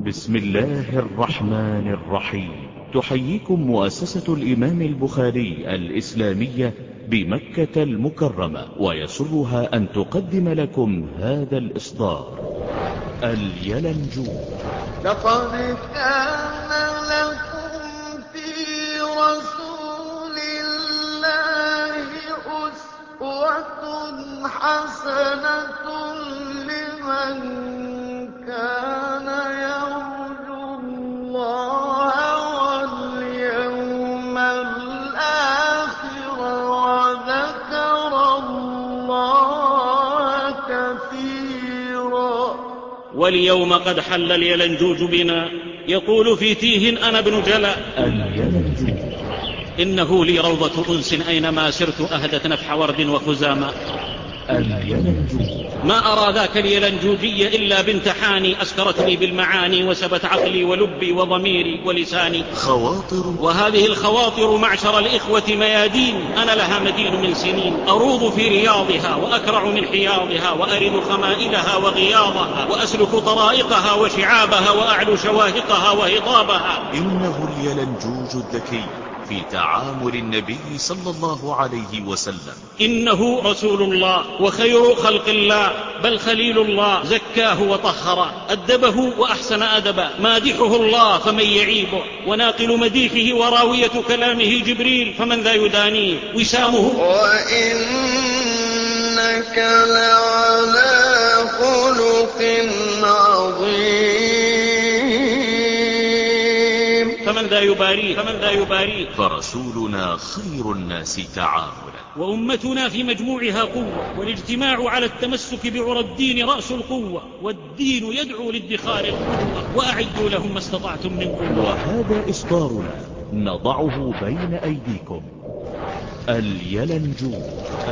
بسم الله الرحمن الرحيم. تحييكم مؤسسة الإمام البخاري الإسلامية بمكة المكرمة، ويسرها أن تقدم لكم هذا الإصدار. اليلنجون. لقد كان لكم في رسول الله أسوة حسنة لمن كان يرجو الله واليوم الآخر وذكر الله كثيرا. واليوم قد حل اليلنجوج بنا، يقول في تيه أنا ابن جلاء: اليلنجون. إنه لي روضة أنس أينما سرت أهدت نفح ورد وخزاما. اليلنجون. ما أرى ذاك اليلنجوجي إلا بنت حاني أسكرتني بالمعاني وسبت عقلي ولبي وضميري ولساني. خواطر. وهذه الخواطر معشر الإخوة ميادين أنا لها مدين من سنين، أروض في رياضها وأكرع من حياضها، وأرد خمائلها وغياضها، وأسلك طرائقها وشعابها، وأعلو شواهقها وهضابها. إنه اليلنجوج الذكي في تعامل النبي صلى الله عليه وسلم. إنه رسول الله وخير خلق الله، بل خليل الله، زكاه وطهره، أدبه وأحسن أدبا، مادحه الله فمن يعيبه، وناقل مديحه وراوية كلامه جبريل فمن ذا يدانيه، وسامه وإنك لعلى خلق عظيم فمن ذا يباريه. فرسولنا خير الناس تعاملا، وأمتنا في مجموعها قوة، والاجتماع على التمسك بعرى الدين رأس القوة، والدين يدعو لادخار القوة، وأعدوا لهم ما استطعتم من قوة. وهذا إصدارنا نضعه بين أيديكم. اليلنجون.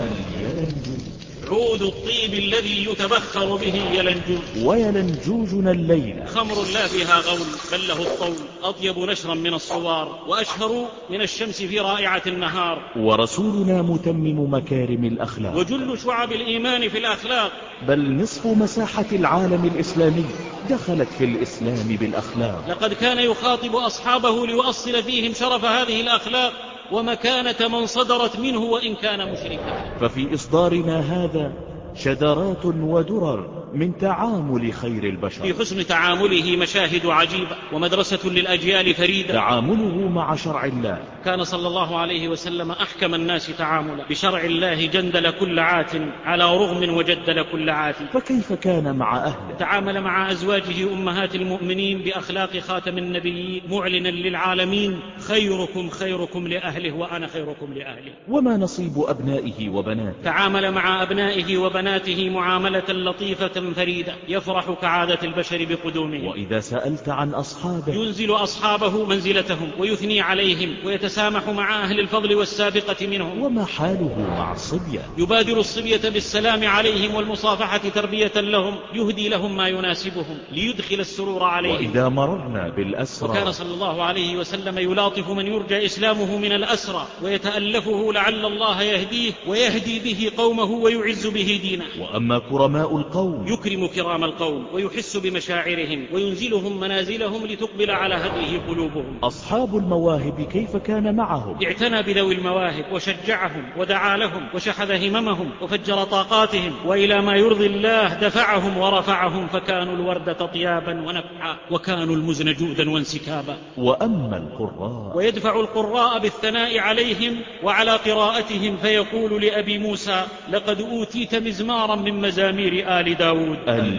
عود الطيب الذي يتبخر به يلنجوج، ويلنجوجنا الليلة خمر لا فيها غول بل له الطول، أطيب نشرا من الصوار، وأشهر من الشمس في رائعة النهار. ورسولنا متمم مكارم الأخلاق، وجل شعب الإيمان في الأخلاق، بل نصف مساحة العالم الإسلامي دخلت في الإسلام بالأخلاق. لقد كان يخاطب أصحابه ليؤصل فيهم شرف هذه الأخلاق ومكانة من صدرت منه وإن كان مشركا. ففي إصدارنا هذا شذرات ودرر من تعامل خير البشر. في حسن تعامله مشاهد عجيبة ومدرسة للأجيال فريدة. تعامله مع شرع الله. كان صلى الله عليه وسلم أحكم الناس تعاملا، بشرع الله جندل كل عات على رغم وجدل كل عات. فكيف كان مع أهله؟ تعامل مع أزواجه أمهات المؤمنين بأخلاق خاتم النبيين، معلنا للعالمين: خيركم خيركم لأهله وأنا خيركم لأهلي. وما نصيب أبنائه وبناته؟ تعامل مع أبنائه وبناته معاملة لطيفة فريدة، يفرح كعادة البشر بقدومه. وإذا سألت عن أصحابه ينزل أصحابه منزلتهم ويثني عليهم، ويتسامح مع أهل الفضل والسابقة منهم. وما حاله مع الصبية؟ يبادر الصبية بالسلام عليهم والمصافحة تربية لهم، يهدي لهم ما يناسبهم ليدخل السرور عليهم. وإذا مررنا بالأسرى، وكان صلى الله عليه وسلم يلاطف من يرجى إسلامه من الأسرى، ويتألفه لعل الله يهديه ويهدي به قومه ويعز به دينه. وأما كرماء القوم، يكرم كرام القوم ويحس بمشاعرهم وينزلهم منازلهم لتقبل على هديه قلوبهم. أصحاب المواهب كيف كان معهم؟ اعتنى بذوي المواهب وشجعهم ودعا لهم وشحذ هممهم وفجر طاقاتهم، وإلى ما يرضي الله دفعهم ورفعهم، فكانوا الوردة طيابا ونفعا، وكانوا المزن جودا وانسكابا. وأما القراء، ويدفع القراء بالثناء عليهم وعلى قراءتهم، فيقول لأبي موسى: لقد أوتيت مزمارا من مزامير آل داود.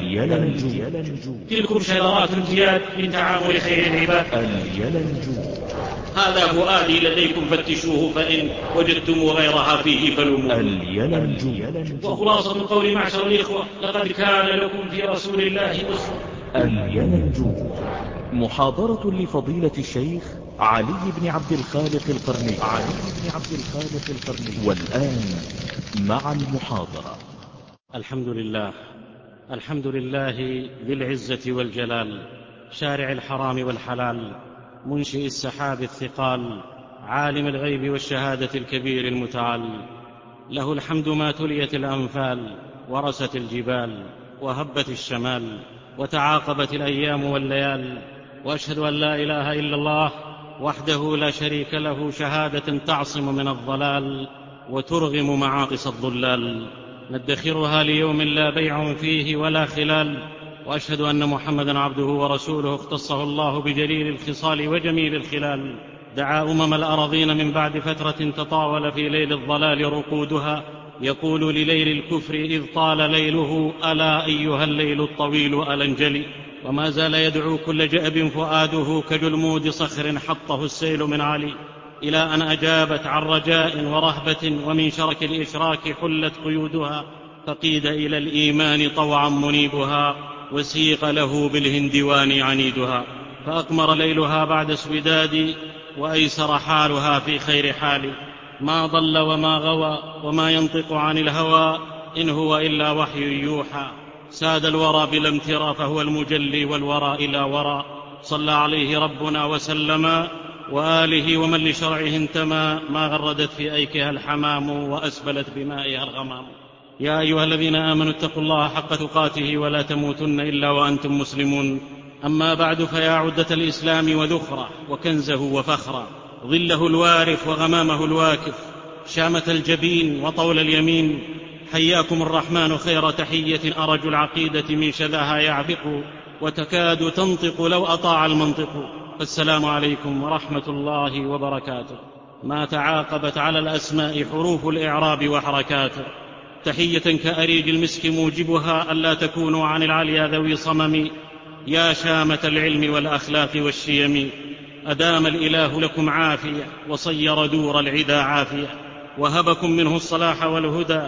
اليلنجون. تلكم شذرات زياد من تعامل خير العباد. اليلنجون. هذا فؤادي لديكم فتشوه، فإن وجدتم غيرها فيه فلوموه. اليلنجون. وخلاصة القول معشر الإخوة: لقد كان لكم في رسول الله أسوة. اليلنجون. محاضرة لفضيلة الشيخ علي بن عبد الخالق القرني. والآن مع المحاضرة. الحمد لله ذي العزة والجلال، شارع الحرام والحلال، منشئ السحاب الثقال، عالم الغيب والشهادة الكبير المتعال. له الحمد ما تليت الأنفال ورست الجبال وهبت الشمال، وتعاقبت الأيام والليال، وأشهد أن لا إله إلا الله وحده لا شريك له شهادة تعصم من الضلال وترغم معاقص الضلال، ندخرها ليوم لا بيع فيه ولا خلال. وأشهد أن محمدا عبده ورسوله اختصه الله بجليل الخصال وجميل الخلال، دعا الأراضين من بعد فترة تطاول في ليل الضلال رقودها، يقول لليل الكفر إذ طال ليله ألا أيها الليل الطويل ألا انجلي. وما زال يدعو كل جأب فؤاده كجلمود صخر حطه السيل من علي، إلى أن أجابت عن رجاء ورهبة ومن شرك الإشراك حلت قيودها، فقيد إلى الإيمان طوعا منيبها وسيق له بالهندوان عنيدها، فأقمر ليلها بعد اسوداد وأيسر حالها في خير حال، ما ضل وما غوى وما ينطق عن الهوى إن هو إلا وحي يوحى، ساد الورى بلا امترى فهو المجلي والورى إلى ورى، صلى عليه ربنا وسلم وآله ومن لشرعه انتمى، ما غردت في أيكها الحمام وأسبلت بمائها الغمام. يا أيها الذين آمنوا اتقوا الله حق تقاته ولا تموتن إلا وأنتم مسلمون. أما بعد، فيا عدة الإسلام وذخرة وكنزه وفخرة، ظله الوارف وغمامه الواكف، شامة الجبين وطول اليمين، حياكم الرحمن خير تحية أرج العقيدة من شذاها يعبق وتكاد تنطق لو أطاع المنطق. فالسلام عليكم ورحمة الله وبركاته. ما تعاقبت على الأسماء حروف الإعراب وحركاته، تحية كأريج المسك موجبها ألا تكونوا عن العليا ذوي صمم، يا شامة العلم والأخلاق والشيم، أدام الإله لكم عافية وصير دور العدا عافية، وهبكم منه الصلاح والهدى،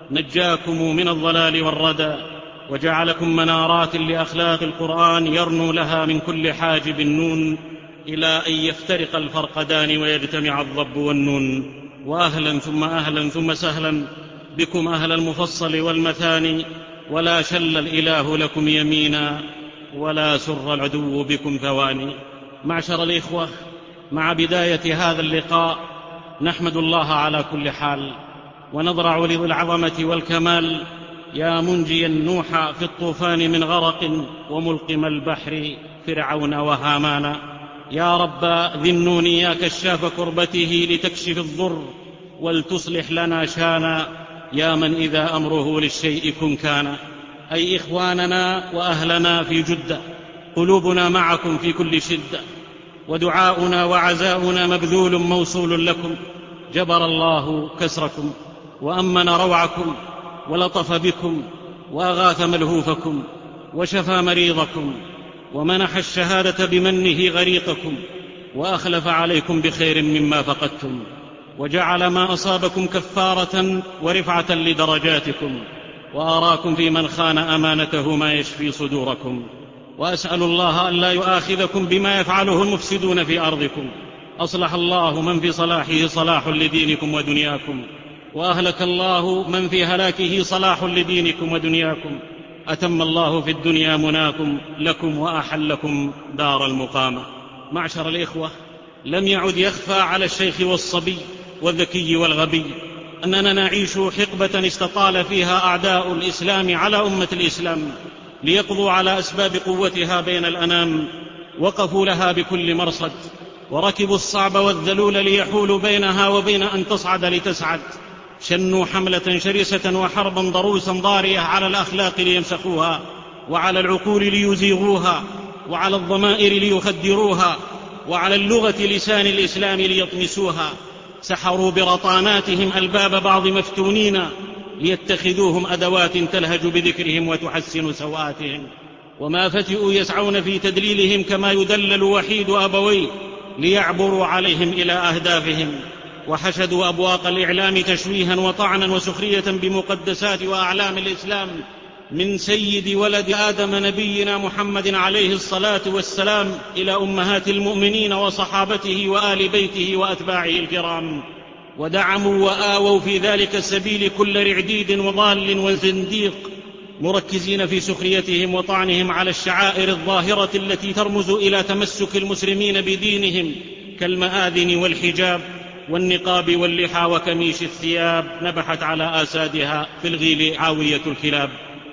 نجاكم من الضلال والردى، وجعلكم منارات لأخلاق القرآن يرنو لها من كل حاجب النون، إلى أن يفترق الفرقدان ويجتمع الضب والنون. وأهلا ثم أهلا ثم سهلا بكم أهل المفصل والمثاني، ولا شل الإله لكم يمينا ولا سر العدو بكم ثواني. معشر الإخوة، مع بداية هذا اللقاء نحمد الله على كل حال، ونضرع لذي العظمة والكمال، يا منجيا نوح في الطوفان من غرق وملقم البحر فرعون وهامان، يا رب ذي النون يا كشاف كربته لتكشف الضر ولتصلح لنا شانا، يا من إذا أمره للشيء كن كان. أي إخواننا وأهلنا في جدة، قلوبنا معكم في كل شدة، ودعاؤنا وعزاؤنا مبذول موصول لكم، جبر الله كسركم وأمن روعكم ولطف بكم وأغاث ملهوفكم وشفى مريضكم ومنح الشهادة بمنه غريقكم، وأخلف عليكم بخير مما فقدتم، وجعل ما أصابكم كفارة ورفعة لدرجاتكم، وأراكم في من خان أمانته ما يشفي صدوركم. وأسأل الله أن لا يؤاخذكم بما يفعله المفسدون في أرضكم، أصلح الله من في صلاحه صلاح لدينكم ودنياكم، وأهلك الله من في هلاكه صلاح لدينكم ودنياكم، أتم الله في الدنيا مناكم لكم وأحلكم دار المقامة. معشر الإخوة، لم يعد يخفى على الشيخ والصبي والذكي والغبي أننا نعيش حقبة استطال فيها أعداء الإسلام على أمة الإسلام ليقضوا على أسباب قوتها بين الأنام، وقفوا لها بكل مرصد، وركبوا الصعب والذلول ليحولوا بينها وبين أن تصعد لتسعد، شنوا حملة شرسة وحربا ضروسا ضارية على الأخلاق ليمسخوها، وعلى العقول ليزيغوها، وعلى الضمائر ليخدروها، وعلى اللغة لسان الإسلام ليطمسوها، سحروا برطاناتهم ألباب بعض مفتونين ليتخذوهم أدوات تلهج بذكرهم وتحسن سوآتهم، وما فتئوا يسعون في تدليلهم كما يدلل وحيد أبويه ليعبروا عليهم إلى أهدافهم، وحشدوا أبواق الإعلام تشويها وطعنا وسخرية بمقدسات وأعلام الإسلام، من سيد ولد آدم نبينا محمد عليه الصلاة والسلام إلى أمهات المؤمنين وصحابته وآل بيته وأتباعه الكرام، ودعموا وآووا في ذلك السبيل كل رعديد وضال وزنديق، مركزين في سخريتهم وطعنهم على الشعائر الظاهرة التي ترمز إلى تمسك المسلمين بدينهم، كالمآذن والحجاب والنقاب واللحى وكميش الثياب، نبحت على آسادها في الغيل عاوية الكلاب.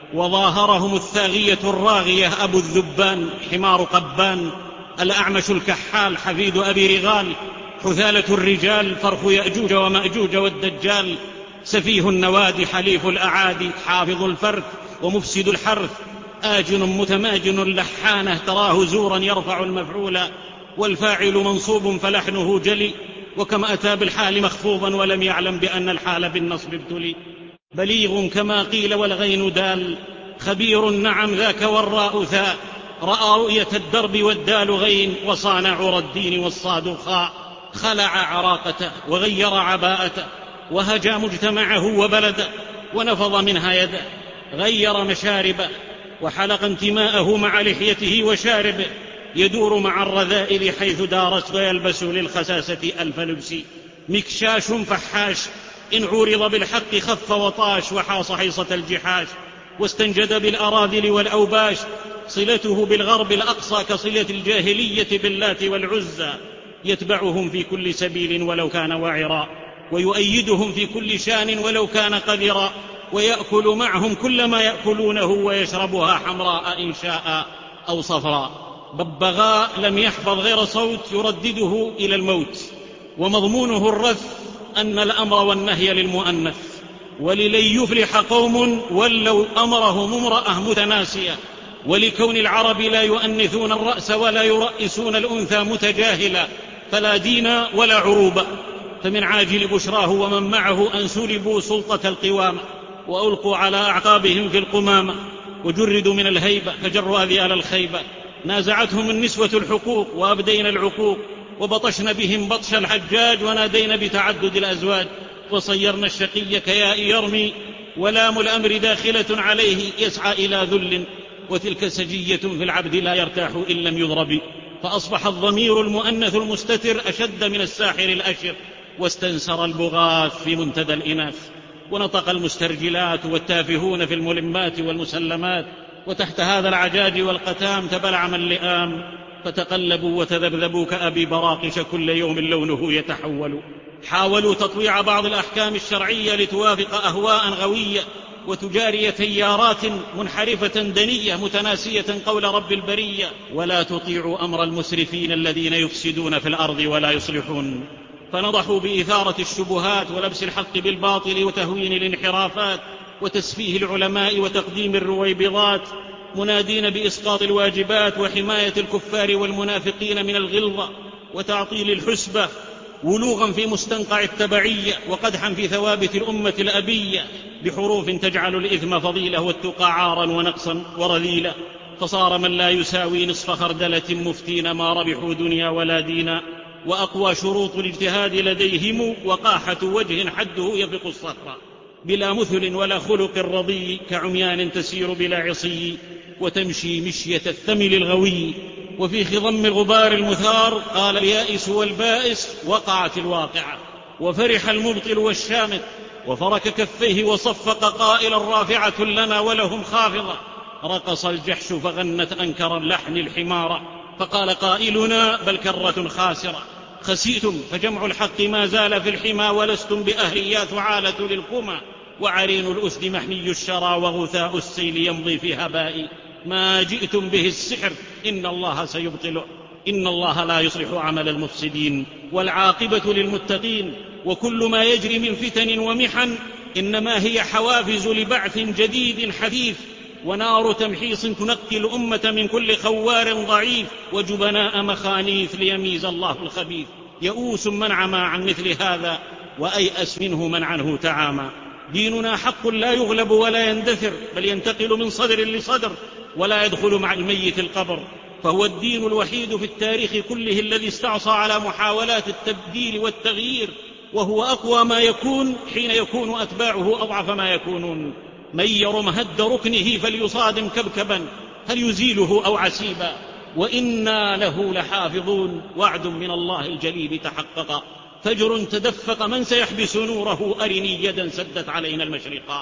وظاهرهم الثاغية الراغية أبو الذبان حمار قبان، الأعمش الكحال حفيد أبي رغال، حثالة الرجال فرخ يأجوج ومأجوج والدجال، سفيه النوادي حليف الأعادي، حافظ الفرث ومفسد الحرث، آجن متماجن لحانه تراه زورا يرفع المفعول، والفاعل منصوب فلحنه جلي، وكما أتى بالحال مخفوضا ولم يعلم بأن الحال بالنصب ابتلي. بليغ كما قيل والغين دال، خبير نعم ذاك والراء ثاء، رأى رؤية الدرب والدال غين، وصان عرى الدين والصاد خاء، خلع عراقته وغير عباءته، وهجى مجتمعه وبلده، ونفض منها يده، غير مشاربه، وحلق انتماءه مع لحيته وشاربه، يدور مع الرذائل حيث دارت، ويلبس للخساسة ألف لبس، مكشاش فحاش، إن عورض بالحق خف وطاش، وحاص حيصة الجحاش، واستنجد بالأراذل والأوباش، صلته بالغرب الأقصى كصلة الجاهلية باللات والعزى، يتبعهم في كل سبيل ولو كان وعرا، ويؤيدهم في كل شان ولو كان قذرا، ويأكل معهم كل ما يأكلونه، ويشربها حمراء إن شاء أو صفراء. ببغاء لم يحفظ غير صوت يردده إلى الموت، ومضمونه الرث أن الأمر والنهي للمؤنث، وللن يفلح قوم ولوا أمرهم امرأة متناسية، ولكون العرب لا يؤنثون الرأس ولا يرأسون الأنثى متجاهلا، فلا دين ولا عروبة. فمن عاجل بشراه ومن معه أن سلبوا سلطة القوامة، وألقوا على أعقابهم في القمامة، وجردوا من الهيبة فجروا أذيال الخيبة، نازعتهم النسوة الحقوق وأبدين العقوق، وبطشن بهم بطش الحجاج، ونادين بتعدد الأزواج، وصيرنا الشقي كياء يرمي، ولام الأمر داخلة عليه يسعى إلى ذل، وتلك سجية في العبد لا يرتاح إن لم يضرب، فأصبح الضمير المؤنث المستتر أشد من الساحر الأشر، واستنسر البغاث في منتدى الإناث، ونطق المسترجلات والتافهون في الملمات والمسلمات، وتحت هذا العجاج والقتام تبلعم اللئام، فتقلبوا وتذبذبوا كأبي براقش كل يوم لونه يتحول. حاولوا تطويع بعض الأحكام الشرعية لتوافق أهواء غوية، وتجاري تيارات منحرفة دنية متناسية قول رب البرية، ولا تطيعوا أمر المسرفين الذين يفسدون في الأرض ولا يصلحون. فنضحوا بإثارة الشبهات ولبس الحق بالباطل وتهوين الانحرافات وتسفيه العلماء وتقديم الرويبضات، منادين بإسقاط الواجبات وحماية الكفار والمنافقين من الغلظة وتعطيل الحسبة، ولوغا في مستنقع التبعية، وقدحا في ثوابت الأمة الأبية، بحروف تجعل الإثم فضيلة والتقى عارا ونقصا ورذيلة. فصار من لا يساوي نصف خردلة مفتين ما ربحوا دنيا ولا دينا، وأقوى شروط الاجتهاد لديهم وقاحة وجه حده يفق الصخر، بلا مثل ولا خلق رضي، كعميان تسير بلا عصي، وتمشي مشية الثمل الغوي. وفي خضم الغبار المثار قال اليائس والبائس وقعت الواقعة، وفرح المبطل والشامت، وفرك كفيه وصفق قائلا رافعة لنا ولهم خافضة. رقص الجحش فغنت أنكر اللحن الحمارة، فقال قائلنا بل كرة خاسرة، خسيتم فجمع الحق ما زال في الحمى، ولستم بأهل يا ثعالة للقمى، وعرين الأسد محني الشرى، وغثاء السيل يمضي في هبائي، ما جئتم به السحر إن الله سيبطله، إن الله لا يصلح عمل المفسدين، والعاقبة للمتقين. وكل ما يجري من فتن ومحن إنما هي حوافز لبعث جديد حديث، ونار تمحيص تنقي الأمة من كل خوار ضعيف، وجبناء مخانيث ليميز الله الخبيث. يئوس من عمى عن مثل هذا، وأيأس منه من عنه تعامى. ديننا حق لا يغلب ولا يندثر، بل ينتقل من صدر لصدر، ولا يدخل مع الميت القبر، فهو الدين الوحيد في التاريخ كله الذي استعصى على محاولات التبديل والتغيير، وهو أقوى ما يكون حين يكون أتباعه أضعف ما يكونون. من يرم هد ركنه فليصادم كبكبا، هل يزيله أو عسيبا، وإنا له لحافظون. وعد من الله الجليل تحقق، فجر تدفق، من سيحبس نوره، أرني يدا سدت علينا المشرقا.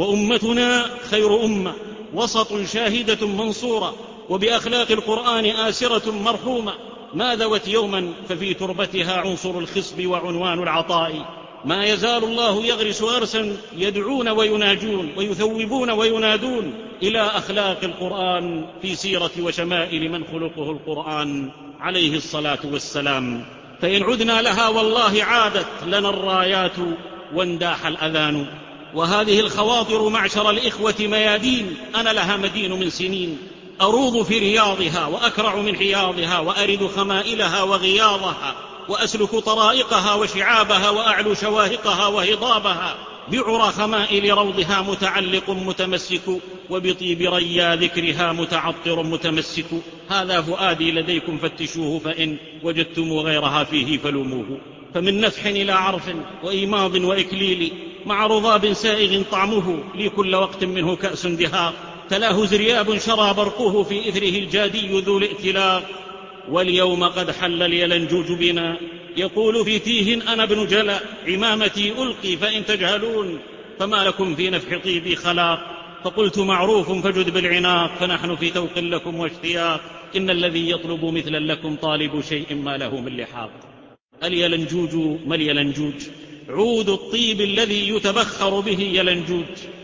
وأمتنا خير أمة، وسط شاهدة منصورة، وبأخلاق القرآن آسرة مرحومة، ما ذوت يوما ففي تربتها عنصر الخصب وعنوان العطاء، ما يزال الله يغرس غرسا يدعون ويناجون ويثوبون وينادون إلى أخلاق القرآن في سيرة وشمائل من خلقه القرآن عليه الصلاة والسلام. فإن عدنا لها والله عادت لنا الرايات وانداح الأذان. وهذه الخواطر معشر الإخوة ميادين أنا لها مدين من سنين، أروض في رياضها وأكرع من حياضها، وأرد خمائلها وغياضها، وأسلك طرائقها وشعابها، وأعلو شواهقها وهضابها، بعرى خمائل روضها متعلق متمسك، وبطيب ريا ذكرها متعطر متمسك. هذا فؤادي لديكم فتشوه، فإن وجدتم غيرها فيه فلوموه. فمن نفح إلى عرف وإيماض وإكليل، مع رضاب سائغ طعمه، لي كل وقت منه كأس دهاق، تلاه زرياب شرى برقه في إثره الجادي ذو الائتلاق. واليوم قد حل اليلنجوج بنا، يقول في تيه أنا ابن جلا، عمامتي ألقي فإن تجهلون، فما لكم في نفح طيبي خلاق. فقلت معروف فجد بالعناق، فنحن في توق لكم واشتياق، إن الذي يطلب مثلا لكم طالب شيء ما له من لحاق. اليلنجوج ما اليلنجوج؟ عود الطيب الذي يتبخر به يلنجوج،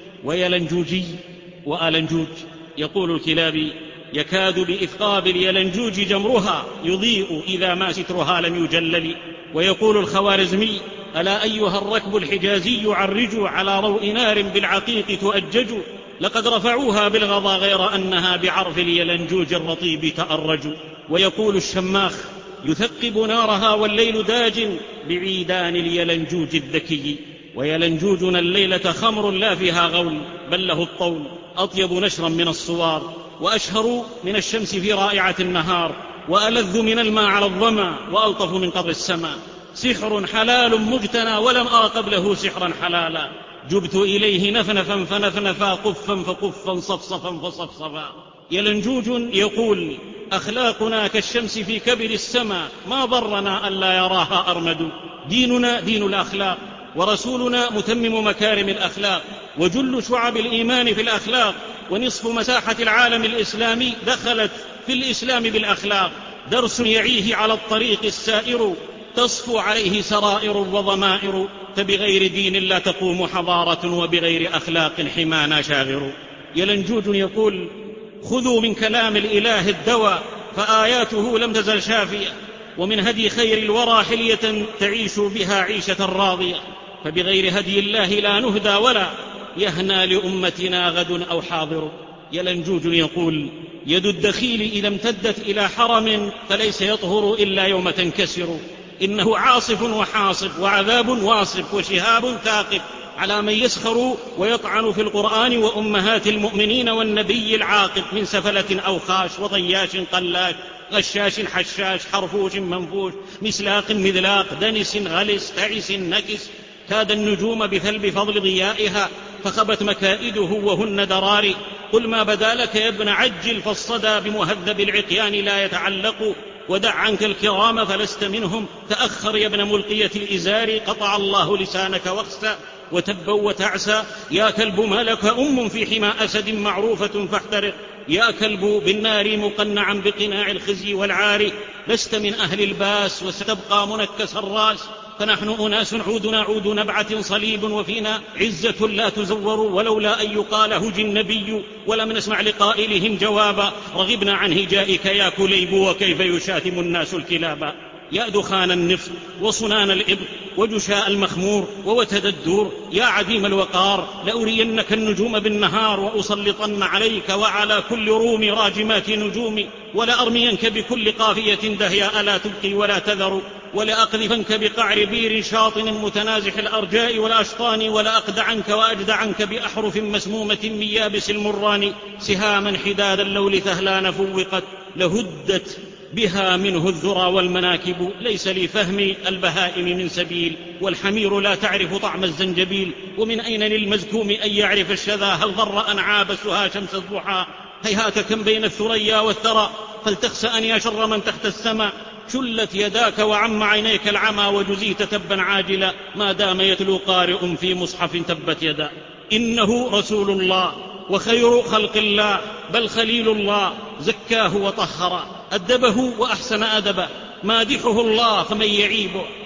ويلنجوجي وألنجوج. يقول الكلابي: يكاد بإثقاب اليلنجوج جمرها، يضيء إذا ما سترها لم يجلل. ويقول الخوارزمي: ألا أيها الركب الحجازي عرجوا على روء نار بالعقيق تؤجج، لقد رفعوها بالغضا غير أنها بعرف اليلنجوج الرطيب تأرج. ويقول الشماخ: يثقب نارها والليل داج بعيدان اليلنجوج الذكي. ويلنجوجنا الليلة خمر لا فيها غول، بل له الطول، أطيب نشرا من الصوار، وأشهر من الشمس في رائعة النهار، وألذ من الماء على الظما، وألطف من قطر السماء. سحر حلال مجتنى ولم أر قبله سحرا حلالا، جبت إليه نفنفا فنفنفا، قفا فقفا، صفصفا فصفصفا. يلنجوج يقول: أخلاقنا كالشمس في كبد السماء، ما ضرنا ألا يراها أرمد. ديننا دين الأخلاق، ورسولنا متمم مكارم الأخلاق، وجل شعب الإيمان في الأخلاق، ونصف مساحة العالم الإسلامي دخلت في الإسلام بالأخلاق. درس يعيه على الطريق السائر، تصفو عليه سرائر وضمائر، فبغير دين لا تقوم حضارة، وبغير أخلاق حمانا شاغر. يلنجوج يقول: خذوا من كلام الإله الدواء، فآياته لم تزل شافية، ومن هدي خير الورى حلية تعيش بها عيشة راضية، فبغير هدي الله لا نهدى ولا يهنى لأمتنا غد أو حاضر. يلنجوج يقول: يد الدخيل إذا امتدت إلى حرم، فليس يطهر إلا يوم تنكسر، إنه عاصف وحاصف، وعذاب واصف، وشهاب ثاقب، على من يسخر ويطعن في القرآن وأمهات المؤمنين والنبي العاقب، من سفلة أو خاش، وطياش قلاش، غشاش حشاش، حرفوش منفوش، مسلاق مذلاق، دنس غلس، تعس نكس. كاد النجوم بثلب فضل ضيائها، فخبت مكائده وهن دراري. قل ما بدا لك يا ابن عجل، فالصدى بمهذب العقيان لا يتعلق، ودع عنك الكرام فلست منهم، تأخر يا ابن ملقية الإزار، قطع الله لسانك واخسى، وتبا وتعسى. يا كلب ما لك أم في حمى أسد معروفة فاحترق، يا كلب بالنار مقنعا بقناع الخزي والعار. لست من أهل الباس وستبقى منكس الراس، فنحن أناس عودنا عود نبعة صليب، وفينا عزة لا تزور، ولولا أن يقال هج النبي ولم نسمع لقائلهم جوابا، رغبنا عن هجائك يا كليب، وكيف يشاتم الناس الكلابا. يا دخان النفط وصنان الإبط وجشاء المخمور ووتد الدور، يا عديم الوقار، لأرينك النجوم بالنهار، وأسلطن عليك وعلى كل روم راجمات نجوم، ولأرمينك بكل قافية دهياء لا تبقي ولا تذر، ولأقذفنك بقعر بير شاطن متنازح الأرجاء والأشطان، ولأقدعنك وأجدعنك بأحرف مسمومة من يابس المران، سهاما حداد اللول ثهلان فوقت، لهدت بها منه الذرى والمناكب. ليس لفهم البهائم من سبيل، والحمير لا تعرف طعم الزنجبيل، ومن أين للمزكوم أن يعرف الشذا، هل ضر أن عابسها شمس الضحى، هيهات كم بين الثريا والثرى، فلتخسأن يا شر من تحت السماء، شلت يداك وعم عينيك العمى، وجزيت تبا عاجلا، ما دام يتلو قارئ في مصحف تبت يدا. إنه رسول الله وخير خلق الله، بل خليل الله، زكاه وطهره، أدبه وأحسن أدبه، مادحه الله فمن يعيبه،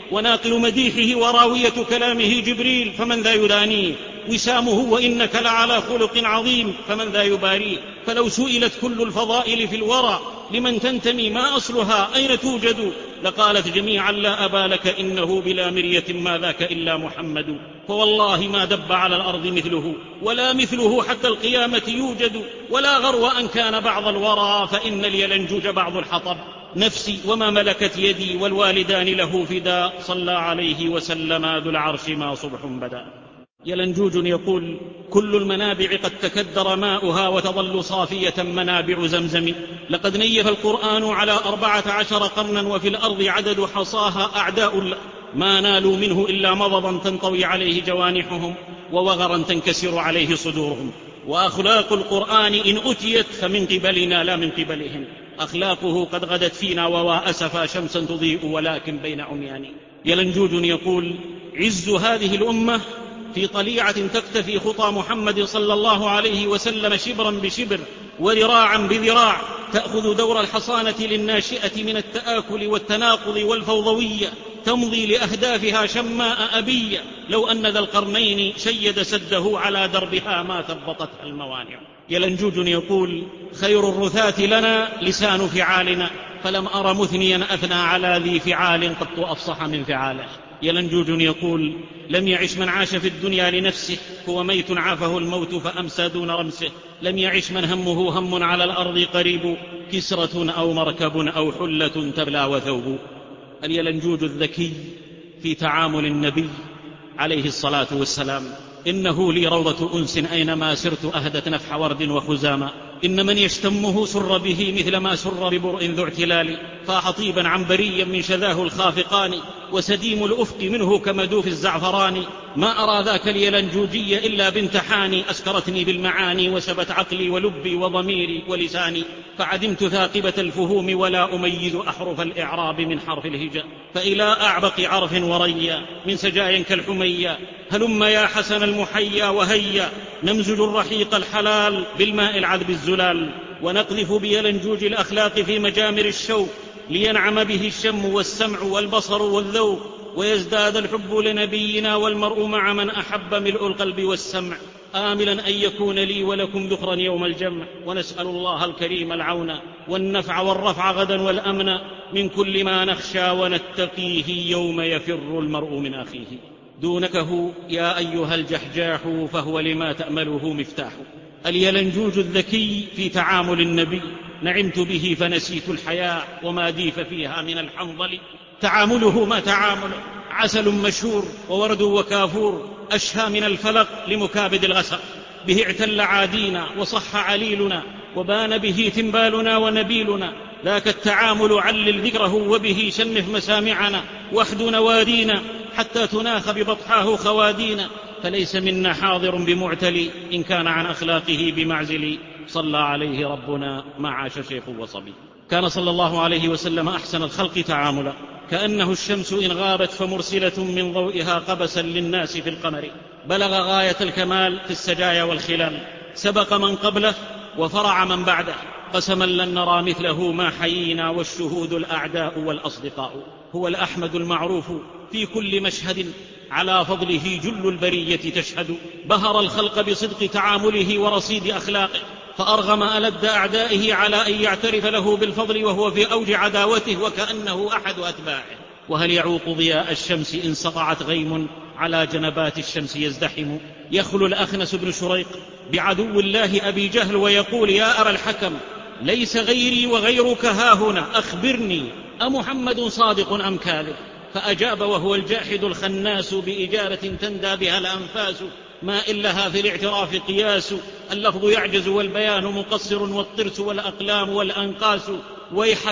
وناقل مديحه وراوية كلامه جبريل، فمن ذا يدانيه؟ وسامه وإنك لعلى خلق عظيم، فمن ذا يباريه؟ فلو سئلت كل الفضائل في الورى لمن تنتمي ما أصلها أين توجد، لقالت جميعا لا أبا لك إنه بلا مرية ما ذاك إلا محمد. فوالله ما دب على الأرض مثله ولا مثله حتى القيامة يوجد، ولا غرو أن كان بعض الورى فإن اليلنجوج بعض الحطب. نفسي وما ملكت يدي والوالدان له فداء، صلى عليه وسلم ذو العرش ما صبح بدا. يلنجوج يقول: كل المنابع قد تكدر ماؤها وتظل صافية منابع زمزم. لقد نيف القرآن على 14 قرنا وفي الأرض عدد حصاها أعداء ما نالوا منه إلا مضضا تنطوي عليه جوانحهم ووغرا تنكسر عليه صدورهم. وأخلاق القرآن إن أتيت فمن قبلنا لا من قبلهم. أخلاقه قد غدت فينا وأسفا شمسا تضيء ولكن بين عميان. يلنجوج يقول: عز هذه الأمة في طليعة تقتفي خطى محمد صلى الله عليه وسلم شبرا بشبر وذراعا بذراع، تأخذ دور الحصانة للناشئة من التآكل والتناقض والفوضوية، تمضي لأهدافها شماء أبية. لو أن ذا القرنين شيد سده على دربها ما ثبطتها الموانع. يلنجوج يقول: خير الرثاة لنا لسان فعالنا، فلم أر مثنيا أثنى على ذي فعال قد أفصح من فعاله. يلنجوج يقول: لم يعش من عاش في الدنيا لنفسه، هو ميت عافه الموت فأمسى دون رمسه. لم يعش من همه هم على الأرض قريب، كسرة أو مركب أو حلة تبلى وثوب. اليلنجوج الذكي في تعامل النبي عليه الصلاة والسلام: إنه لي روضة أنس أينما سرت أهدت نفح ورد وخزاما. إن من يشتمه سر به مثل ما سر ببرء ذو اعتلال، فاح طيبا عنبريا من شذاه الخافقان، وسديم الأفق منه كمدوف الزعفران. ما أرى ذاك اليلنجوجي إلا بنت حاني، أسكرتني بالمعاني وشبت عقلي ولبي وضميري ولساني. فعدمت ثاقبة الفهوم ولا أميز أحرف الإعراب من حرف الهجاء. فإلى أعبق عرف وريا من سجايا كالحمية، هلم يا حسن المحيا وهيا، نمزج الرحيق الحلال بالماء العذب الزلال، ونقذف بيلنجوج الأخلاق في مجامر الشوق، لينعم به الشم والسمع والبصر والذوق، ويزداد الحب لنبينا والمرء مع من أحب ملء القلب والسمع. آملا أن يكون لي ولكم ذخرا يوم الجمع، ونسأل الله الكريم العون والنفع والرفع غدا والأمن من كل ما نخشى ونتقيه يوم يفر المرء من أخيه. دونكه يا أيها الجحجاح فهو لما تأمله مفتاح. اليلنجوج الذكي في تعامل النبي: نعمت به فنسيت الحياة وما ديف فيها من الحنظل. تعامله ما تعامل، عسل مشهور وورد وكافور، أشهى من الفلق لمكابد الغسق. به اعتل عادينا وصح عليلنا، وبان به تنبالنا ونبيلنا. ذاك التعامل علل ذكره، وبه شنف مسامعنا واحد نوادينا، حتى تناخ ببطحاه خوادينا. فليس منا حاضر بمعتلي إن كان عن أخلاقه بمعزل، صلى عليه ربنا ما عاش شيخ وصبي. كان صلى الله عليه وسلم أحسن الخلق تعاملا، كأنه الشمس إن غابت فمرسلة من ضوئها قبسا للناس في القمر. بلغ غاية الكمال في السجايا والخلال، سبق من قبله وفرع من بعده، قسما لن نرى مثله ما حيينا، والشهود الأعداء والأصدقاء. هو الأحمد المعروف في كل مشهد، على فضله جل البرية تشهد. بهر الخلق بصدق تعامله ورصيد أخلاقه، فأرغم ألد أعدائه على أن يعترف له بالفضل وهو في أوج عداوته وكأنه أحد أتباعه. وهل يعوق ضياء الشمس إن سطعت غيم على جنبات الشمس يزدحم؟ يخلو الأخنس بن شريق بعدو الله أبي جهل ويقول: يا أبا الحكم، ليس غيري وغيرك هاهنا، أخبرني أمحمد صادق أم كاذب؟ فأجاب وهو الجاحد الخناس بإجارة تندى بها الأنفاس: ما إلها في الاعتراف قياس، اللفظ يعجز والبيان مقصر، والطرس والأقلام والأنقاس. ويحك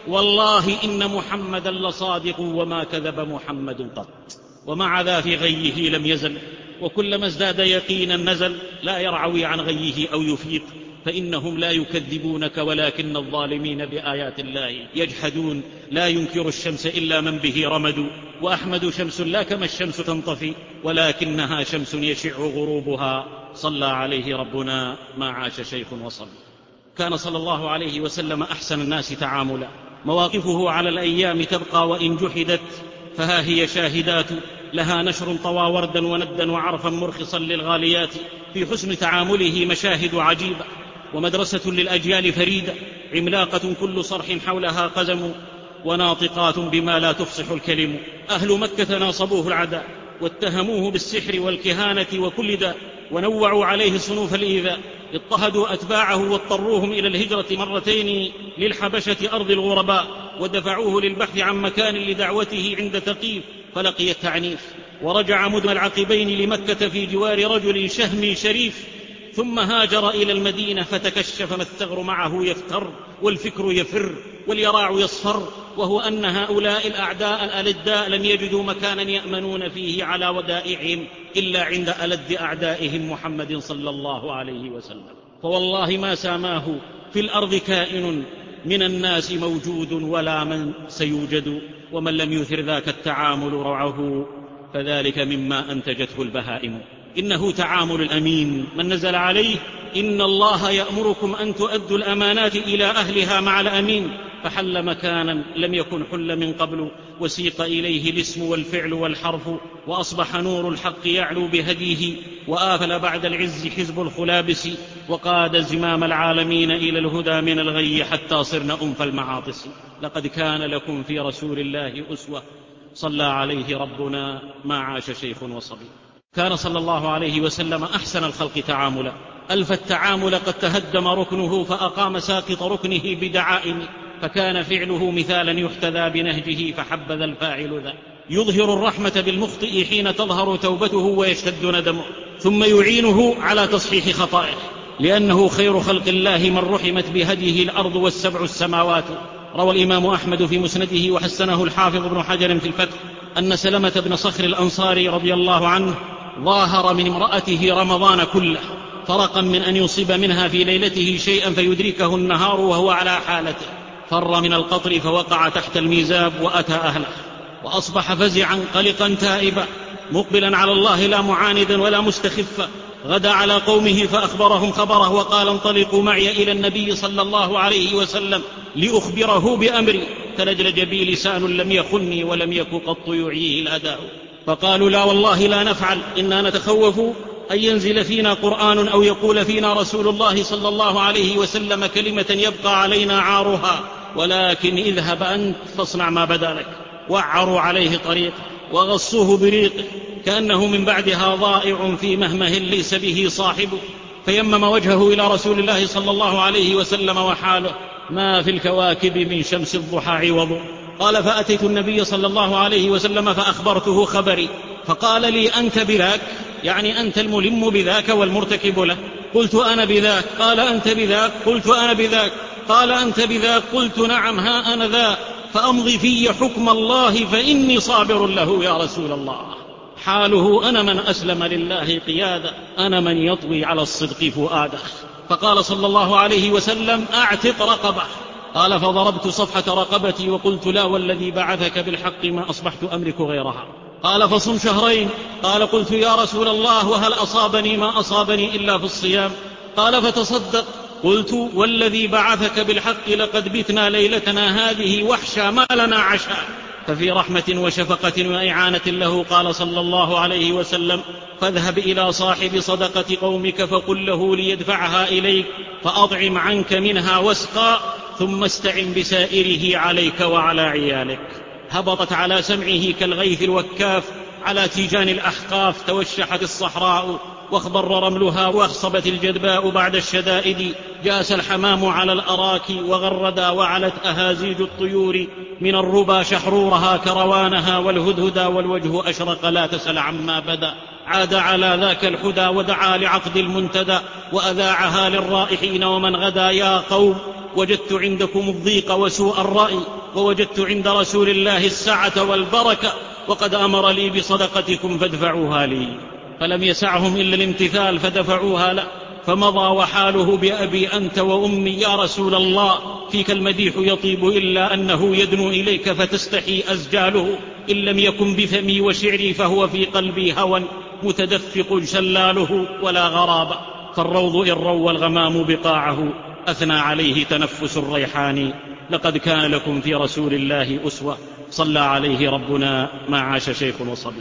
والله إن محمدا لصادق وما كذب محمد قط. ومع ذا في غيه لم يزل، وكلما ازداد يقينا نزل. لا يرعوي عن غيه أو يفيق، فإنهم لا يكذبونك ولكن الظالمين بآيات الله يجحدون. لا ينكر الشمس إلا من به رمد، وأحمد شمس لا كما الشمس تنطفي، ولكنها شمس يشع غروبها. صلى عليه ربنا ما عاش شيخ وصل. كان صلى الله عليه وسلم أحسن الناس تعاملا، مواقفه على الأيام تبقى وإن جحدت، فها هي شاهدات لها نشر طوى وردا وندا وعرفا مرخصا للغاليات، في حسن تعامله مشاهد عجيبة، ومدرسة للأجيال فريدة عملاقة كل صرح حولها قزم، وناطقات بما لا تفصح الكلم. أهل مكة ناصبوه العداء واتهموه بالسحر والكهانة وكل داء، ونوعوا عليه صنوف الإيذاء، اضطهدوا أتباعه واضطروهم إلى الهجرة مرتين للحبشة أرض الغرباء، ودفعوه للبحث عن مكان لدعوته عند ثقيف فلقي التعنيف، ورجع مدن العقبين لمكة في جوار رجل شهم شريف، ثم هاجر إلى المدينة فتكشف ما الثغر معه يفتر، والفكر يفر واليراع يصفر، وهو أن هؤلاء الأعداء الألداء لم يجدوا مكانا يأمنون فيه على ودائعهم إلا عند ألد أعدائهم محمد صلى الله عليه وسلم. فوالله ما ساماه في الأرض كائن من الناس موجود ولا من سيوجد، ومن لم يثر ذاك التعامل روعه فذلك مما أنتجته البهائم. إنه تعامل الأمين من نزل عليه: إن الله يأمركم أن تؤدوا الأمانات إلى أهلها مع الأمين، فحل مكانا لم يكن حل من قبل، وسيق إليه الاسم والفعل والحرف، وأصبح نور الحق يعلو بهديه، وآفل بعد العز حزب الخلابس، وقاد زمام العالمين إلى الهدى من الغي حتى صرنا أنف المعاطس. لقد كان لكم في رسول الله أسوة، صلى عليه ربنا ما عاش شيخ وصبي. كان صلى الله عليه وسلم أحسن الخلق تعاملا، ألف التعامل قد تهدم ركنه فأقام ساقط ركنه بدعائم، فكان فعله مثالا يحتذى بنهجه فحبذا الفاعل ذا. يظهر الرحمة بالمخطئ حين تظهر توبته ويشتد ندمه، ثم يعينه على تصحيح خطائه، لأنه خير خلق الله من رحمت بهديه الأرض والسبع السماوات. روى الإمام أحمد في مسنده وحسنه الحافظ ابن حجر في الفتح أن سلمة بن صخر الأنصاري رضي الله عنه ظاهر من امرأته رمضان كله، فرقا من أن يصيب منها في ليلته شيئا فيدركه النهار وهو على حالته، فر من القطر فوقع تحت الميزاب وأتى أهله، وأصبح فزعا قلقا تائبا مقبلا على الله لا معاندا ولا مستخفا. غدا على قومه فأخبرهم خبره وقال: انطلقوا معي إلى النبي صلى الله عليه وسلم لأخبره بأمري. فلجلج بي لسان لم يخني ولم يك قط يعيه الأداء. فقالوا: لا والله لا نفعل، إنا نتخوف أن ينزل فينا قرآن أو يقول فينا رسول الله صلى الله عليه وسلم كلمة يبقى علينا عارها، ولكن اذهب أنت فاصنع ما بدا لك. وعروا عليه طريق وغصوه بريقه كأنه من بعدها ضائع في مهمه ليس به صاحبه، فيمم وجهه إلى رسول الله صلى الله عليه وسلم وحاله ما في الكواكب من شمس الضحى عوض. قال: فأتيت النبي صلى الله عليه وسلم فأخبرته خبري، فقال لي: أنت بذاك؟ يعني أنت الملم بذاك والمرتكب له؟ قلت: أنا بذاك. قال: أنت بذاك؟ قلت: أنا بذاك. قال: أنت بذاك؟ قلت: نعم ها أنا ذا، فأمضي في حكم الله فإني صابر له يا رسول الله. حاله: أنا من أسلم لله قيادا، أنا من يطوي على الصدق فؤاده. فقال صلى الله عليه وسلم: أعتق رقبه. قال: فضربت صفحة رقبتي وقلت: لا والذي بعثك بالحق ما أصبحت أملك غيرها. قال: فصم شهرين. قال: قلت: يا رسول الله وهل أصابني ما أصابني إلا في الصيام؟ قال: فتصدق. قلت: والذي بعثك بالحق لقد بتنا ليلتنا هذه وحشا ما لنا عشاء. ففي رحمة وشفقة وإعانة له قال صلى الله عليه وسلم: فاذهب إلى صاحب صدقة قومك فقل له ليدفعها إليك، فأطعم عنك منها واسقى، ثم استعن بسائره عليك وعلى عيالك. هبطت على سمعه كالغيث الوكاف، على تيجان الأحقاف توشحت الصحراء، واخضر رملها واخصبت الجدباء بعد الشدائد، جاس الحمام على الأراك وغردا، وعلت أهازيج الطيور من الربا شحرورها كروانها، والهدهدا والوجه أشرق لا تسل عما بدا. عاد على ذاك الحدى ودعا لعقد المنتدى، وأذاعها للرائحين ومن غدا: يا قوم وجدت عندكم الضيق وسوء الرأي، ووجدت عند رسول الله السعة والبركة، وقد أمر لي بصدقتكم فادفعوها لي. فلم يسعهم إلا الامتثال فدفعوها له، فمضى وحاله بأبي أنت وأمي يا رسول الله، فيك المديح يطيب إلا أنه يدنو إليك فتستحي أزجاله، إن لم يكن بفمي وشعري فهو في قلبي هوى متدفق شلاله ولا غرابة. فالروض إن روى الغمام بقاعه أثنى عليه تنفس الريحان. لقد كان لكم في رسول الله أسوة، صلى عليه ربنا ما عاش شيخ وصبي.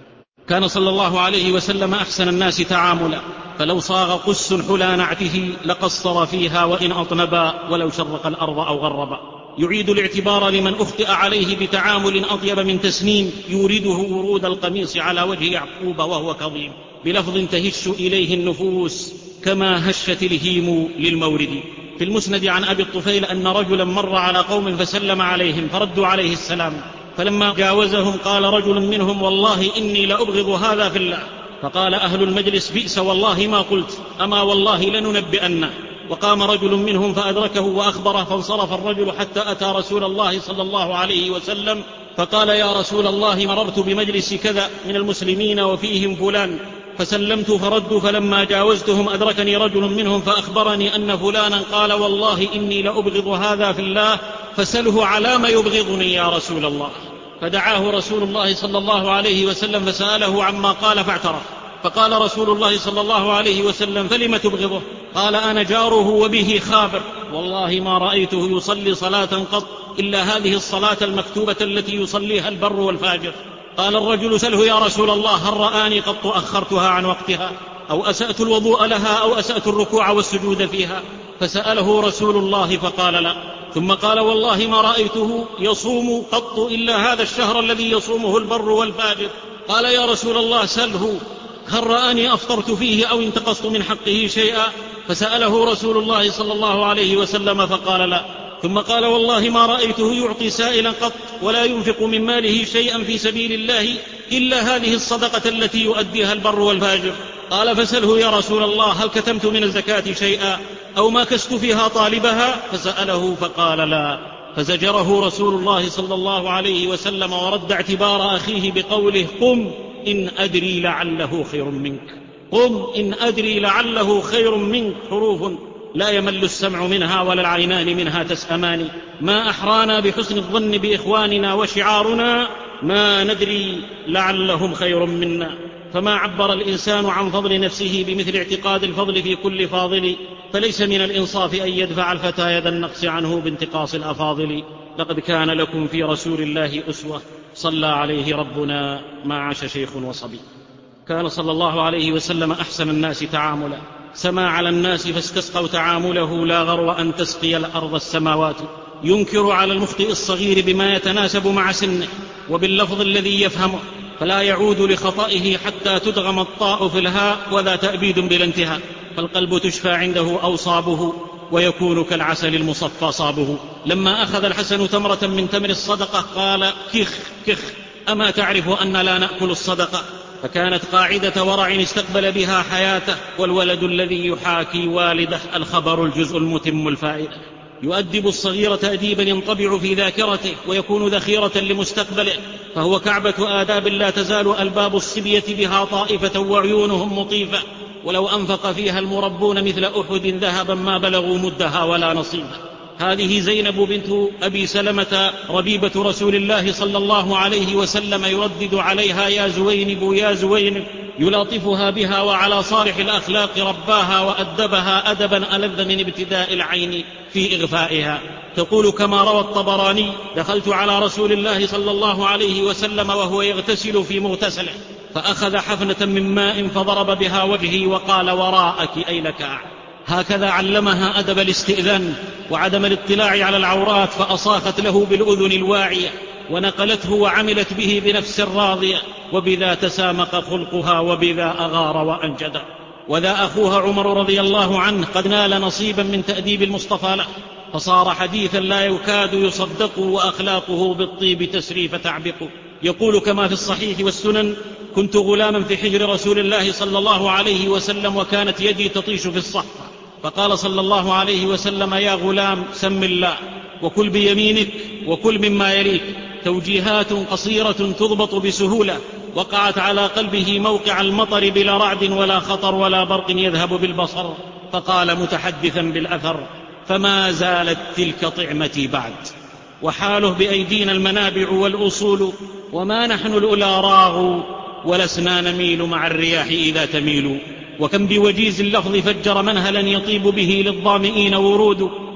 كان صلى الله عليه وسلم أحسن الناس تعاملا، فلو صاغ قس حلى نعته لقصر فيها وإن أطنبا ولو شرق الأرض أو غربا. يعيد الاعتبار لمن أخطئ عليه بتعامل أطيب من تسنيم، يورده ورود القميص على وجه يعقوب وهو كظيم، بلفظ تهش إليه النفوس كما هشت الهيم للمورد. في المسند عن أبي الطفيل أن رجلا مر على قوم فسلم عليهم فردوا عليه السلام، فلما جاوزهم قال رجل منهم: والله إني لأبغض هذا في الله. فقال أهل المجلس: بئس والله ما قلت، أما والله لننبئن. وقام رجل منهم فأدركه وأخبره، فانصرف الرجل حتى أتى رسول الله صلى الله عليه وسلم فقال: يا رسول الله، مررت بمجلس كذا من المسلمين وفيهم فلان، فسلمت فردوا، فلما جاوزتهم أدركني رجل منهم فأخبرني أن فلانا قال: والله إني لأبغض هذا في الله، فسله على ما يبغضني يا رسول الله. فدعاه رسول الله صلى الله عليه وسلم فسأله عما قال فاعترف. فقال رسول الله صلى الله عليه وسلم: فلم تبغضه؟ قال: أنا جاره وبه خابر، والله ما رأيته يصلي صلاة قط إلا هذه الصلاة المكتوبة التي يصليها البر والفاجر. قال الرجل: سله يا رسول الله، هل رآني قط أخرتها عن وقتها أو أسأت الوضوء لها أو أسأت الركوع والسجود فيها؟ فسأله رسول الله فقال: لا. ثم قال: والله ما رأيته يصوم قط إلا هذا الشهر الذي يصومه البر والفاجر. قال: يا رسول الله سله، هل رآني أفطرت فيه أو انتقصت من حقه شيئا؟ فسأله رسول الله صلى الله عليه وسلم فقال: لا. ثم قال: والله ما رأيته يعطي سائلا قط ولا ينفق من ماله شيئا في سبيل الله إلا هذه الصدقة التي يؤديها البر والفاجر. قال: فسله يا رسول الله، هل كتمت من الزكاة شيئا أو ما كست فيها طالبها؟ فسأله فقال: لا. فزجره رسول الله صلى الله عليه وسلم ورد اعتبار أخيه بقوله: قم إن أدري لعله خير منك. قم إن أدري لعله خير منك، حروف لا يمل السمع منها ولا العينان منها تسأمان. ما أحرانا بحسن الظن بإخواننا وشعارنا ما ندري لعلهم خير منا. فما عبر الإنسان عن فضل نفسه بمثل اعتقاد الفضل في كل فاضل، فليس من الإنصاف أن يدفع الفتى يد النقص عنه بانتقاص الأفاضل. لقد كان لكم في رسول الله أسوة، صلى عليه ربنا ما عاش شيخ وصبي. كان صلى الله عليه وسلم أحسن الناس تعاملا، سما على الناس فاستسقوا تعامله، لا غرو أن تسقي الأرض السماوات. ينكر على المخطئ الصغير بما يتناسب مع سنه وباللفظ الذي يفهمه، فلا يعود لخطئه حتى تدغم الطاء في الهاء، وذا تأبيد بلا انتهاء. فالقلب تشفى عنده أوصابه ويكون كالعسل المصفى صابه. لما أخذ الحسن تمرة من تمر الصدقة قال: كخ كخ، أما تعرف أن لا نأكل الصدقة؟ فكانت قاعدة ورع استقبل بها حياته. والولد الذي يحاكي والده الخبر الجزء المتم الفائدة. يؤدب الصغير تأديبا ينطبع في ذاكرته ويكون ذخيرة لمستقبله، فهو كعبة آداب لا تزال ألباب الصبية بها طائفة وعيونهم مطيفة، ولو أنفق فيها المربون مثل أحد ذهبا ما بلغوا مدها ولا نصيبا. هذه زينب بنت أبي سلمة ربيبة رسول الله صلى الله عليه وسلم، يردد عليها: يا زوينب يا زوينب، يلاطفها بها، وعلى صالح الأخلاق رباها وأدبها أدبا ألذ من ابتداء العين في إغفائها. تقول كما روى الطبراني: دخلت على رسول الله صلى الله عليه وسلم وهو يغتسل في مغتسله، فأخذ حفنة من ماء فضرب بها وجهي وقال: وراءك أي لك. هكذا علمها أدب الاستئذان وعدم الاطلاع على العورات، فأصاخت له بالأذن الواعية ونقلته وعملت به بنفس راضية، وبذا تسامق خلقها وبذا أغار وأنجد. وذا أخوها عمر رضي الله عنه قد نال نصيبا من تأديب المصطفى له، فصار حديثا لا يكاد يصدق، وأخلاقه بالطيب تسري فتعبق. يقول كما في الصحيح والسنن: كنت غلاما في حجر رسول الله صلى الله عليه وسلم، وكانت يدي تطيش في الصحفة، فقال صلى الله عليه وسلم: يا غلام سم الله وكل بيمينك وكل مما يليك. توجيهات قصيرة تضبط بسهولة، وقعت على قلبه موقع المطر بلا رعد ولا خطر ولا برق يذهب بالبصر. فقال متحدثا بالأثر: فما زالت تلك طعمتي بعد، وحاله بأيدينا المنابع والأصول، وما نحن الأولى راغوا ولسنا نميل مع الرياح إذا تميل. وكم بوجيز اللفظ فجر منهلا يطيب به للظامئين ورود،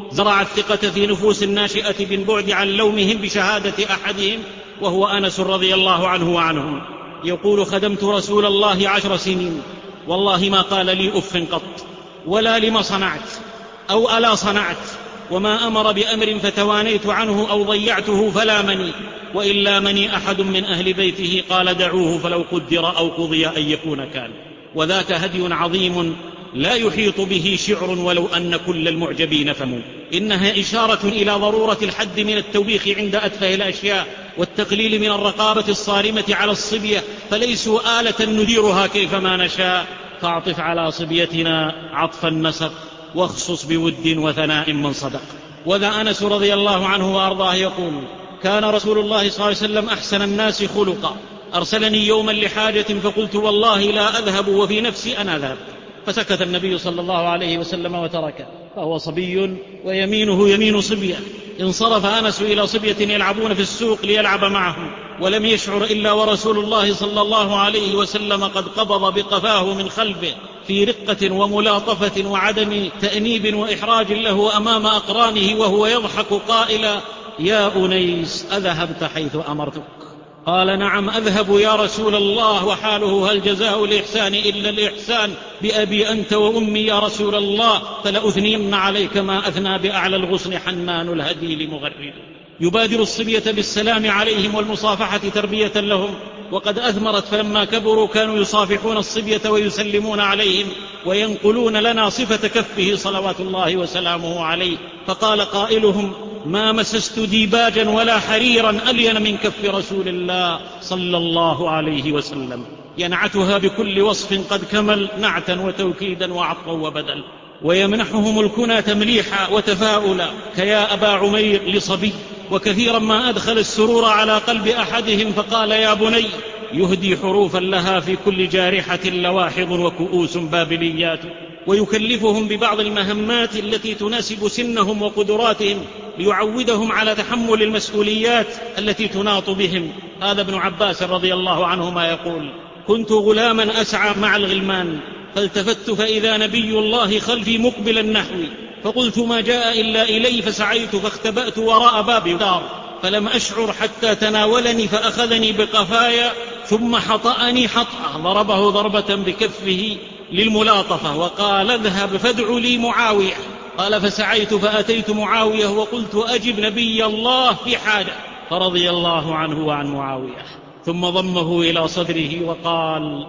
زرع الثقة في نفوس الناشئة بالبعد عن لومهم بشهادة أحدهم وهو أنس رضي الله عنه وعنهم، يقول: خدمت رسول الله 10 سنين، والله ما قال لي أف قط، ولا لم صنعت أو ألا صنعت، وما أمر بأمر فتوانيت عنه أو ضيعته فلامني، وإلا مني أحد من أهل بيته قال: دعوه فلو قدر أو قضي أن يكون كان. وذاك هدي عظيم لا يحيط به شعر ولو أن كل المعجبين فموا. إنها إشارة إلى ضرورة الحد من التوبيخ عند أتفه الأشياء، والتقليل من الرقابة الصارمة على الصبية، فليسوا آلة نديرها كيفما نشاء. فاعطف على صبيتنا عطف النسق، واخصص بود وثناء من صدق. وذا أنس رضي الله عنه وأرضاه يقول: كان رسول الله صلى الله عليه وسلم أحسن الناس خلقا، أرسلني يوما لحاجة فقلت: والله لا أذهب وفي نفسي أنا ذهب، فسكت النبي صلى الله عليه وسلم وتركه، فهو صبي ويمينه يمين صبية. انصرف أنس إلى صبية يلعبون في السوق ليلعب معهم، ولم يشعر إلا ورسول الله صلى الله عليه وسلم قد قبض بقفاه من خلفه في رقة وملاطفة وعدم تأنيب وإحراج له أمام أقرانه، وهو يضحك قائلا: يا أنيس، أذهبت حيث أمرتك؟ قال: نعم أذهب يا رسول الله، وحاله هل جزاء الإحسان إلا الإحسان، بأبي أنت وأمي يا رسول الله، فلأثنين عليك ما أثنى بأعلى الغصن حنان الهديل مغرد. يبادر الصبية بالسلام عليهم والمصافحة تربية لهم، وقد أثمرت، فلما كبروا كانوا يصافحون الصبية ويسلمون عليهم، وينقلون لنا صفة كفه صلوات الله وسلامه عليه. فقال قائلهم: ما مسست ديباجا ولا حريرا ألين من كف رسول الله صلى الله عليه وسلم، ينعتها بكل وصف قد كمل، نعتا وتوكيدا وعطفا وبدل. ويمنحهم الكنى تمليحا وتفاؤلا، كيا أبا عمير لصبي. وكثيرا ما أدخل السرور على قلب أحدهم فقال: يا بني، يهدي حروفا لها في كل جارحة لواحظ وكؤوس بابليات. ويكلفهم ببعض المهمات التي تناسب سنهم وقدراتهم، ليعودهم على تحمل المسؤوليات التي تناط بهم. هذا ابن عباس رضي الله عنهما يقول: كنت غلاما أسعى مع الغلمان، فالتفت فإذا نبي الله خلفي مقبلا نحوي، فقلت: ما جاء إلا إلي، فسعيت فاختبأت وراء باب دار، فلم أشعر حتى تناولني فأخذني بقفايا، ثم حطأني حطأة، ضربه ضربة بكفه للملاطفة، وقال: اذهب فادع لي معاوية. قال: فسعيت فأتيت معاوية وقلت: أجب نبي الله في حاجة، فرضي الله عنه وعن معاوية، ثم ضمه إلى صدره وقال: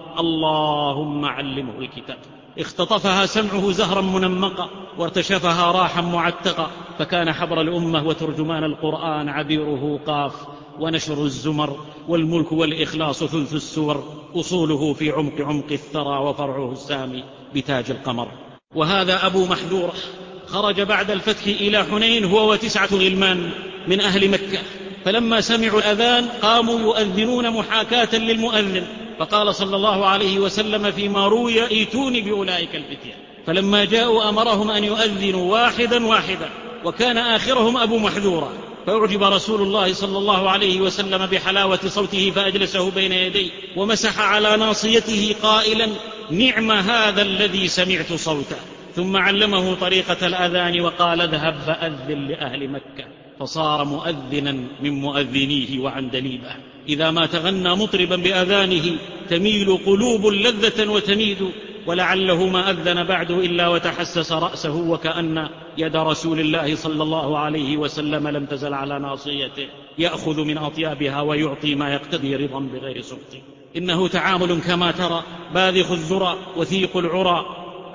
اللهم علمه الكتاب. اختطفها سمعه زهرا منمقا، وارتشفها راحا معتقا، فكان حبر الأمة وترجمان القرآن، عبيره قاف ونشر الزمر، والملك والإخلاص ثلث السور، أصوله في عمق عمق الثرى، وفرعه السامي بتاج القمر. وهذا أبو محذورة خرج بعد الفتح إلى حنين هو و9 غلمان من أهل مكة، فلما سمعوا الأذان قاموا يؤذنون محاكاة للمؤذن، فقال صلى الله عليه وسلم فيما روي: ائتوني بأولئك الفتية. فلما جاءوا أمرهم أن يؤذنوا واحدا واحدا، وكان آخرهم أبو محذورة، فأعجب رسول الله صلى الله عليه وسلم بحلاوة صوته، فأجلسه بين يديه ومسح على ناصيته قائلا: نعم هذا الذي سمعت صوته. ثم علمه طريقة الأذان وقال: اذهب فأذن لأهل مكة، فصار مؤذنا من مؤذنيه وعندليبه. إذا ما تغنى مطربا بأذانه تميل قلوب لذة وتميد، ولعله ما أذن بعد إلا وتحسس رأسه، وكأن يد رسول الله صلى الله عليه وسلم لم تزل على ناصيته، يأخذ من أطيابها ويعطي ما يقتضي رضا بغير سخط. إنه تعامل كما ترى، باذخ الذرى وثيق العرى،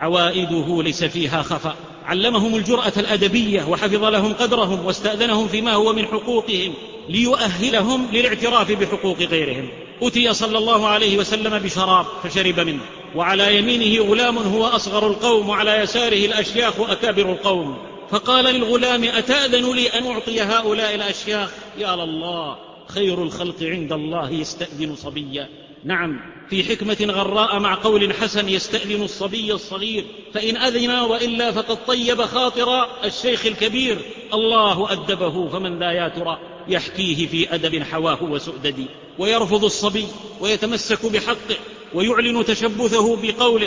عوائده ليس فيها خفا. علمهم الجرأة الأدبية، وحفظ لهم قدرهم، واستأذنهم فيما هو من حقوقهم ليؤهلهم للاعتراف بحقوق غيرهم. أتي صلى الله عليه وسلم بشراب فشرب منه، وعلى يمينه غلام هو أصغر القوم، وعلى يساره الأشياخ أكابر القوم، فقال للغلام: أتأذن لي أن أعطي هؤلاء الأشياخ؟ يا الله، خير الخلق عند الله يستأذن صبيا. نعم، في حكمة غراء مع قول حسن يستأذن الصبي الصغير، فإن أذن وإلا فقد طيب خاطر الشيخ الكبير. الله أدبه، فمن ذا يا ترى يحكيه في أدب حواه وسؤدد. ويرفض الصبي ويتمسك بحقه، ويعلن تشبثه بقوله: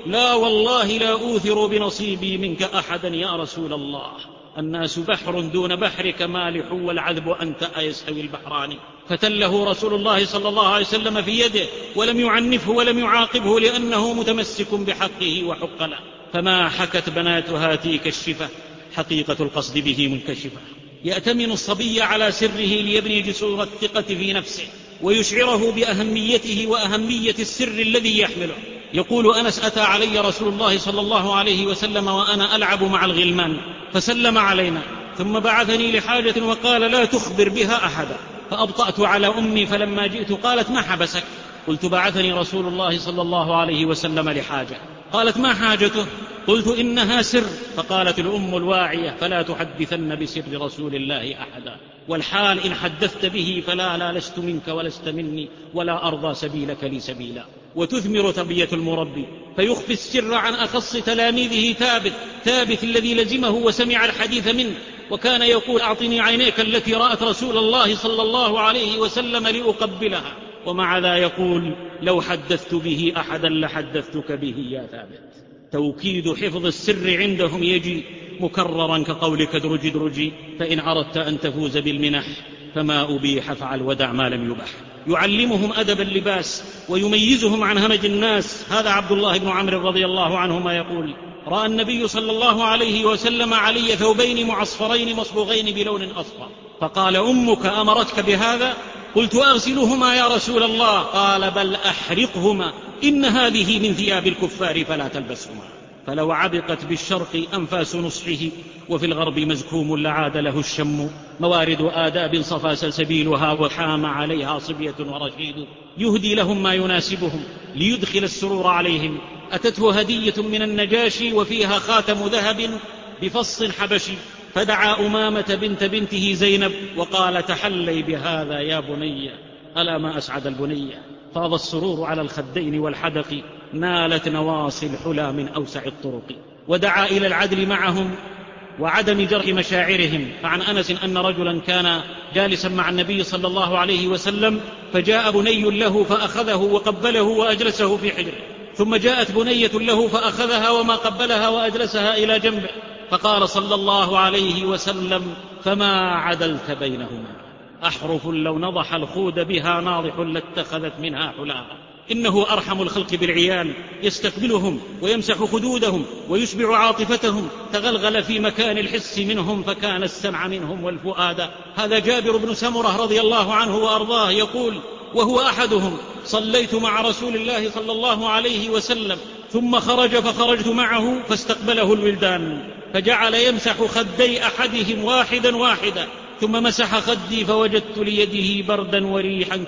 لا والله لا أوثر بنصيبي منك أحدا يا رسول الله، الناس بحر دون بحرك مالح والعذب أنت أيستوي البحران. فتله رسول الله صلى الله عليه وسلم في يده ولم يعنفه ولم يعاقبه لأنه متمسك بحقه وحق له. فما حكت بنات هاتيك الشفة حقيقة القصد به منكشفة. يأتمن الصبي على سره ليبني جسور الثقة في نفسه ويشعره بأهميته وأهمية السر الذي يحمله. يقول أنس: أتى علي رسول الله صلى الله عليه وسلم وأنا ألعب مع الغلمان فسلم علينا ثم بعثني لحاجة وقال: لا تخبر بها أحدا. فأبطأت على أمي فلما جئت قالت: ما حبسك؟ قلت: بعثني رسول الله صلى الله عليه وسلم لحاجة. قالت: ما حاجته؟ قلت: إنها سر. فقالت الأم الواعية: فلا تحدثن بسر رسول الله أحدا، والحال إن حدثت به فلا لست منك ولست مني ولا أرضى سبيلك لي سبيلا. وتثمر تربية المربي فيخفي السر عن أخص تلاميذه ثابت الذي لزمه وسمع الحديث منه، وكان يقول: أعطني عينيك التي رأت رسول الله صلى الله عليه وسلم لأقبلها. ومع ذا يقول: لو حدثت به أحدا لحدثتك به يا ثابت. توكيد حفظ السر عندهم يجي مكررا كقولك: ادرج ادرجي، فإن أردت أن تفوز بالمنح فما أبيح فعل ودع ما لم يبح. يعلمهم أدب اللباس ويميزهم عن همج الناس. هذا عبد الله بن عمرو رضي الله عنهما يقول: رأى النبي صلى الله عليه وسلم علي ثوبين معصفرين مصبوغين بلون أصفر، فقال: أمك أمرتك بهذا؟ قلت: أغسلهما يا رسول الله. قال: بل أحرقهما، إن هذه من ثياب الكفار فلا تلبسهما. فلو عبقت بالشرق أنفاس نصحه وفي الغرب مزكوم لعاد له الشم. موارد آداب صفى سلسبيلها وحام عليها صبية ورشيد، يهدي لهم ما يناسبهم ليدخل السرور عليهم. أتته هدية من النجاشي وفيها خاتم ذهب بفص حبشي، فدعا أمامة بنت بنته زينب وقال: تحلي بهذا يا بني. ألا ما أسعد البنية، فاض السرور على الخدين والحدق، نالت نواصي الحلى من أوسع الطرق. ودعا إلى العدل معهم وعدم جرح مشاعرهم. فعن أنس أن رجلا كان جالسا مع النبي صلى الله عليه وسلم، فجاء بني له فأخذه وقبله وأجلسه في حجره، ثم جاءت بنية له فأخذها وما قبلها وأجلسها إلى جنبه، فقال صلى الله عليه وسلم: فما عدلت بينهما، أحرف لو نضح الخود بها ناضح لاتخذت منها حلاها. إنه أرحم الخلق بالعيال، يستقبلهم ويمسح خدودهم ويشبع عاطفتهم. تغلغل في مكان الحس منهم فكان السمع منهم والفؤاد. هذا جابر بن سمرة رضي الله عنه وأرضاه يقول وهو أحدهم: صليت مع رسول الله صلى الله عليه وسلم ثم خرج فخرجت معه فاستقبله الولدان، فجعل يمسح خدي أحدهم واحدا واحدا، ثم مسح خدي فوجدت ليده بردا وريحا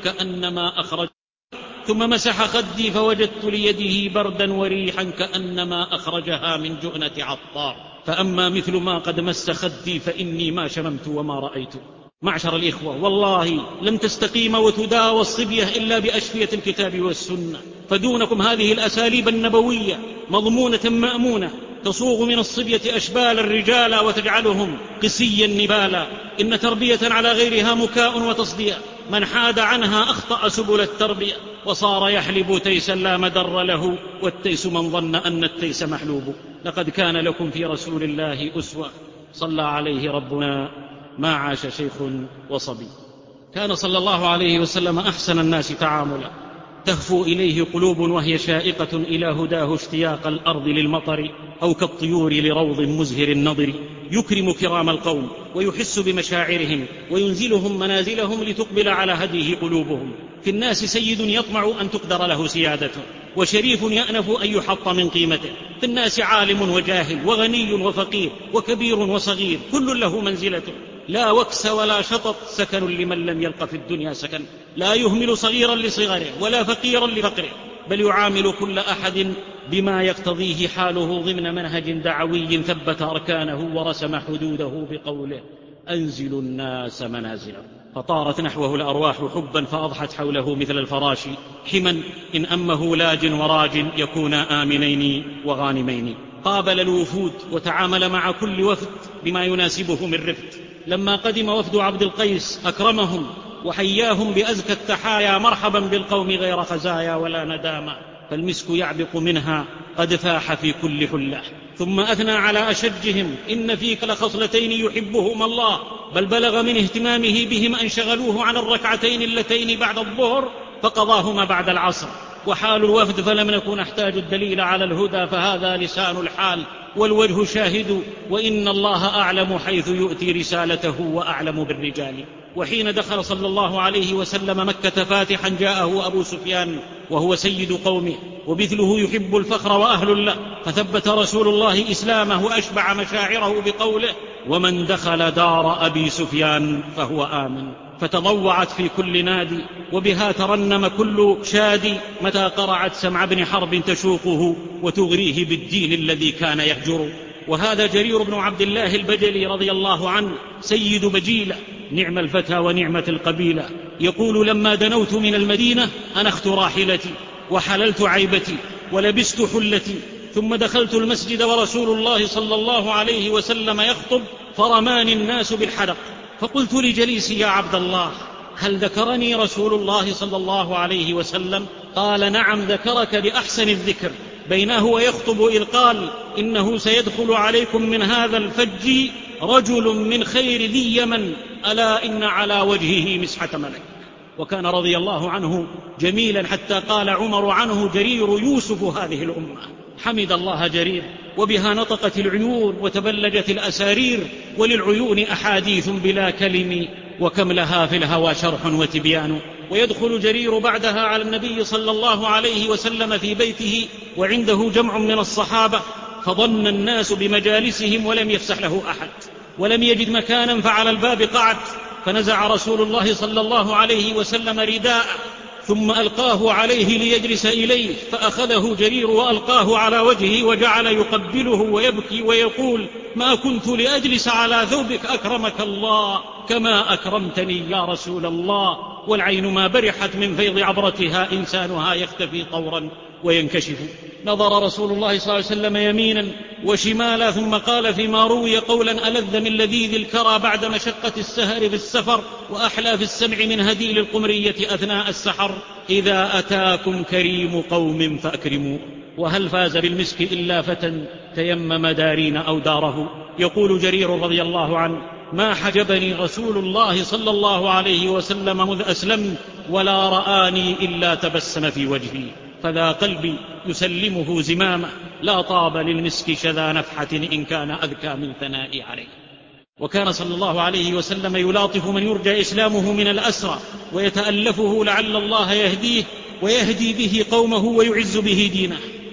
كأنما أخرجها من جؤنة عطار. فأما مثل ما قد مس خدي فإني ما شممت وما رأيت. معشر الإخوة، والله لن تستقيم وتداوى الصبية إلا بأشفية الكتاب والسنة، فدونكم هذه الأساليب النبوية مضمونة مأمونة تصوغ من الصبية أشبال الرجال وتجعلهم قسيا نبالا. إن تربية على غيرها مكاء وتصدية، من حاد عنها أخطأ سبل التربية، وصار يحلب تيسا لا مدر له، والتيس من ظن أن التيس محلوب. لقد كان لكم في رسول الله أسوة، صلى عليه ربنا ما عاش شيخ وصبي. كان صلى الله عليه وسلم أحسن الناس تعاملا، تهفو إليه قلوب وهي شائقة إلى هداه اشتياق الأرض للمطر، أو كالطيور لروض مزهر النضر. يكرم كرام القوم ويحس بمشاعرهم وينزلهم منازلهم لتقبل على هديه قلوبهم. في الناس سيد يطمع أن تقدر له سيادته، وشريف يأنف أن يحط من قيمته. في الناس عالم وجاهل وغني وفقير وكبير وصغير، كل له منزلته، لا وكس ولا شطط، سكن لمن لم يلق في الدنيا سكن. لا يهمل صغيرا لصغره ولا فقيرا لفقره، بل يعامل كل أحد بما يقتضيه حاله ضمن منهج دعوي ثبت أركانه ورسم حدوده بقوله: أنزلوا الناس منازله. فطارت نحوه الأرواح حبا فأضحت حوله مثل الفراش، حما إن أمه لاج وراج يكونا آمنين وغانمين. قابل الوفود وتعامل مع كل وفد بما يناسبه من رفد. لما قدم وفد عبد القيس أكرمهم وحياهم بأزكى التحايا: مرحبا بالقوم غير خزايا ولا نداما، فالمسك يعبق منها قد فاح في كل حلة. ثم أثنى على أشجهم: إن فيك لخصلتين يحبهما الله، بل بلغ من اهتمامه بهم أن شغلوه عن الركعتين اللتين بعد الظهر فقضاهما بعد العصر. وحال الوفد فلم نكن نحتاج الدليل على الهدى، فهذا لسان الحال والوجه شاهد، وإن الله أعلم حيث يؤتي رسالته وأعلم بالرجال. وحين دخل صلى الله عليه وسلم مكة فاتحا جاءه أبو سفيان وهو سيد قومه، ومثله يحب الفخر وأهل له، فثبت رسول الله إسلامه وأشبع مشاعره بقوله: ومن دخل دار أبي سفيان فهو آمن. فتضوعت في كل نادي، وبها ترنم كل شادي متى قرعت سمع بن حرب تشوقه وتغريه بالدين الذي كان يهجر. وهذا جرير بن عبد الله البجلي رضي الله عنه سيد بجيلة، نعم الفتى ونعمة القبيلة، يقول: لما دنوت من المدينة أنخت راحلتي وحللت عيبتي ولبست حلتي، ثم دخلت المسجد ورسول الله صلى الله عليه وسلم يخطب، فرماني الناس بالحدق، فقلت لجليسي: يا عبد الله، هل ذكرني رسول الله صلى الله عليه وسلم؟ قال: نعم ذكرك بأحسن الذكر. بينه ويخطب إذ قال: إنه سيدخل عليكم من هذا الفج رجل من خير ذي يمن، ألا إن على وجهه مسحة ملك. وكان رضي الله عنه جميلا حتى قال عمر عنه: جرير يوسف هذه الأمة. حمد الله جرير، وبها نطقت العيون وتبلجت الأسارير، وللعيون أحاديث بلا كلم، وكم لها في الهوى شرح وتبيان. ويدخل جرير بعدها على النبي صلى الله عليه وسلم في بيته وعنده جمع من الصحابة، فظن الناس بمجالسهم ولم يفسح له أحد، ولم يجد مكانا فعلى الباب قعد، فنزع رسول الله صلى الله عليه وسلم رداءه ثم ألقاه عليه ليجلس إليه، فأخذه جرير وألقاه على وجهه وجعل يقبله ويبكي ويقول: ما كنت لأجلس على ثوبك أكرمك الله كما أكرمتني يا رسول الله. والعين ما برحت من فيض عبرتها إنسانها يختفي طورا وينكشف. نظر رسول الله صلى الله عليه وسلم يمينا وشمالا، ثم قال فيما روي قولا ألذ من لذيذ الكرى بعد مشقة السهر في السفر، وأحلى في السمع من هديل القمرية أثناء السحر: إذا أتاكم كريم قوم فأكرموا. وهل فاز بالمسك إلا فتى تيمم دارين أو داره؟ يقول جرير رضي الله عنه: ما حجبني رسول الله صلى الله عليه وسلم مذ أسلمت، ولا رآني إلا تبسم في وجهي، فذا قلبي يسلمه زمامه، لا طاب للمسك شذا نفحة إن كان أذكى من ثنائي عليه. وكان صلى الله عليه وسلم يلاطف من يرجى إسلامه من الأسرى، ويتألفه لعل الله يهديه ويهدي به قومه ويعز به دينه،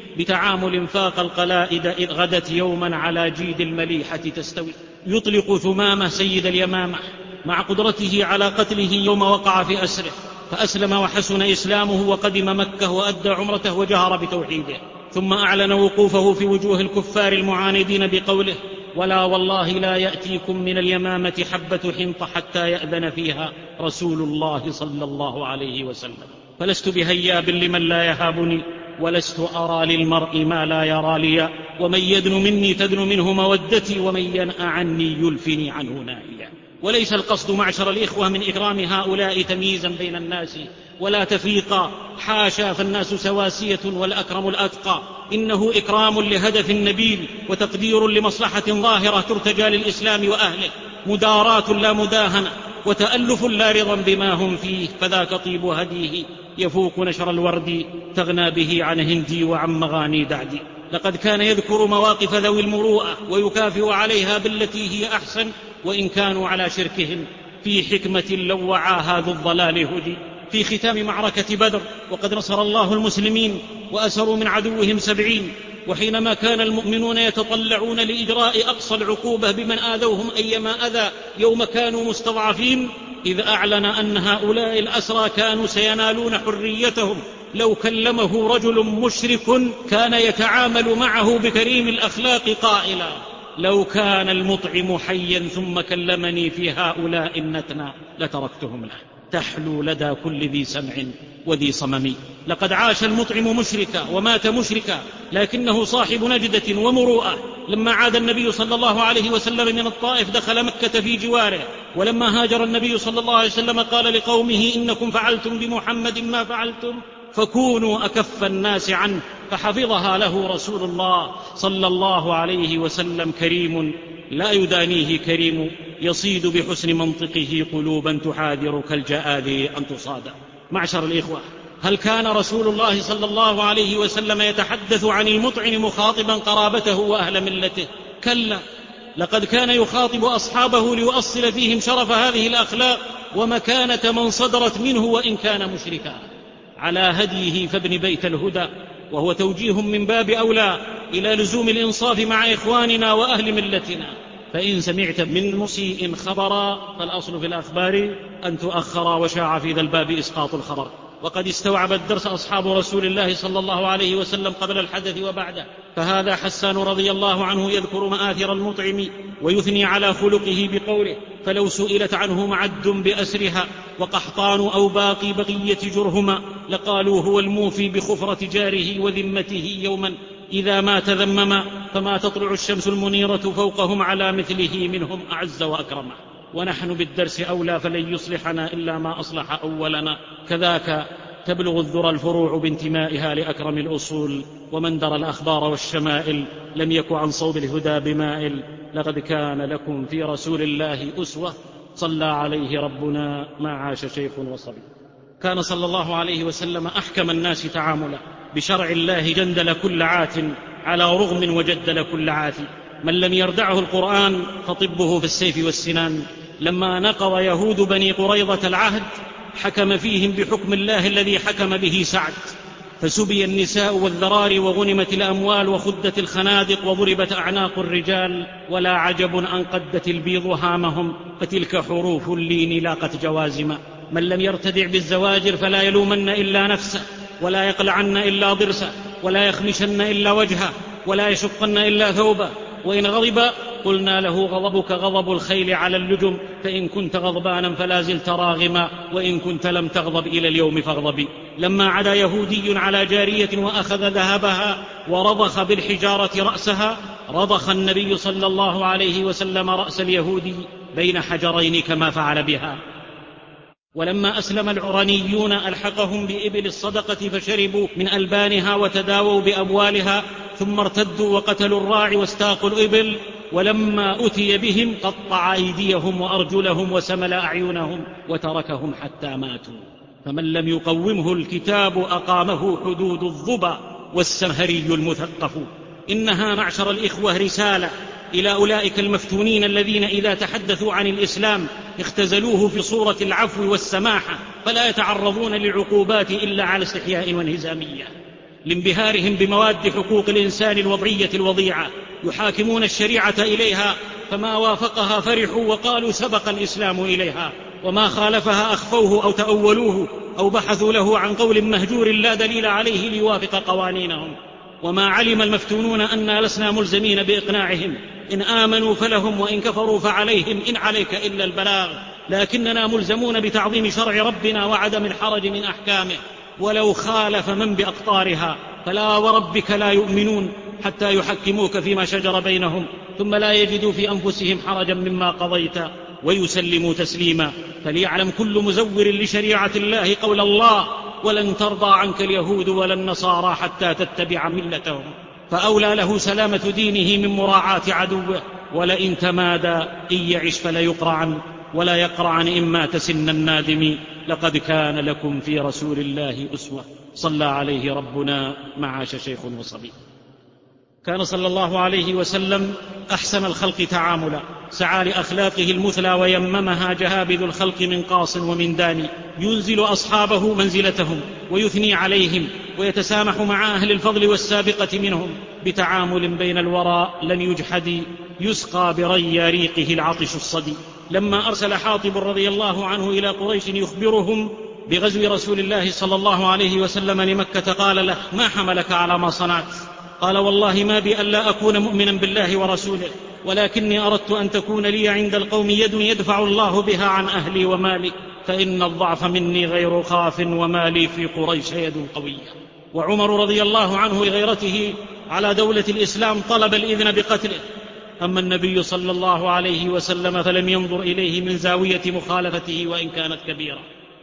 بتعامل فاق القلائد إذ غدت يوما على جيد المليحة تستوي. يطلق ثمامة سيد اليمامة مع قدرته على قتله يوم وقع في أسره، فأسلم وحسن إسلامه وقدم مكة وأدى عمرته وجهر بتوحيده، ثم أعلن وقوفه في وجوه الكفار المعاندين بقوله: ولا والله لا يأتيكم من اليمامة حبة حنط حتى يأذن فيها رسول الله صلى الله عليه وسلم. فلست بهياب لمن لا يهابني، ولست أرى للمرء ما لا يرى لي، ومن يدن مني تدن منه مودتي، ومن ينأ عني يلفني عنه نائيا. وليس القصد معشر الإخوة من إكرام هؤلاء تمييزا بين الناس ولا تفريقا، حاشا، فالناس سواسية والأكرم الأتقى، إنه إكرام لهدف نبيل وتقدير لمصلحة ظاهرة ترتجى للإسلام وأهله، مداراة لا مداهنة، وتألف لا رضا بما هم فيه، فذاك طيب هديه يفوق نشر الورد، تغنى به عن هندي وعن مغاني دعدي. لقد كان يذكر مواقف ذوي المروءة ويكافئ عليها بالتي هي أحسن، وإن كانوا على شركهم، في حكمة لو وعاها ذو الضلال هدي. في ختام معركة بدر وقد نصر الله المسلمين وأسروا من عدوهم 70، وحينما كان المؤمنون يتطلعون لإجراء أقصى العقوبة بمن آذوهم أيما أذى يوم كانوا مستضعفين، إذ أعلن أن هؤلاء الأسرى كانوا سينالون حريتهم لو كلمه رجل مشرك كان يتعامل معه بكريم الأخلاق قائلا: لو كان المطعم حيا ثم كلمني في هؤلاء النتنى لتركتهم له. تحلو لدى كل ذي سمع وذي صمم. لقد عاش المطعم مشركا ومات مشركا، لكنه صاحب نجدة ومروءة. لما عاد النبي صلى الله عليه وسلم من الطائف دخل مكة في جواره، ولما هاجر النبي صلى الله عليه وسلم قال لقومه: إنكم فعلتم بمحمد ما فعلتم، فكونوا أكف الناس عنه فحفظها له رسول الله صلى الله عليه وسلم كريم لا يدانيه كريم، يصيد بحسن منطقه قلوبا تحاذر كالجآذر أن تصاد. معشر الإخوة، هل كان رسول الله صلى الله عليه وسلم يتحدث عن المطعم مخاطبا قرابته وأهل ملته؟ كلا، لقد كان يخاطب أصحابه ليؤصل فيهم شرف هذه الأخلاق ومكانة من صدرت منه وإن كان مشركا، على هديه فابن بيت الهدى، وهو توجيه من باب أولى إلى لزوم الإنصاف مع إخواننا وأهل ملتنا. فإن سمعت من مسيء خبرا فالأصل في الأخبار أن تؤخر، وشاع في ذا الباب إسقاط الخبر. وقد استوعب الدرس أصحاب رسول الله صلى الله عليه وسلم قبل الحدث وبعده، فهذا حسان رضي الله عنه يذكر مآثر المطعم ويثني على خلقه بقوله: فلو سئلت عنه معد بأسرها وقحطان أو باقي بقية جرهما لقالوا هو الموفي بخفرة جاره وذمته يوما إذا ما تذمما، فما تطلع الشمس المنيرة فوقهم على مثله منهم أعز وأكرم. ونحن بالدرس أولى، فلن يصلحنا إلا ما أصلح أولنا. كذاك تبلغ الذرى الفروع بانتمائها لأكرم الأصول، ومن درى الأخبار والشمائل لم يك عن صوب الهدى بمائل. لقد كان لكم في رسول الله أسوة، صلى عليه ربنا ما عاش شيخ وصبي. كان صلى الله عليه وسلم أحكم الناس تعاملا، بشرع الله جندل كل عات على رغم وجدل كل عات. من لم يردعه القرآن فطبه في السيف والسنان. لما نقض يهود بني قريظة العهد حكم فيهم بحكم الله الذي حكم به سعد، فسبي النساء والذرار وغنمت الأموال وخدت الخنادق وضربت أعناق الرجال، ولا عجب أن قدت البيض هامهم، فتلك حروف اللين لاقت جوازما. من لم يرتدع بالزواجر فلا يلومن إلا نفسه، ولا يقلعن إلا ضرسه، ولا يخمشن إلا وجهه، ولا يشقن إلا ثوبه. وإن غضب قلنا له غضبك غضب الخيل على اللجم، فإن كنت غضبانا فلا زلت راغما، وإن كنت لم تغضب إلى اليوم فاغضبي. لما عدا يهودي على جارية وأخذ ذهبها ورضخ بالحجارة رأسها، رضخ النبي صلى الله عليه وسلم رأس اليهودي بين حجرين كما فعل بها. ولما أسلم العرنيون ألحقهم بإبل الصدقة فشربوا من ألبانها وتداووا بأبوالها، ثم ارتدوا وقتلوا الراعي واستاقوا الإبل. ولما أتي بهم قطع أيديهم وأرجلهم وسمل أعينهم وتركهم حتى ماتوا. فمن لم يقومه الكتاب أقامه حدود الظبا والسمهري المثقف. إنها معشر الإخوة رسالة إلى أولئك المفتونين الذين إذا تحدثوا عن الإسلام اختزلوه في صورة العفو والسماحة، فلا يتعرضون للعقوبات إلا على استحياء وانهزامية، لانبهارهم بمواد حقوق الإنسان الوضعية الوضيعة، يحاكمون الشريعة إليها، فما وافقها فرحوا وقالوا سبق الإسلام إليها، وما خالفها أخفوه أو تأولوه أو بحثوا له عن قول مهجور لا دليل عليه ليوافق قوانينهم. وما علم المفتونون أننا لسنا ملزمين بإقناعهم، إن آمنوا فلهم وإن كفروا فعليهم، إن عليك إلا البلاغ، لكننا ملزمون بتعظيم شرع ربنا وعدم الحرج من أحكامه، ولو خالف من بأقطارها فلا وربك لا يؤمنون حتى يحكموك فيما شجر بينهم، ثم لا يجدوا في أنفسهم حرجا مما قضيت ويسلموا تسليما. فليعلم كل مزور لشريعة الله قول الله: ولن ترضى عنك اليهود ولا النصارى حتى تتبع ملتهم. فأولى له سلامة دينه من مراعاة عدوه. ولئن تمادى إن يعش فلا يقرعن ولا يقرعن إن مات سن النادم. لقد كان لكم في رسول الله أسوة، صلى عليه ربنا ما عاش شيخ وصبي. كان صلى الله عليه وسلم أحسن الخلق تعاملا، سعى لأخلاقه المثلى ويممها جهابذ الخلق من قاص ومن داني، ينزل أصحابه منزلتهم ويثني عليهم ويتسامح مع أهل الفضل والسابقة منهم بتعامل بين الوراء لم يجحد، يسقى بري ريقه العطش الصدي. لما أرسل حاطب رضي الله عنه إلى قريش يخبرهم بغزو رسول الله صلى الله عليه وسلم لمكة قال له: ما حملك على ما صنعت؟ قال: والله ما بي ألا أكون مؤمنا بالله ورسوله، ولكني أردت أن تكون لي عند القوم يد يدفع الله بها عن أهلي ومالي، فإن الضعف مني غير خاف ومالي في قريش يد قوية. وعمر رضي الله عنه لغيرته على دولة الإسلام طلب الإذن بقتله. أما النبي صلى الله عليه وسلم فلم ينظر إليه من زاوية مخالفته وإن كانت كبيرة،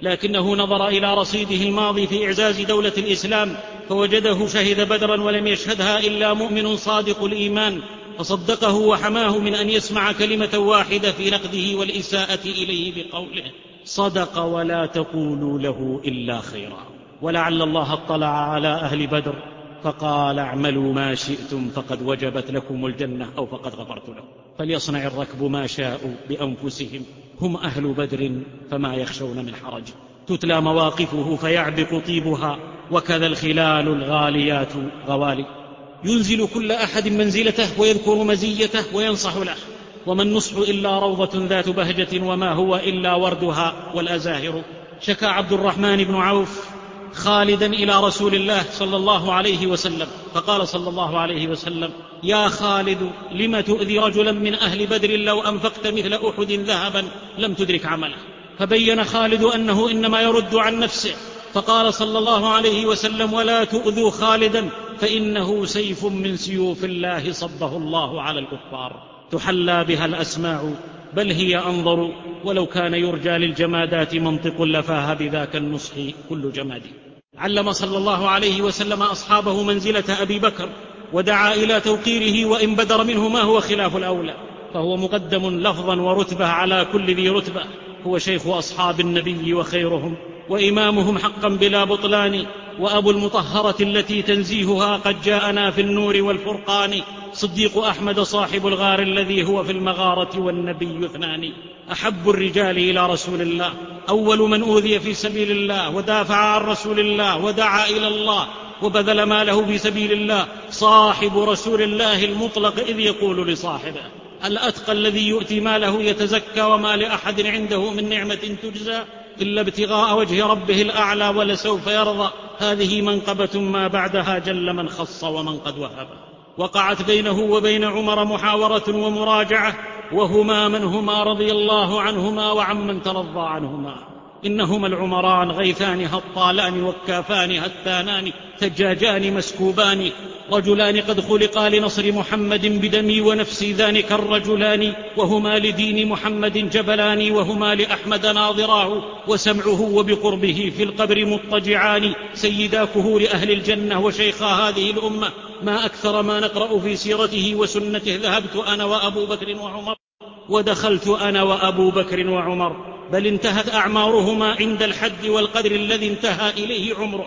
لكنه نظر إلى رصيده الماضي في إعزاز دولة الإسلام فوجده شهد بدرا ولم يشهدها إلا مؤمن صادق الإيمان، فصدقه وحماه من أن يسمع كلمة واحدة في نقده والإساءة إليه بقوله: صدق ولا تقولوا له إلا خيرا. ولعل الله اطلع على أهل بدر فقال: اعملوا ما شئتم فقد وجبت لكم الجنة أو فقد غفرت لكم. فليصنع الركب ما شاءوا بأنفسهم، هم أهل بدر فما يخشون من حرج. تتلى مواقفه فيعبق طيبها، وكذا الخلال الغاليات غوالي. ينزل كل أحد منزلته ويذكر مزيته وينصح له، وما النصح إلا روضة ذات بهجة وما هو إلا وردها والأزاهر. شكى عبد الرحمن بن عوف خالدا إلى رسول الله صلى الله عليه وسلم، فقال صلى الله عليه وسلم: يا خالد، لم تؤذي رجلا من أهل بدر لو أنفقت مثل أحد ذهبا لم تدرك عمله؟ فبين خالد أنه إنما يرد عن نفسه، فقال صلى الله عليه وسلم: ولا تؤذوا خالدا فإنه سيف من سيوف الله صبه الله على الكفار، تحلى بها الأسماع بل هي أنظر، ولو كان يرجى للجمادات منطق لفاها بذاك النصح كل جماد. علم صلى الله عليه وسلم أصحابه منزلة أبي بكر، ودعا إلى توقيره، وإن بدر منه ما هو خلاف الأولى، فهو مقدم لفظا ورتبة على كل ذي رتبة. هو شيخ أصحاب النبي وخيرهم، وإمامهم حقا بلا بطلان، وأبو المطهرة التي تنزيهها قد جاءنا في النور والفرقان. صديق أحمد صاحب الغار الذي هو في المغارة والنبي اثنان. أحب الرجال إلى رسول الله، أول من أوذي في سبيل الله ودافع عن رسول الله ودعا إلى الله وبذل ماله في سبيل الله. صاحب رسول الله المطلق إذ يقول لصاحبه: الأتقى الذي يؤتي ماله يتزكى وما لأحد عنده من نعمة تجزى إلا ابتغاء وجه ربه الأعلى ولسوف يرضى. هذه منقبة ما بعدها جل من خص ومن قد وهب. وقعت بينه وبين عمر محاورة ومراجعة، وهما من هما رضي الله عنهما وعمن ترضى عنهما. إنهما العمران غيثان هطالان وكافان هتانان ثجاجان مسكوبان، رجلان قد خلقا لنصر محمد بدمي ونفسي، ذلك الرجلان وهما لدين محمد جبلان، وهما لأحمد ناظراه وسمعه وبقربه في القبر مضطجعان، سيداكه لأهل الجنة وشيخا هذه الأمة، ما أكثر ما نقرأ في سيرته وسنته. ذهبت أنا وأبو بكر وعمر ودخلت أنا وأبو بكر وعمر، بل انتهت أعمارهما عند الحد والقدر الذي انتهى إليه عمره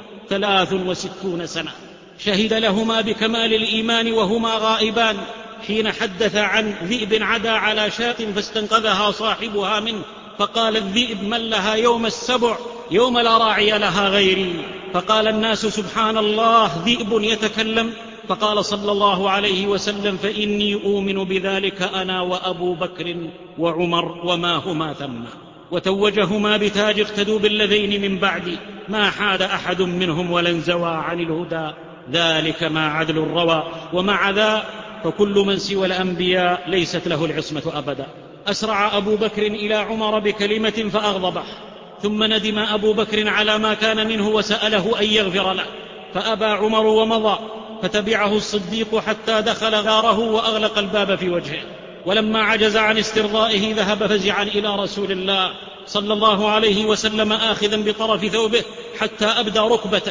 63 سنة. شهد لهما بكمال الإيمان وهما غائبان، حين حدث عن ذئب عدا على شاة فاستنقذها صاحبها منه، فقال الذئب: من لها يوم السبع يوم لا راعي لها غيري؟ فقال الناس: سبحان الله، ذئب يتكلم؟ فقال صلى الله عليه وسلم: فإني أؤمن بذلك أنا وأبو بكر وعمر وما هما ثم. وتوجهما بتاج اقتدوا بالذين من بعدي، ما حاد أحد منهم ولا انزوى عن الهدى، ذلك ما عدل الروى. ومع ذا فكل من سوى الأنبياء ليست له العصمة أبدا. أسرع أبو بكر إلى عمر بكلمة فأغضبه، ثم ندم أبو بكر على ما كان منه وسأله أن يغفر له، فأبى عمر ومضى، فتبعه الصديق حتى دخل غاره وأغلق الباب في وجهه. ولما عجز عن استرضائه ذهب فزعا إلى رسول الله صلى الله عليه وسلم آخذا بطرف ثوبه حتى أبدى ركبته،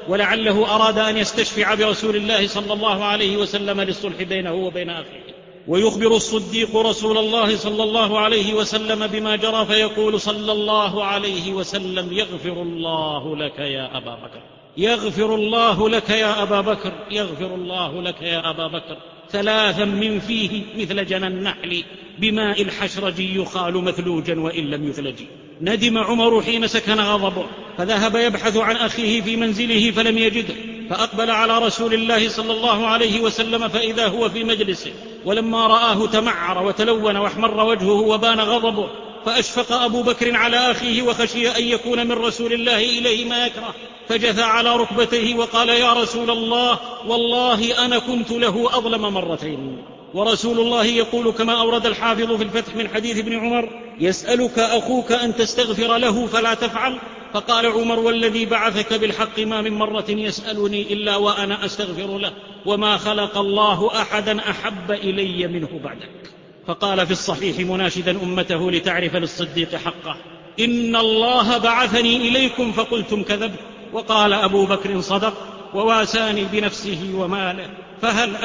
ولعله أراد أن يستشفع برسول الله صلى الله عليه وسلم للصلح بينه وبين أخيه. ويخبر الصديق رسول الله صلى الله عليه وسلم بما جرى، فيقول صلى الله عليه وسلم: يغفر الله لك يا أبا بكر، يغفر الله لك يا أبا بكر، يغفر الله لك يا أبا بكر، ثلاثا من فيه مثل جنى النحل بماء الحشرج يخال مثلوجا وإن لم يثلج. ندم عمر حين سكن غضبه، فذهب يبحث عن أخيه في منزله فلم يجده، فأقبل على رسول الله صلى الله عليه وسلم فإذا هو في مجلسه، ولما رآه تمعر وتلون واحمر وجهه وبان غضبه، فأشفق أبو بكر على أخيه وخشي أن يكون من رسول الله إليه ما يكره، فجثى على ركبتيه وقال: يا رسول الله، والله أنا كنت له أظلم مرتين، ورسول الله يقول كما أورد الحافظ في الفتح من حديث ابن عمر: يسألك أخوك أن تستغفر له فلا تفعل. فقال عمر: والذي بعثك بالحق ما من مرة يسألني إلا وأنا أستغفر له، وما خلق الله أحدا أحب إلي منه بعدك. فقال في الصحيح مناشدا أمته لتعرف للصديق حقه: إن الله بعثني إليكم فقلتم كذبت. وقال أبو بكر صدق وواساني بنفسه وماله، فهل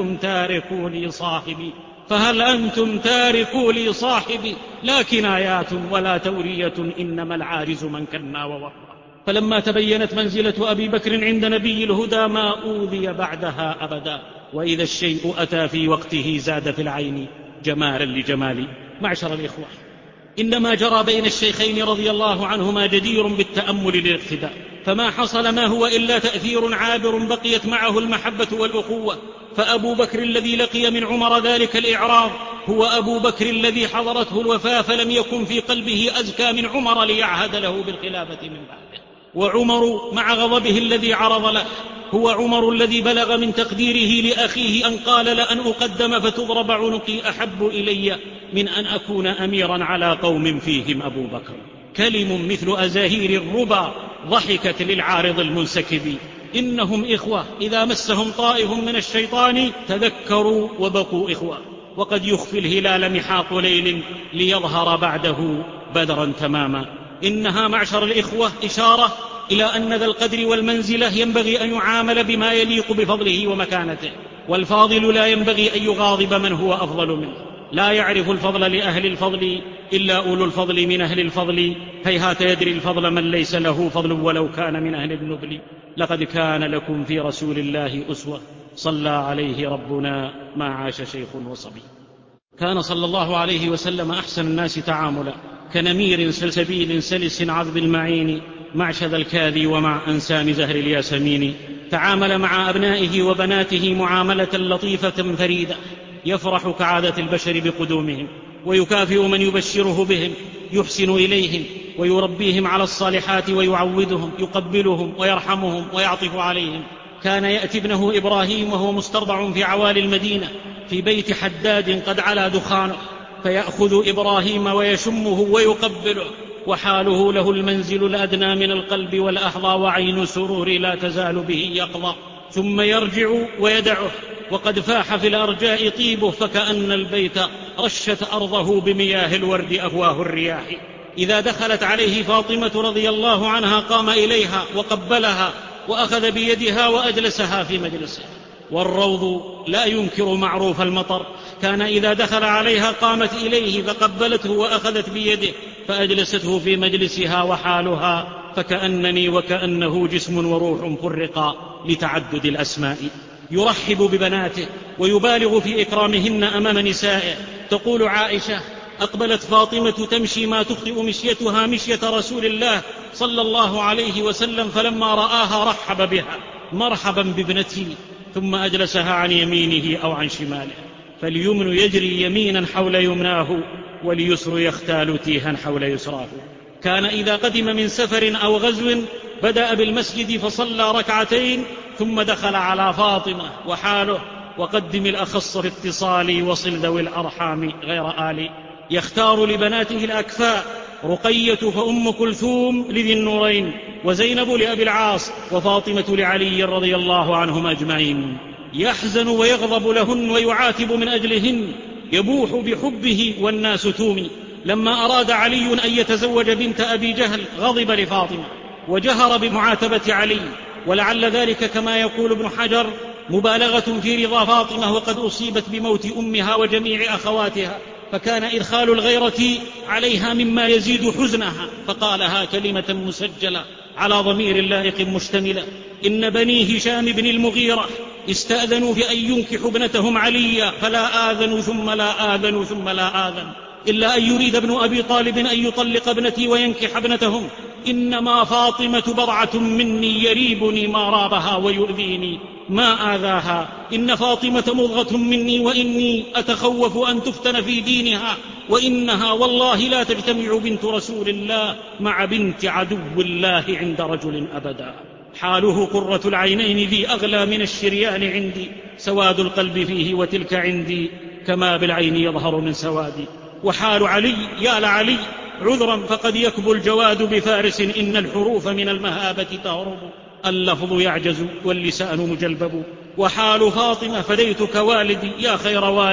أنتم تاركوا لي صاحبي لا كنايات ولا تورية، إنما العارز من كنا ووفى. فلما تبينت منزلة أبي بكر عند نبي الهدى ما أوذي بعدها أبدا، وإذا الشيء أتى في وقته زاد في العين جمالا لجمالي. معشر الإخوة، إنما جرى بين الشيخين رضي الله عنهما جدير بالتأمل للاقتداء، فما حصل ما هو إلا تأثير عابر بقيت معه المحبة والأخوة. فأبو بكر الذي لقي من عمر ذلك الإعراض هو أبو بكر الذي حضرته الوفاة فلم يكن في قلبه أزكى من عمر ليعهد له بالخلافة من بعده. وعمر مع غضبه الذي عرض له هو عمر الذي بلغ من تقديره لأخيه أن قال لأن أقدم فتضرب عنقي أحب إلي من أن أكون أميرا على قوم فيهم أبو بكر. كلم مثل أزاهير الربا ضحكت للعارض المنسكب. إنهم إخوة إذا مسهم طائف من الشيطان تذكروا وبقوا إخوة. وقد يخفي الهلال محاط ليل ليظهر بعده بدرا تماما. إنها معشر الإخوة إشارة إلى أن ذا القدر والمنزلة ينبغي أن يعامل بما يليق بفضله ومكانته، والفاضل لا ينبغي أن يغاضب من هو أفضل منه. لا يعرف الفضل لأهل الفضل إلا أولو الفضل من أهل الفضل، هيهات يدري الفضل من ليس له فضل ولو كان من أهل النبل. لقد كان لكم في رسول الله أسوة، صلى عليه ربنا ما عاش شيخ وصبي. كان صلى الله عليه وسلم أحسن الناس تعاملا، كنمير سلسبيل سلس عذب المعين مع شذا الكاذي ومع أنسام زهر الياسمين. تعامل مع أبنائه وبناته معاملة لطيفة فريدة، يفرح كعادة البشر بقدومهم ويكافئ من يبشره بهم، يحسن إليهم ويربيهم على الصالحات ويعودهم، يقبلهم ويرحمهم ويعطف عليهم. كان يأتي ابنه إبراهيم وهو مسترضع في عوالي المدينة في بيت حداد قد علا دخانه، فيأخذ إبراهيم ويشمه ويقبله، وحاله له المنزل الأدنى من القلب والأحظى، وعين سرور لا تزال به يقظى، ثم يرجع ويدعه وقد فاح في الأرجاء طيبه، فكأن البيت رشت أرضه بمياه الورد أفواه الرياح. إذا دخلت عليه فاطمة رضي الله عنها قام إليها وقبلها وأخذ بيدها وأجلسها في مجلسه. والروض لا ينكر معروف المطر، كان إذا دخل عليها قامت إليه فقبلته وأخذت بيده فأجلسته في مجلسها، وحالها فكأنني وكأنه جسم وروح فرقا لتعدد الأسماء. يرحب ببناته ويبالغ في إكرامهن أمام نسائه. تقول عائشة: أقبلت فاطمة تمشي ما تخطئ مشيتها مشية رسول الله صلى الله عليه وسلم، فلما رآها رحب بها: مرحبا بابنتي، ثم أجلسها عن يمينه أو عن شماله. فاليمن يجري يمينا حول يمناه، واليسر يختال تيها حول يسراه. كان إذا قدم من سفر أو غزو بدأ بالمسجد فصلى ركعتين ثم دخل على فاطمة وحاله: وقدم الأخص في اتصالي وصل ذوي الأرحام غير آلي. يختار لبناته الأكفاء: رقية فأم كلثوم لذي النورين، وزينب لأبي العاص، وفاطمة لعلي رضي الله عنهم أجمعين. يحزن ويغضب لهن ويعاتب من أجلهن، يبوح بحبه والناس تومي. لما أراد علي أن يتزوج بنت أبي جهل غضب لفاطمة وجهر بمعاتبة علي، ولعل ذلك كما يقول ابن حجر مبالغة في رضا فاطمة، وقد أصيبت بموت أمها وجميع أخواتها، فكان إدخال الغيرة عليها مما يزيد حزنها، فقالها كلمة مسجلة على ضمير لائق مشتملة: إن بني هشام بن المغيرة استأذنوا في أن ينكحوا ابنتهم عليا، فلا آذنوا ثم لا آذنوا ثم لا آذن، إلا أن يريد ابن أبي طالب أن يطلق ابنتي وينكح ابنتهم. إنما فاطمة بضعة مني يريبني ما رابها ويؤذيني ما آذاها. إن فاطمة مضغة مني، وإني أتخوف أن تفتن في دينها، وإنها والله لا تجتمع بنت رسول الله مع بنت عدو الله عند رجل أبدا. حاله قرة العينين ذي أغلى من الشريان عندي، سواد القلب فيه وتلك عندي كما بالعين يظهر من سوادي. وحال علي: يا لعلي عذرا فقد يكبو الجواد بفارس، إن الحروف من المهابة تهرب، اللفظ يعجز واللسان مجلبب. وحال فاطمة: فديتك والدي يا خير والي،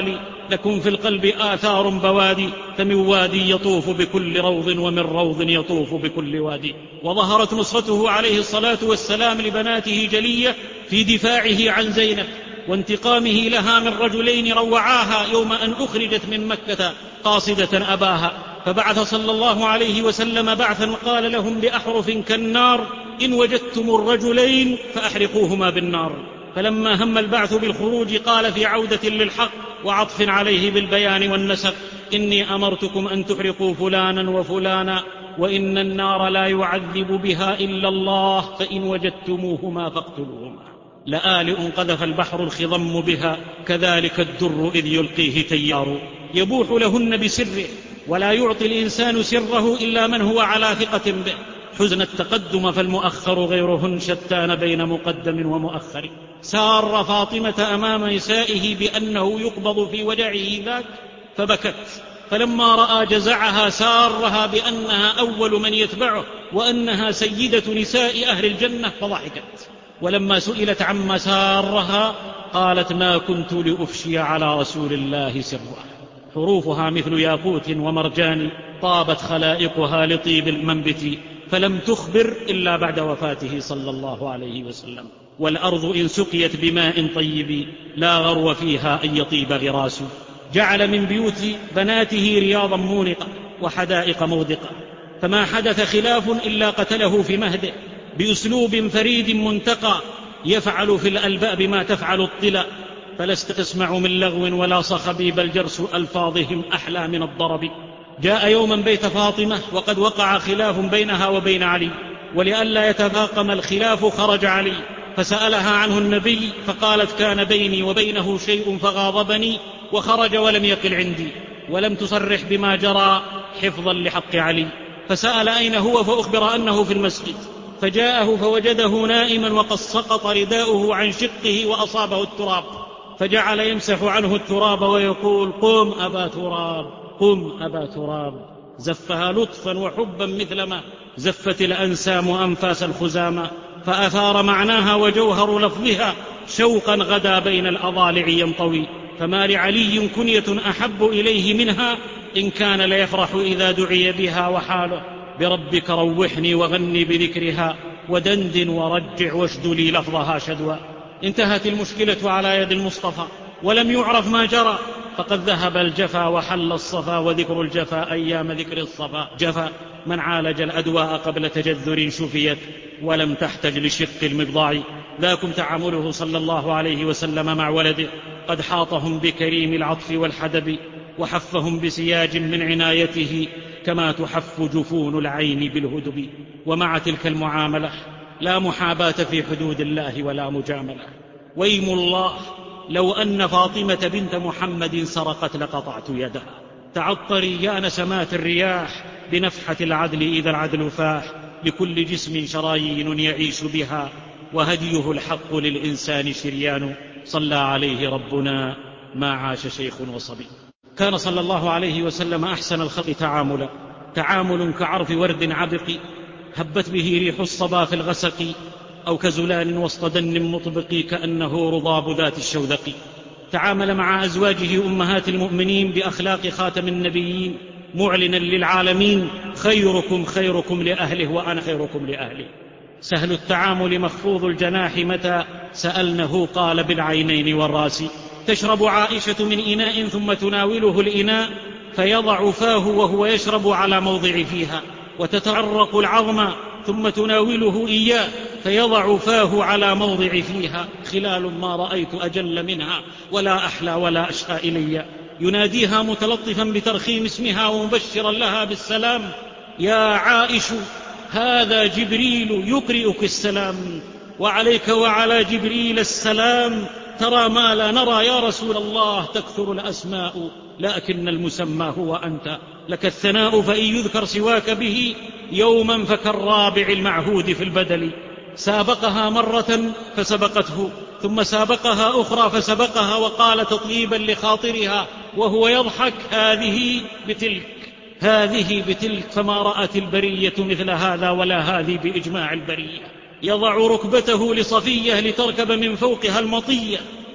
لكم في القلب آثار بوادي، فمن وادي يطوف بكل روض، ومن روض يطوف بكل وادي. وظهرت نصرته عليه الصلاة والسلام لبناته جلية في دفاعه عن زينب وانتقامه لها من رجلين روعاها يوم أن أخرجت من مكة قاصدة أباها. فبعث صلى الله عليه وسلم بعثا وقال لهم بأحرف كالنار: إن وجدتم الرجلين فأحرقوهما بالنار. فلما هم البعث بالخروج قال في عودة للحق وعطف عليه بالبيان والنسق: إني أمرتكم أن تحرقوا فلانا وفلانا، وإن النار لا يعذب بها إلا الله، فإن وجدتموهما فاقتلوهما. لآلئ قذف البحر الخضم بها، كذلك الدر إذ يلقيه تيار. يبوح لهن بسره، ولا يعطي الإنسان سره إلا من هو على ثقة به. حزن التقدم فالمؤخر غيرهن، شتان بين مقدم ومؤخر. سار فاطمة أمام نسائه بأنه يقبض في وجعه ذاك فبكت، فلما رأى جزعها سارها بأنها أول من يتبعه وأنها سيدة نساء أهل الجنة فضحكت. ولما سئلت عما سارها قالت: ما كنت لأفشي على رسول الله سرا. حروفها مثل ياقوت ومرجان، طابت خلائقها لطيب المنبت، فلم تخبر إلا بعد وفاته صلى الله عليه وسلم. والأرض إن سقيت بماء طيب لا غرو فيها أن يطيب غراس. جعل من بيوت بناته رياضا مونقة وحدائق مودقة، فما حدث خلاف إلا قتله في مهده بأسلوب فريد منتقى، يفعل في الألباب ما تفعل الطلا، فلست تسمع من لغو ولا صخب، بل جرس ألفاظهم أحلى من الضرب. جاء يوما بيت فاطمة وقد وقع خلاف بينها وبين علي، ولئلا يتفاقم الخلاف خرج علي فسألها عنه النبي، فقالت: كان بيني وبينه شيء فغاضبني وخرج ولم يقل عندي، ولم تصرح بما جرى حفظا لحق علي. فسأل أين هو، فأخبر أنه في المسجد، فجاءه فوجده نائما وقد سقط رداؤه عن شقه وأصابه التراب، فجعل يمسح عنه التراب ويقول: قم أبا تراب، قم أبا تراب. زفها لطفا وحبا مثلما زفت الأنسام أنفاس الخزامى، فأثار معناها وجوهر لفظها شوقا غدا بين الأضالع ينطوي. فما لعلي كنية أحب إليه منها، إن كان ليفرح إذا دعي بها، وحاله: بربك روحني وغني بذكرها، ودندن ورجع واشدلي لفظها شدوى. انتهت المشكلة على يد المصطفى ولم يعرف ما جرى، فقد ذهب الجفا وحل الصفا، وذكر الجفا أيام ذكر الصفا جفا. من عالج الأدواء قبل تجذر شفيت، ولم تحتج لشق المبضع. ذاكم تعامله صلى الله عليه وسلم مع ولده، قد حاطهم بكريم العطف والحدب، وحفهم بسياج من عنايته، كما تحف جفون العين بالهدب. ومع تلك المعاملة لا محاباة في حدود الله ولا مجاملة. ويم الله لو أن فاطمة بنت محمد سرقت لقطعت يدها. تعطري يا نسمات الرياح بنفحة العدل إذا العدل فاح، لكل جسم شرايين يعيش بها، وهديه الحق للإنسان شريان. صلى عليه ربنا ما عاش شيخ وصبي. كان صلى الله عليه وسلم أحسن الخلق تعاملا، تعامل كعرف ورد عبق هبت به ريح الصبا في الغسق، أو كزلال وسط دن مطبق كأنه رضاب ذات الشوذق. تعامل مع أزواجه أمهات المؤمنين بأخلاق خاتم النبيين، معلنا للعالمين: خيركم خيركم لأهله وأنا خيركم لأهلي. سهل التعامل مخفوض الجناح، متى سألنه قال: بالعينين والراس. تشرب عائشة من إناء ثم تناوله الإناء، فيضع فاه وهو يشرب على موضع فيها، وتتعرق العظم ثم تناوله إياه، فيضع فاه على موضع فيها. خلال ما رأيت أجل منها، ولا أحلى ولا أشهى إلي. يناديها متلطفا بترخيم اسمها ومبشرا لها بالسلام: يا عائش، هذا جبريل يقرئك السلام، وعليك وعلى جبريل السلام. ترى ما لا نرى يا رسول الله، تكثر الأسماء لكن المسمى هو أنت، لك الثناء فإن يذكر سواك به يوما فكالرابع المعهود في البدل. سابقها مرة فسبقته، ثم سابقها أخرى فسبقها، وقال تطيبا لخاطرها وهو يضحك: هذه بتلك، هذه بتلك. فما رأت البرية مثل هذا ولا هذه بإجماع البرية. يضع ركبته لصفية لتركب من فوقها المطية،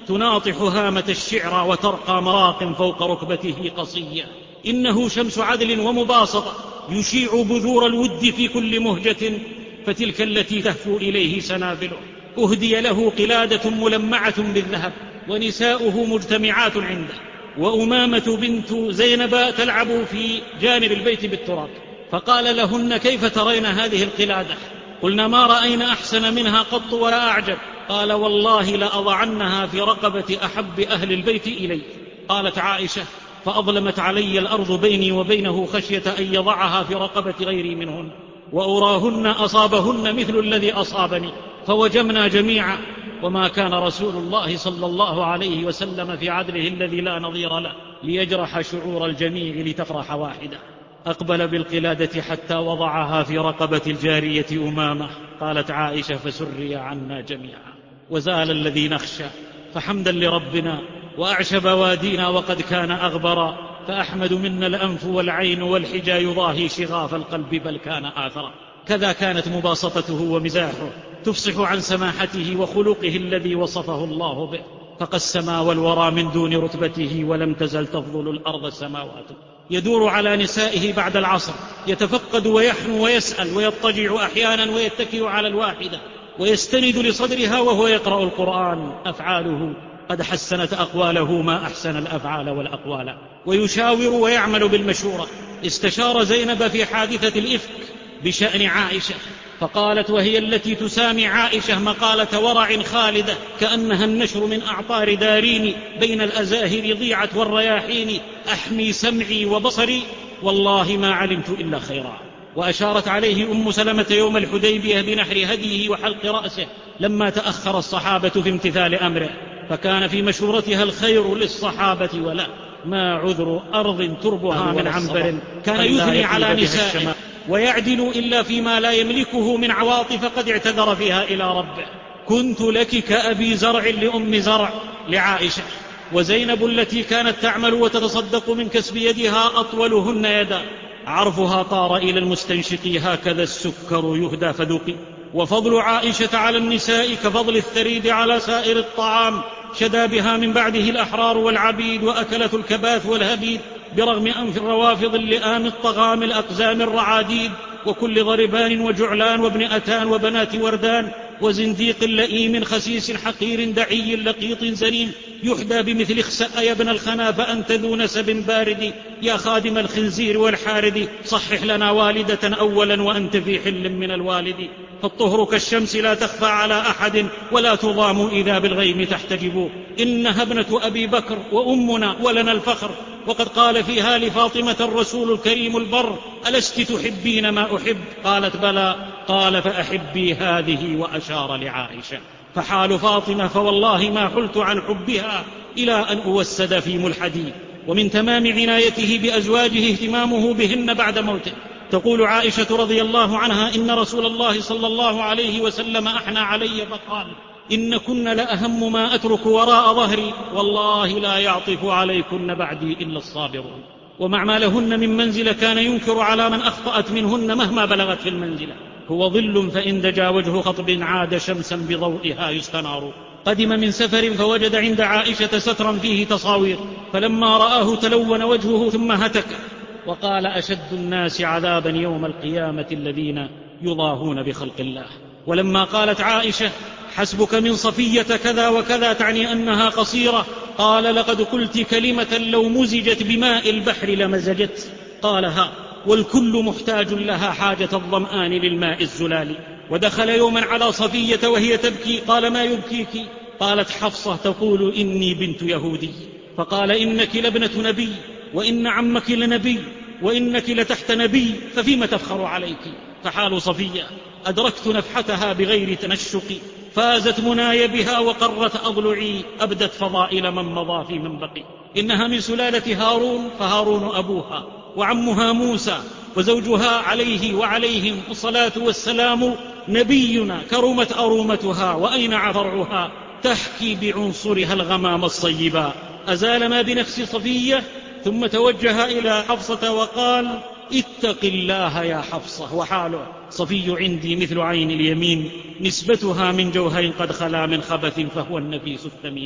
تناطح هامة الشعر وترقى مراق فوق ركبته قصية. إنه شمس عدل ومباسطة يشيع بذور الود في كل مهجة، فتلك التي تهفو إليه سنابله. أهدي له قلادة ملمعة بالذهب، ونساؤه مجتمعات عنده، وأمامة بنت زينب تلعب في جانب البيت بالتراب. فقال لهن: كيف ترين هذه القلادة؟ قلنا: ما رأينا أحسن منها قط ولا أعجب. قال: والله لأضعنها في رقبة أحب أهل البيت إلي. قالت عائشة: فأظلمت علي الأرض بيني وبينه خشية أن يضعها في رقبة غيري منهن، وأراهن أصابهن مثل الذي أصابني، فوجمنا جميعا. وما كان رسول الله صلى الله عليه وسلم في عدله الذي لا نظير له ليجرح شعور الجميع لتفرح واحدة. أقبل بالقلادة حتى وضعها في رقبة الجارية أمامة. قالت عائشة: فسري عنا جميعا وزال الذي نخشى، فحمدا لربنا وأعشب وادينا وقد كان أغبرا، فأحمد منا الأنف والعين والحجا يضاهي شغاف القلب بل كان آثرا. كذا كانت مباسطته ومزاحه، تفصح عن سماحته وخلقه الذي وصفه الله به. فقسما والورى من دون رتبته، ولم تزل تفضل الأرض السماوات. يدور على نسائه بعد العصر، يتفقد ويحنو ويسأل ويضطجع أحيانا ويتكئ على الواحدة ويستند لصدرها وهو يقرأ القرآن. أفعاله قد حسنت أقواله ما أحسن الأفعال والأقوال. ويشاور ويعمل بالمشورة. استشار زينب في حادثة الإفك بشأن عائشة، فقالت وهي التي تسامي عائشة مقالة ورع خالدة كأنها النشر من أعطار دارين بين الأزاهر ضيعة والرياحين: أحمي سمعي وبصري والله ما علمت إلا خيرا. وأشارت عليه أم سلمة يوم الحديبية بنحر هديه وحلق رأسه لما تأخر الصحابة في امتثال أمره، فكان في مشورتها الخير للصحابة ولا ما عذر أرض تربها من عنبر كان يثني على نسائه ويعدل إلا فيما لا يملكه من عواطف قد اعتذر فيها إلى ربه. كنت لك كأبي زرع لأم زرع لعائشة. وزينب التي كانت تعمل وتتصدق من كسب يدها أطولهن يدا، عرفها طار إلى المستنشق هكذا السكر يهدى فذوقي. وفضل عائشة على النساء كفضل الثريد على سائر الطعام، شدا بها من بعده الأحرار والعبيد وأكلة الكباث والهبيد، برغم أنف الروافض اللئام الطغام الأقزام الرعاديد، وكل ضربان وجعلان وابن أتان وبنات وردان، وزنديق لئيم خسيس حقير دعي لقيط زنيم، يحدى بمثل اخسأ يا ابن الخنا فأنت ذو نسب بارد، يا خادم الخنزير والحارد صحح لنا والدة أولا وأنت في حل من الوالد. فالطهر كالشمس لا تخفى على أحد ولا تضام إذا بالغيم تحتجب، إنها ابنة أبي بكر وأمنا ولنا الفخر. وقد قال فيها لفاطمة الرسول الكريم البر: ألست تحبين ما أحب؟ قالت بلى. قال: فأحبي هذه، وأشار لعائشة. فحال فاطمة فوالله ما حلت عن حبها إلى أن أوسد في ملحدي. ومن تمام عنايته بأزواجه اهتمامه بهن بعد موته. تقول عائشة رضي الله عنها: إن رسول الله صلى الله عليه وسلم أحنى علي فقال: إن كن لأهم ما أترك وراء ظهري، والله لا يعطف عليكن بعدي إلا الصابرون. ومع ما لهن من منزلة كان ينكر على من أخطأت منهن مهما بلغت في المنزلة. هو ظل فإن دجا وجه خطب عاد شمسا بضوئها يستنار. قدم من سفر فوجد عند عائشة سترا فيه تصاوير، فلما رآه تلون وجهه ثم هتك وقال: أشد الناس عذابا يوم القيامة الذين يضاهون بخلق الله. ولما قالت عائشة: حسبك من صفية كذا وكذا، تعني أنها قصيرة، قال: لقد قلت كلمة لو مزجت بماء البحر لمزجت. قالها: والكل محتاج لها حاجة الظمآن للماء الزلال. ودخل يوما على صفية وهي تبكي، قال: ما يبكيك؟ قالت حفصة تقول: إني بنت يهودي. فقال: إنك لابنة نبي، وإن عمك لنبي، وإنك لتحت نبي، ففيما تفخر عليك؟ فحال صفية أدركت نفحتها بغير تنشق، فازت مناي بها وقرت أضلعي، أبدت فضائل من مضى في من بقي. إنها من سلالة هارون، فهارون أبوها، وعمها موسى، وزوجها عليه وعليهم الصلاة والسلام نبينا، كرمت أرومتها وأينع فرعها، تحكي بعنصرها الغمام الصيبا. أزال ما بنفس صفية ثم توجه إلى حفصة وقال: اتق الله يا حفصة. وحاله: صفي عندي مثل عين اليمين، نسبتها من جوهر قد خلا من خبث، فهو النفيس الثمين.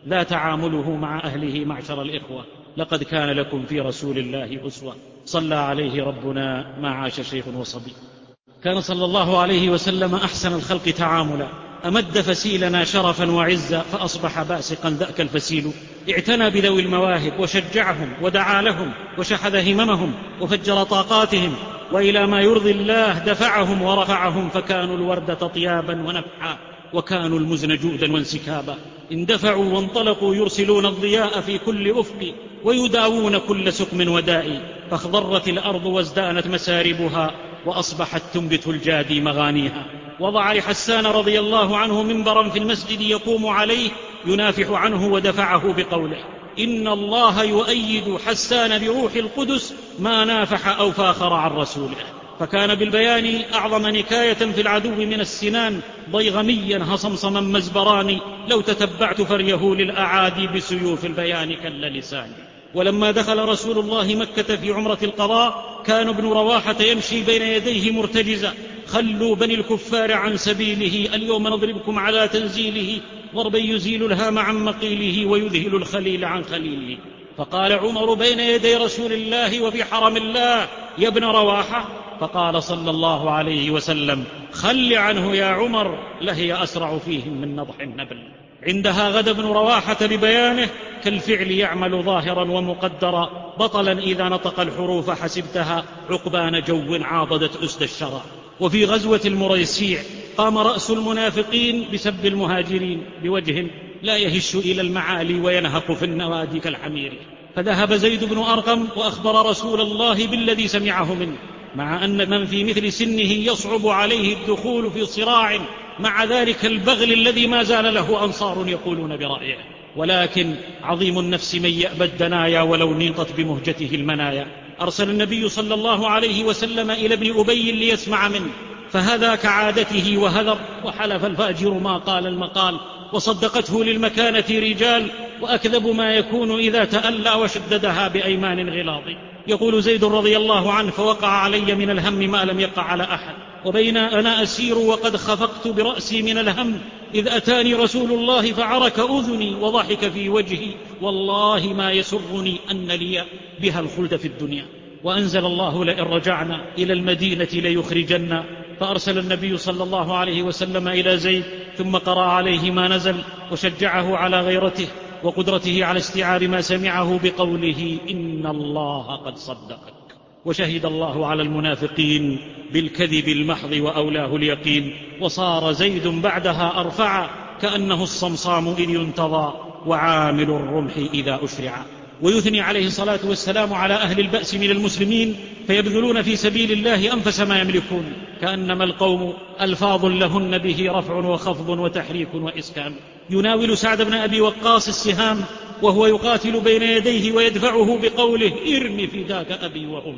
لا تعامله مع أهله. معشر الإخوة، لقد كان لكم في رسول الله أسوة، صلى عليه ربنا ما عاش شيخ وصبي. كان صلى الله عليه وسلم أحسن الخلق تعاملا، أمد فسيلنا شرفا وعزا فأصبح باسقا ذاك الفسيل. اعتنى بذوي المواهب وشجعهم ودعا لهم وشحذ هممهم وفجر طاقاتهم، وإلى ما يرضي الله دفعهم ورفعهم، فكانوا الوردة طيابا ونفحا، وكانوا المزن جودا وانسكابا. اندفعوا وانطلقوا يرسلون الضياء في كل أفق، ويداوون كل سقم وداء، فاخضرت الأرض وازدانت مساربها، وأصبحت تنبت الجادي مغانيها. وضع لحسان رضي الله عنه منبرا في المسجد يقوم عليه ينافح عنه، ودفعه بقوله: إن الله يؤيد حسان بروح القدس ما نافح أو فاخر عن رسوله. فكان بالبيان أعظم نكاية في العدو من السنان، ضيغميا هصمصما مزبران، لو تتبعت فريه للأعادي بسيوف البيان كل لسان. ولما دخل رسول الله مكة في عمرة القضاء، كان ابن رواحة يمشي بين يديه مرتجزا: خلوا بني الكفار عن سبيله، اليوم نضربكم على تنزيله، ضربا يزيل الهام عن مقيله، ويذهل الخليل عن خليله. فقال عمر بين يدي رسول الله وفي حرم الله: يا ابن رواحة. فقال صلى الله عليه وسلم: خل عنه يا عمر، لهي أسرع فيهم من نضح النبل. عندها غدا ابن رواحة ببيانه: كالفعل يعمل ظاهرا ومقدرا، بطلا إذا نطق الحروف حسبتها، عقبان جو عاضدت أسد الشرى. وفي غزوة المريسيع قام رأس المنافقين بسب المهاجرين بوجه لا يهش إلى المعالي وينهق في النوادي كالحمير. فذهب زيد بن أرقم وأخبر رسول الله بالذي سمعه منه، مع أن من في مثل سنه يصعب عليه الدخول في صراع مع ذلك البغل الذي ما زال له أنصار يقولون برأيه. ولكن عظيم النفس من يأبى الدنايا ولو نيطت بمهجته المنايا. أرسل النبي صلى الله عليه وسلم إلى ابن أبي ليسمع منه، فهذا كعادته وهذر، وحلف الفاجر ما قال المقال، وصدقته للمكانة رجال، وأكذب ما يكون إذا تألى وشددها بأيمان غلاظ. يقول زيد رضي الله عنه: فوقع علي من الهم ما لم يقع على أحد، وبين أنا أسير وقد خفقت برأسي من الهم، إذ أتاني رسول الله فعرك أذني وضحك في وجهي، والله ما يسرني أن لي بها الخلد في الدنيا. وأنزل الله: لئن رجعنا إلى المدينة ليخرجن. فأرسل النبي صلى الله عليه وسلم إلى زيد، ثم قرأ عليه ما نزل، وشجعه على غيرته وقدرته على استيعاب ما سمعه بقوله: إن الله قد صدقك. وشهد الله على المنافقين بالكذب المحض وأولاه اليقين. وصار زيد بعدها أرفع، كأنه الصمصام إذ ينتظى، وعامل الرمح إذا أشرع. ويثني عليه الصلاة والسلام على أهل البأس من المسلمين، فيبذلون في سبيل الله أنفس ما يملكون، كأنما القوم ألفاظ لهن به رفع وخفض وتحريك وإسكان. يناول سعد بن أبي وقاص السهام وهو يقاتل بين يديه، ويدفعه بقوله: ارم فداك أبي وأمي.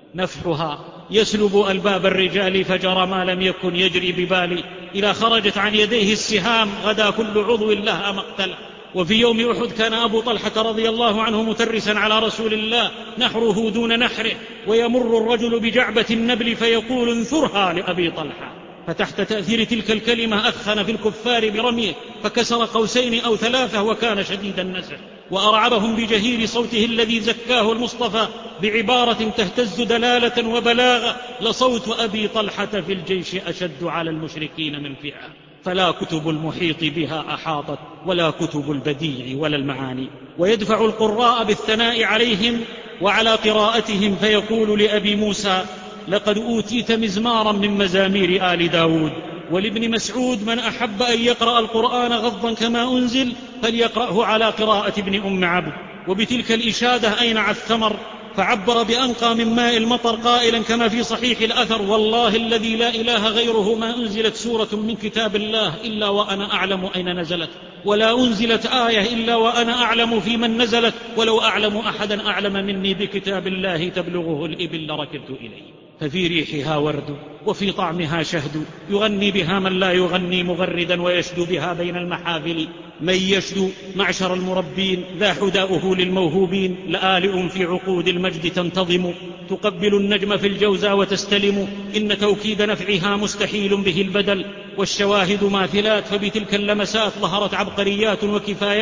نفحها يسلب ألباب الرجال، فجرى ما لم يكن يجري ببالي، إذا خرجت عن يديه السهام غدا كل عضو لها مقتلا. وفي يوم أحد كان أبو طلحة رضي الله عنه مترسا على رسول الله، نحره دون نحره، ويمر الرجل بجعبة النبل فيقول: انثرها لأبي طلحة. فتحت تأثير تلك الكلمة أثخن في الكفار برميه، فكسر قوسين أو ثلاثة، وكان شديد النزع. وأرعبهم بجهير صوته الذي زكاه المصطفى بعبارة تهتز دلالة وبلاغة: لصوت أبي طلحة في الجيش أشد على المشركين من فئة، فلا كتب المحيط بها أحاطت، ولا كتب البديع ولا المعاني. ويدفع القراء بالثناء عليهم وعلى قراءتهم، فيقول لأبي موسى: لقد أوتيت مزمارا من مزامير آل داود. ولابن مسعود: من أحب أن يقرأ القرآن غضا كما أنزل فليقرأه على قراءة ابن أم عبد. وبتلك الإشادة أينع الثمر، فعبر بأنقى من ماء المطر قائلا كما في صحيح الأثر: والله الذي لا إله غيره ما أنزلت سورة من كتاب الله إلا وأنا أعلم أين نزلت، ولا أنزلت آية إلا وأنا أعلم في من نزلت، ولو أعلم أحدا أعلم مني بكتاب الله تبلغه الإبل لركبت إليه. ففي ريحها ورد، وفي طعمها شهد، يغني بها من لا يغني مغردا، ويشدو بها بين المحافل من يشدو. معشر المربين، ذا حداؤه للموهوبين، لآلئ في عقود المجد تنتظم، تقبل النجم في الجوزى وتستلم، إن توكيد نفعها مستحيل به البدل، والشواهد ماثلات، فبتلك اللمسات ظهرت عبقريات وكفايات،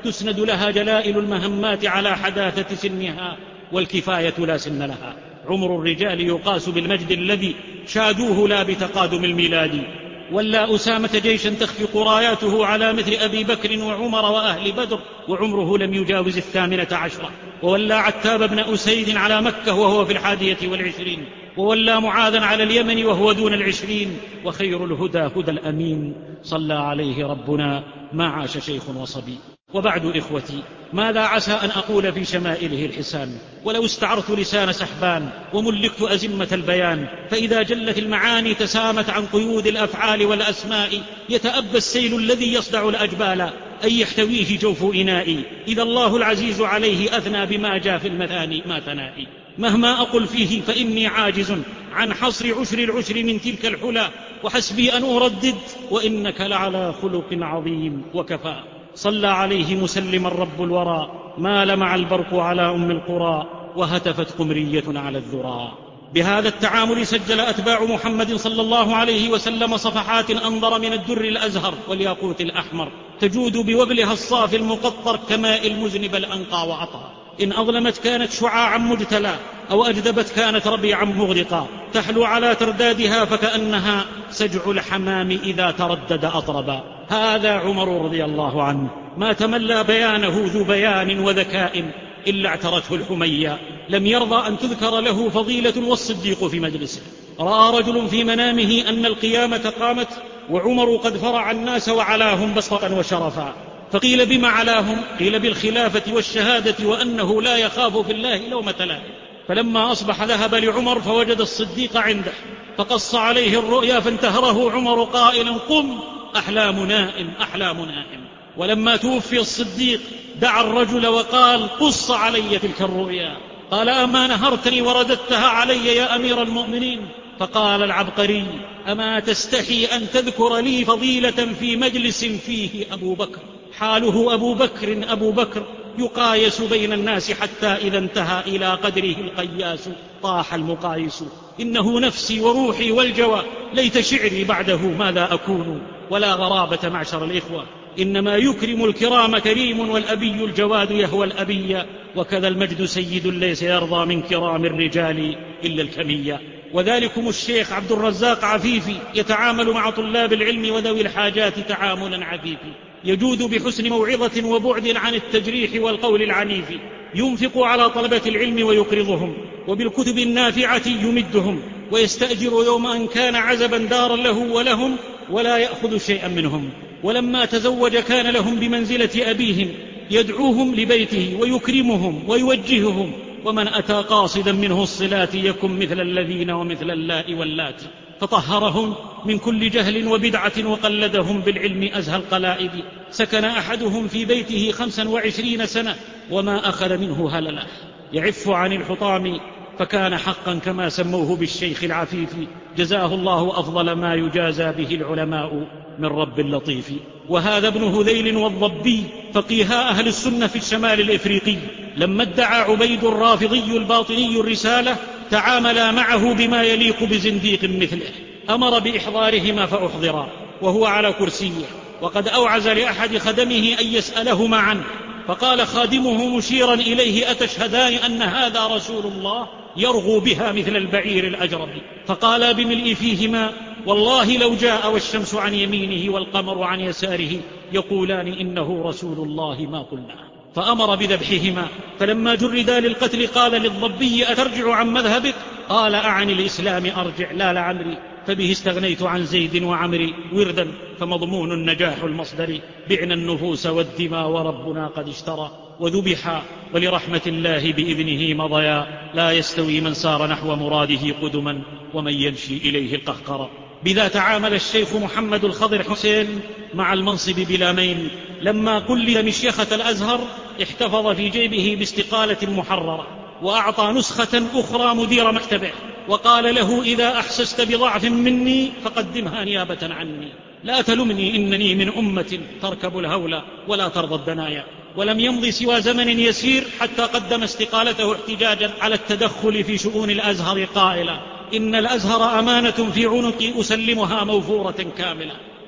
تسند لها جلائل المهمات على حداثة سنها، والكفاية لا سن لها. عمر الرجال يقاس بالمجد الذي شادوه لا بتقادم الميلاد. ولا أسامة جيشا تخفق راياته على مثل أبي بكر وعمر وأهل بدر وعمره لم يجاوز 18. وولى عتاب بن أسيد على مكة وهو في 21. وولى معاذا على اليمن وهو دون 20. وخير الهدى هدى الأمين صلى عليه ربنا ما عاش شيخ وصبي. وبعد إخوتي، ماذا عسى أن أقول في شمائله الحسان؟ ولو استعرت لسان سحبان وملكت أزمة البيان، فإذا جلت المعاني تسامت عن قيود الأفعال والأسماء، يتأبى السيل الذي يصدع الأجبال أن يحتويه جوف إنائي، إذا الله العزيز عليه أثنى بما جاء في المثاني ما ثنائي. مهما أقل فيه فإني عاجز عن حصر عشر العشر من تلك الحلى، وحسبي أن أردد وإنك لعلى خلق عظيم وكفى. صلى عليه مسلما رب الورى، ما لمع البرق على أم القرى، وهتفت قمرية على الذرى. بهذا التعامل سجل أتباع محمد صلى الله عليه وسلم صفحات أنظر من الدر الأزهر والياقوت الأحمر، تجود بوبلها الصافي المقطر كماء المذنب الأنقى وأطهر. إن أظلمت كانت شعاعا مجتلى، أو أجدبت كانت ربيعا مغرقا، تحلو على تردادها فكأنها سجع الحمام إذا تردد أطربا. هذا عمر رضي الله عنه، ما تملى بيانه ذو بيان وذكاء إلا اعترته الحمية، لم يرضى أن تذكر له فضيلة والصديق في مجلسه. رأى رجل في منامه أن القيامة قامت وعمر قد فرع الناس وعلاهم بسطا وشرفا، فقيل بما علاهم؟ قيل بالخلافة والشهادة وأنه لا يخاف في الله لومة لائم. فلما أصبح ذهب لعمر فوجد الصديق عنده، فقص عليه الرؤيا فانتهره عمر قائلا: قم، أحلام نائم أحلام نائم. ولما توفي الصديق دعا الرجل وقال: قص علي تلك الرؤيا. قال: أما نهرتني ورددتها علي يا أمير المؤمنين؟ فقال العبقري: أما تستحي أن تذكر لي فضيلة في مجلس فيه أبو بكر؟ حاله أبو بكر يقايس بين الناس، حتى إذا انتهى إلى قدره القياس طاح المقايس. إنه نفسي وروحي والجوى، ليت شعري بعده ماذا أكون. ولا غرابة معشر الإخوة، إنما يكرم الكرام كريم، والأبي الجواد يهوى الأبي، وكذا المجد سيد ليس يرضى من كرام الرجال إلا الكمية. وذلكم الشيخ عبد الرزاق عفيفي يتعامل مع طلاب العلم وذوي الحاجات تعاملا عفيفي، يجود بحسن موعظة وبعد عن التجريح والقول العنيف، ينفق على طلبة العلم ويقرضهم، وبالكتب النافعة يمدهم، ويستأجر يوم أن كان عزبا دارا له ولهم، ولا يأخذ شيئا منهم. ولما تزوج كان لهم بمنزلة أبيهم، يدعوهم لبيته ويكرمهم ويوجههم، ومن أتى قاصدا منه الصلات يكن مثل الذين ومثل اللاء واللات. فطهرهم من كل جهل وبدعة وقلدهم بالعلم أزهى القلائد. سكن أحدهم في بيته 25 سنة وما أخذ منه هللة، يعف عن الحطام، فكان حقا كما سموه بالشيخ العفيف، جزاه الله أفضل ما يجازى به العلماء من رب اللطيف. وهذا ابن هذيل والضبي فقيها أهل السنة في الشمال الإفريقي، لما ادعى عبيد الرافضي الباطني الرسالة تعاملا معه بما يليق بزنديق مثله، أمر بإحضارهما فأحضرا وهو على كرسيه، وقد أوعز لأحد خدمه أن يسألهما عنه، فقال خادمه مشيرا إليه: أتشهدان أن هذا رسول الله؟ يرغو بها مثل البعير الأجرب. فقالا بملء فيهما: والله لو جاء والشمس عن يمينه والقمر عن يساره يقولان إنه رسول الله ما قلنا. فأمر بذبحهما. فلما جردا للقتل قال للضبي: أترجع عن مذهبك؟ قال: أعن الإسلام أرجع لا لعمري، فبه استغنيت عن زيد وعمري وردا، فمضمون النجاح المصدر، بعنا النفوس والدماء وربنا قد اشترى، وذبحا ولرحمة الله بإذنه مضيا، لا يستوي من سار نحو مراده قدما ومن يمشي إليه القهقرى. بذا تعامل الشيخ محمد الخضر حسين مع المنصب بلا مين. لما قلد مشيخة الأزهر احتفظ في جيبه باستقالة محررة، وأعطى نسخة أخرى مدير مكتبه، وقال له: إذا أحسست بضعف مني فقدمها نيابة عني، لا تلمني، إنني من أمة تركب الهول ولا ترضى الدنايا. ولم يمض سوى زمن يسير حتى قدم استقالته احتجاجا على التدخل في شؤون الأزهر قائلا: إن الأزهر أمانة في عنقي أسلمها موفورة كاملة.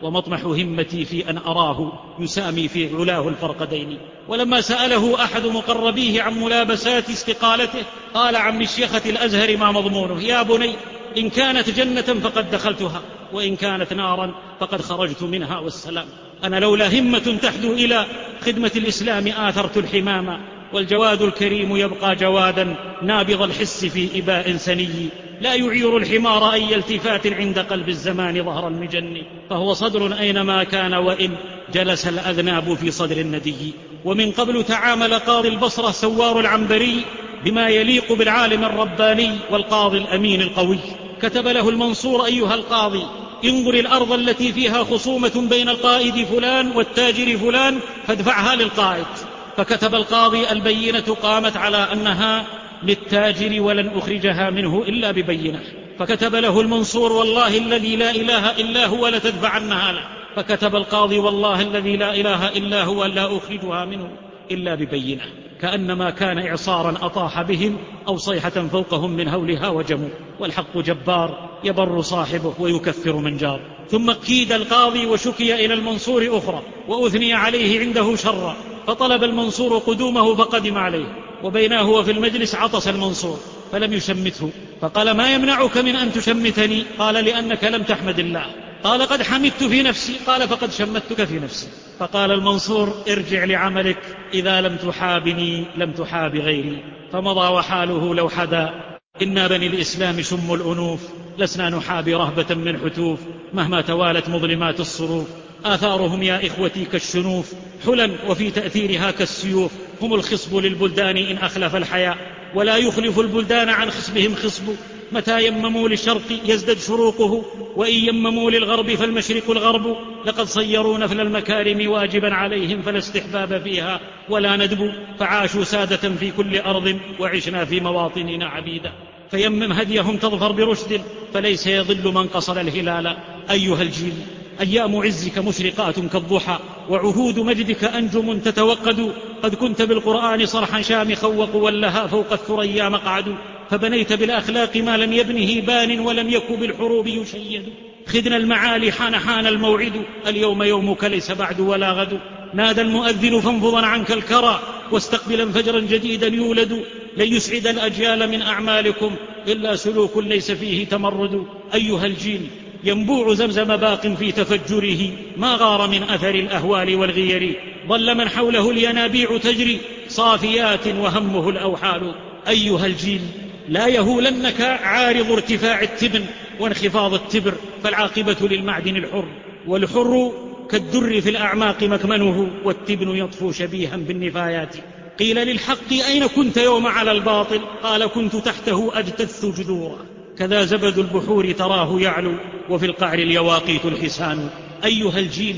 ومطمح همتي في أن أراه يسامي في علاه الفرقدين. ولما سأله أحد مقربيه عن ملابسات استقالته قال عن مشيخة الأزهر ما مضمونه: يا بني، إن كانت جنة فقد دخلتها، وإن كانت نارا فقد خرجت منها والسلام. أنا لولا همة تحدو إلى خدمة الإسلام آثرت الحمام، والجواد الكريم يبقى جوادا نابض الحس في إباء سني، لا يعير الحمار أي التفات عند قلب الزمان ظهر المجن، فهو صدر أينما كان وإن جلس الأذناب في صدر الندي. ومن قبل تعامل قاضي البصرة سوار العنبري بما يليق بالعالم الرباني والقاضي الأمين القوي. كتب له المنصور: أيها القاضي، انظر الأرض التي فيها خصومة بين القائد فلان والتاجر فلان فادفعها للقائد. فكتب القاضي: البينة قامت على أنها للتاجر ولن أخرجها منه إلا ببينة. فكتب له المنصور: والله الذي لا إله إلا هو لتدفعنها له. فكتب القاضي: والله الذي لا إله إلا هو لا أخرجها منه إلا ببينة. كأنما كان إعصارا أطاح بهم أو صيحة فوقهم من هولها وجموا. والحق جبار يبر صاحبه ويكفر من جار. ثم كيد القاضي وشكي إلى المنصور أخرى وأثني عليه عنده شرا، فطلب المنصور قدومه فقدم عليه، وبينه هو في المجلس عطس المنصور فلم يشمته، فقال: ما يمنعك من أن تشمتني؟ قال: لأنك لم تحمد الله. قال: قد حمدت في نفسي. قال: فقد شمتك في نفسي. فقال المنصور: ارجع لعملك، إذا لم تحابني لم تحاب غيري. فمضى وحاله لو حدا. إنا بني الإسلام شم الأنوف، لسنا نحابي رهبة من حتوف، مهما توالت مظلمات الصروف. آثارهم يا إخوتي كالشنوف، حلا وفي تأثيرها كالسيوف. هم الخصب للبلدان إن أخلف الحياء، ولا يخلف البلدان عن خصبهم خصب. متى يمموا للشرق يزدد شروقه، وإن يمموا للغرب فالمشرق الغرب. لقد صيروا نفل المكارم واجبا عليهم، فلا استحباب فيها ولا ندب. فعاشوا سادة في كل أرض، وعشنا في مواطننا عبيدا. فيمم هديهم تظفر برشد، فليس يضل من قصر الهلال. أيها الجيل، أيام عزك مشرقات كالضحى، وعهود مجدك أنجم تتوقد. قد كنت بالقرآن صرحا شامخا، وقولها فوق الثريا مقعد. فبنيت بالأخلاق ما لم يبنه بان، ولم يك بالحروب يشيد. خذنا المعالي حان الموعد، اليوم يومك ليس بعد ولا غد. نادى المؤذن فانفضا عنك الكرى، واستقبلا فجرا جديدا يولد. لن يسعد الأجيال من أعمالكم إلا سلوك ليس فيه تمرد. أيها الجيل، ينبوع زمزم باق في تفجره، ما غار من أثر الأهوال والغير. ظل من حوله الينابيع تجري، صافيات وهمه الأوحال. أيها الجيل، لا يهولنك عارض ارتفاع التبن وانخفاض التبر، فالعاقبة للمعدن الحر، والحر كالدر في الأعماق مكمنه، والتبن يطفو شبيها بالنفايات. قيل للحق: أين كنت يوم على الباطل؟ قال: كنت تحته أجتث جذورا. كذا زبد البحور تراه يعلو، وفي القعر اليواقيت الحسان. أيها الجيل،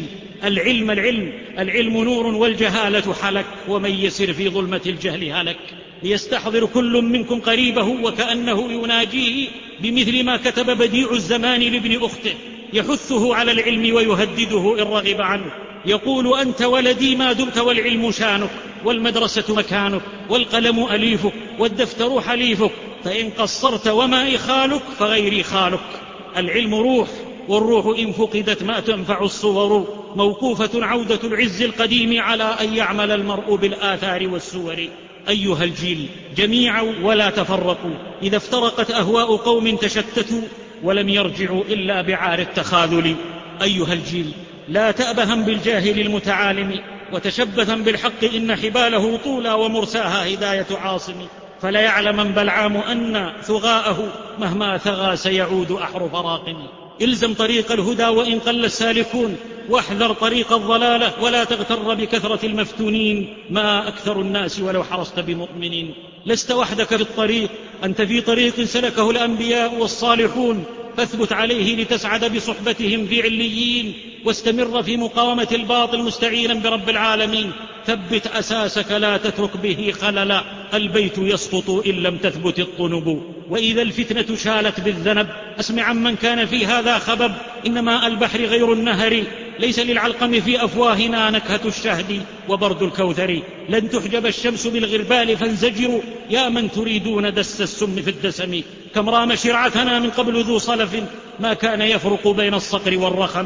العلم نور والجهالة حلك، ومن يسر في ظلمة الجهل هلك. ليستحضر كل منكم قريبه، وكأنه يناجيه بمثل ما كتب بديع الزمان لابن أخته، يحثه على العلم ويهدده إن رغب عنه. يقول: أنت ولدي ما دمت، والعلم شانك، والمدرسة مكانك، والقلم أليفك، والدفتر حليفك. فإن قصرت وما إخالك فغيري خالك. العلم روح، والروح إن فقدت ما تنفع الصور. موقوفة عودة العز القديم على أن يعمل المرء بالآثار والسور. أيها الجيل، جميعا ولا تفرقوا. إذا افترقت أهواء قوم تشتتوا، ولم يرجعوا إلا بعار التخاذل. أيها الجيل، لا تأبهم بالجاهل المتعالم، وتشبثا بالحق إن حباله طولا، ومرساها هداية عاصم. فلا يعلم بلعام أن ثغاءه مهما ثغى سيعود أحرف راقم. إلزم طريق الهدى وإن قل السالكون، واحذر طريق الضلالة، ولا تغتر بكثرة المفتونين. ما أكثر الناس ولو حرصت بمؤمنين. لست وحدك في الطريق، أنت في طريق سلكه الأنبياء والصالحون، فاثبت عليه لتسعد بصحبتهم في عليين. واستمر في مقاومة الباطل مستعينا برب العالمين. ثبت أساسك لا تترك به خللا، البيت يسقط إن لم تثبت الطنب. وإذا الفتنة شالت بالذنب، أسمع عمن كان في هذا خبب. إنما البحر غير النهر، ليس للعلقم في أفواهنا نكهة الشهد وبرد الكوثر. لن تحجب الشمس بالغربال فانزجروا، يا من تريدون دس السم في الدسم. كم رام شرعتنا من قبل ذو صلف، ما كان يفرق بين الصقر والرخم.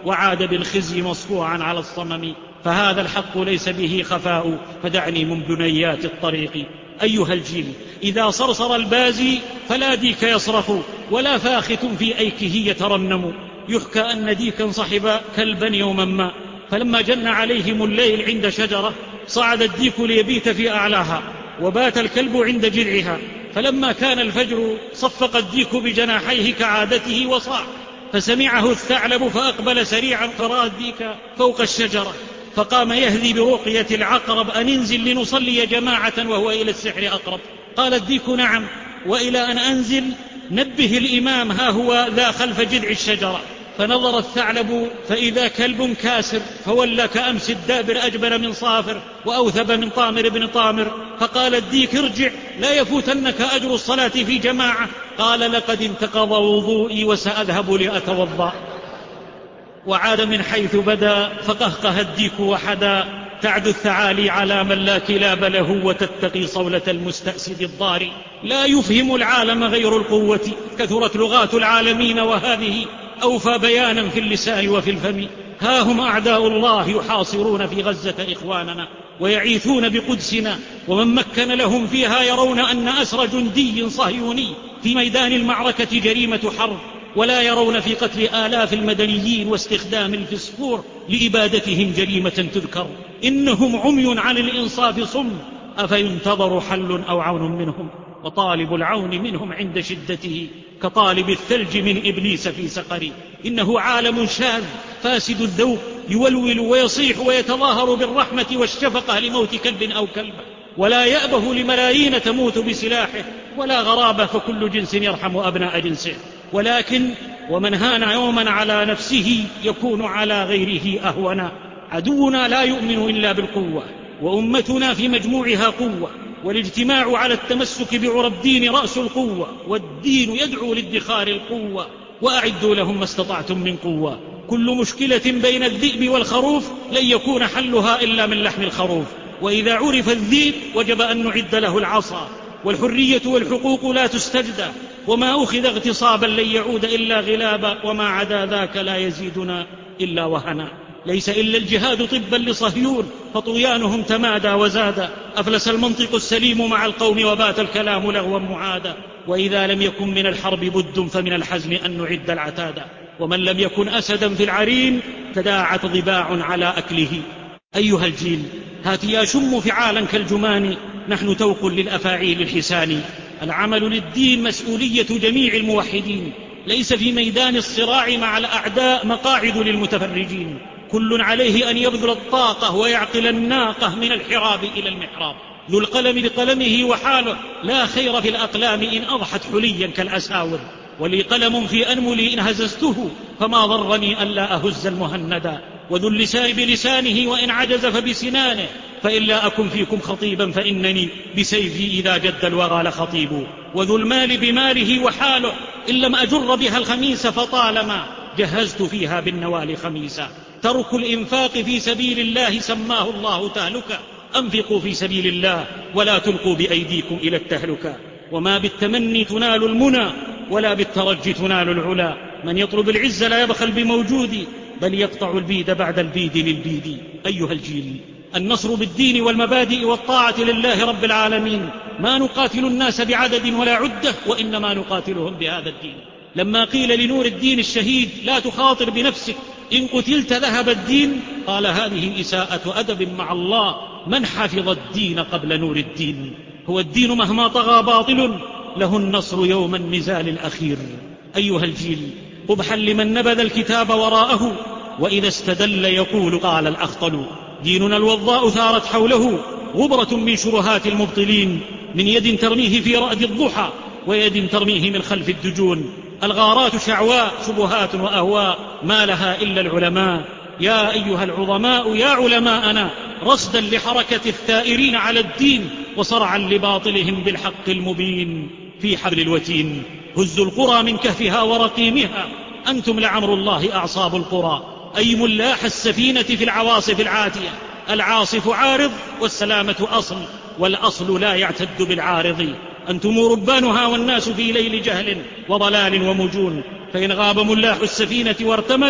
وعاد بالخزي مصفوعا على الصمم. فهذا الحق ليس به خفاء، فدعني من بنيات الطريق. أيها الجيل، إذا صرصر البازي فلا ديك يصرخ، ولا فاخت في أيكه يترنم. يحكى أن ديكا صحب كلبا يوما ما، فلما جن عليهم الليل عند شجرة صعد الديك ليبيت في أعلاها، وبات الكلب عند جذعها. فلما كان الفجر صفق الديك بجناحيه كعادته وصاح، فسمعه الثعلب فأقبل سريعا فرأى الديك فوق الشجرة، فقام يهذي برقية العقرب أن انزل لنصلي جماعة وهو إلى السحر أقرب. قال الديك نعم، وإلى أن أنزل نبه الإمام ها هو ذا خلف جذع الشجرة. فنظر الثعلب فإذا كلب كاسر، فولى كأمس الدابر أجبر من صافر وأوثب من طامر بن طامر. فقال الديك ارجع لا يفوتنك أجر الصلاة في جماعة. قال لقد انتقض وضوئي وسأذهب لأتوضأ. وعاد من حيث بدا فقهقه الديك وحدا. تعد الثعالي على من لا كلاب له، وتتقي صولة المستأسد الضاري. لا يفهم العالم غير القوة، كثرت لغات العالمين وهذه أوفى بيانا في اللسان وفي الفم. ها هم أعداء الله يحاصرون في غزة إخواننا، ويعيثون بقدسنا، ومن مكن لهم فيها يرون أن أسر جندي صهيوني في ميدان المعركة جريمة حرب، ولا يرون في قتل آلاف المدنيين واستخدام الفسفور لإبادتهم جريمة تذكر. إنهم عمي عن الإنصاف صم، أفينتظر حل أو عون منهم؟ وطالب العون منهم عند شدته كطالب الثلج من إبليس في سقر. إنه عالم شاذ فاسد الذوق، يولول ويصيح ويتظاهر بالرحمة والشفقة لموت كلب أو كلبة، ولا يأبه لملايين تموت بسلاحه. ولا غرابة، فكل جنس يرحم أبناء جنسه. ولكن ومن هان يوما على نفسه يكون على غيره أهونا. عدونا لا يؤمن إلا بالقوة، وأمتنا في مجموعها قوة، والاجتماع على التمسك بعرى الدين رأس القوة، والدين يدعو لادخار القوة. وأعدوا لهم ما استطعتم من قوة. كل مشكلة بين الذئب والخروف لن يكون حلها إلا من لحم الخروف. وإذا عرف الذئب وجب أن نعد له العصا. والحرية والحقوق لا تستجدى، وما أخذ اغتصابا لن يعود إلا غلابا، وما عدا ذاك لا يزيدنا إلا وهنا. ليس إلا الجهاد طبا لصهيون، فطغيانهم تمادى وزاد. أفلس المنطق السليم مع القوم، وبات الكلام لغوا معادا. وإذا لم يكن من الحرب بد، فمن الحزم أن نعد العتادا. ومن لم يكن أسدا في العرين تداعت ضباع على أكله. أيها الجيل، هات يا شم فعالا كالجمان، نحن توق للأفاعيل الحسان. العمل للدين مسؤولية جميع الموحدين، ليس في ميدان الصراع مع الأعداء مقاعد للمتفرجين. كل عليه أن يبذل الطاقة ويعقل الناقة من الحراب إلى المحراب. ذو القلم بقلمه وحاله، لا خير في الأقلام إن أضحت حليا كالأساور. ولي قلم في أنملي إن هززته، فما ضرني ألا أهز المهندا. وذو اللسان بلسانه وإن عجز فبسنانه، فإن لا أكن فيكم خطيبا فإنني بسيفي إذا جد الورى لخطيب. وذو المال بماله وحاله، إن لم أجر بها الخميس فطالما جهزت فيها بالنوال خميسا. ترك الإنفاق في سبيل الله سماه الله تهلكا. أنفقوا في سبيل الله ولا تلقوا بأيديكم إلى التهلكة. وما بالتمني تنال المنى، ولا بالترجي تنال العلا. من يطلب العز لا يبخل بموجود، بل يقطع البيد بعد البيد للبيد. أيها الجيل، النصر بالدين والمبادئ والطاعة لله رب العالمين. ما نقاتل الناس بعدد ولا عدة، وإنما نقاتلهم بهذا الدين. لما قيل لنور الدين الشهيد لا تخاطر بنفسك، إن قتلت ذهب الدين، قال هذه إساءة أدب مع الله. من حفظ الدين قبل نور الدين؟ هو الدين مهما طغى باطل، له النصر يوم النزال الأخير. أيها الجيل، قبحا لمن نبذ الكتاب وراءه، وإذا استدل يقول قال الأخطل. ديننا الوضاء ثارت حوله غبرة من شبهات المبطلين، من يد ترميه في رأد الضحى، ويد ترميه من خلف الدجون. الغارات شعواء، شبهات وأهواء، ما لها إلا العلماء. يا أيها العظماء يا علماءنا، رصدا لحركة الثائرين على الدين، وصرعا لباطلهم بالحق المبين. في حبل الوتين هزوا القرى من كهفها ورقيمها، أنتم لعمر الله أعصاب القرى. أي ملاح السفينة في العواصف العاتية، العاصف عارض والسلامة أصل، والأصل لا يعتد بالعارض. أنتم ربانها والناس في ليل جهل وضلال ومجون، فإن غاب ملاح السفينة وارتمت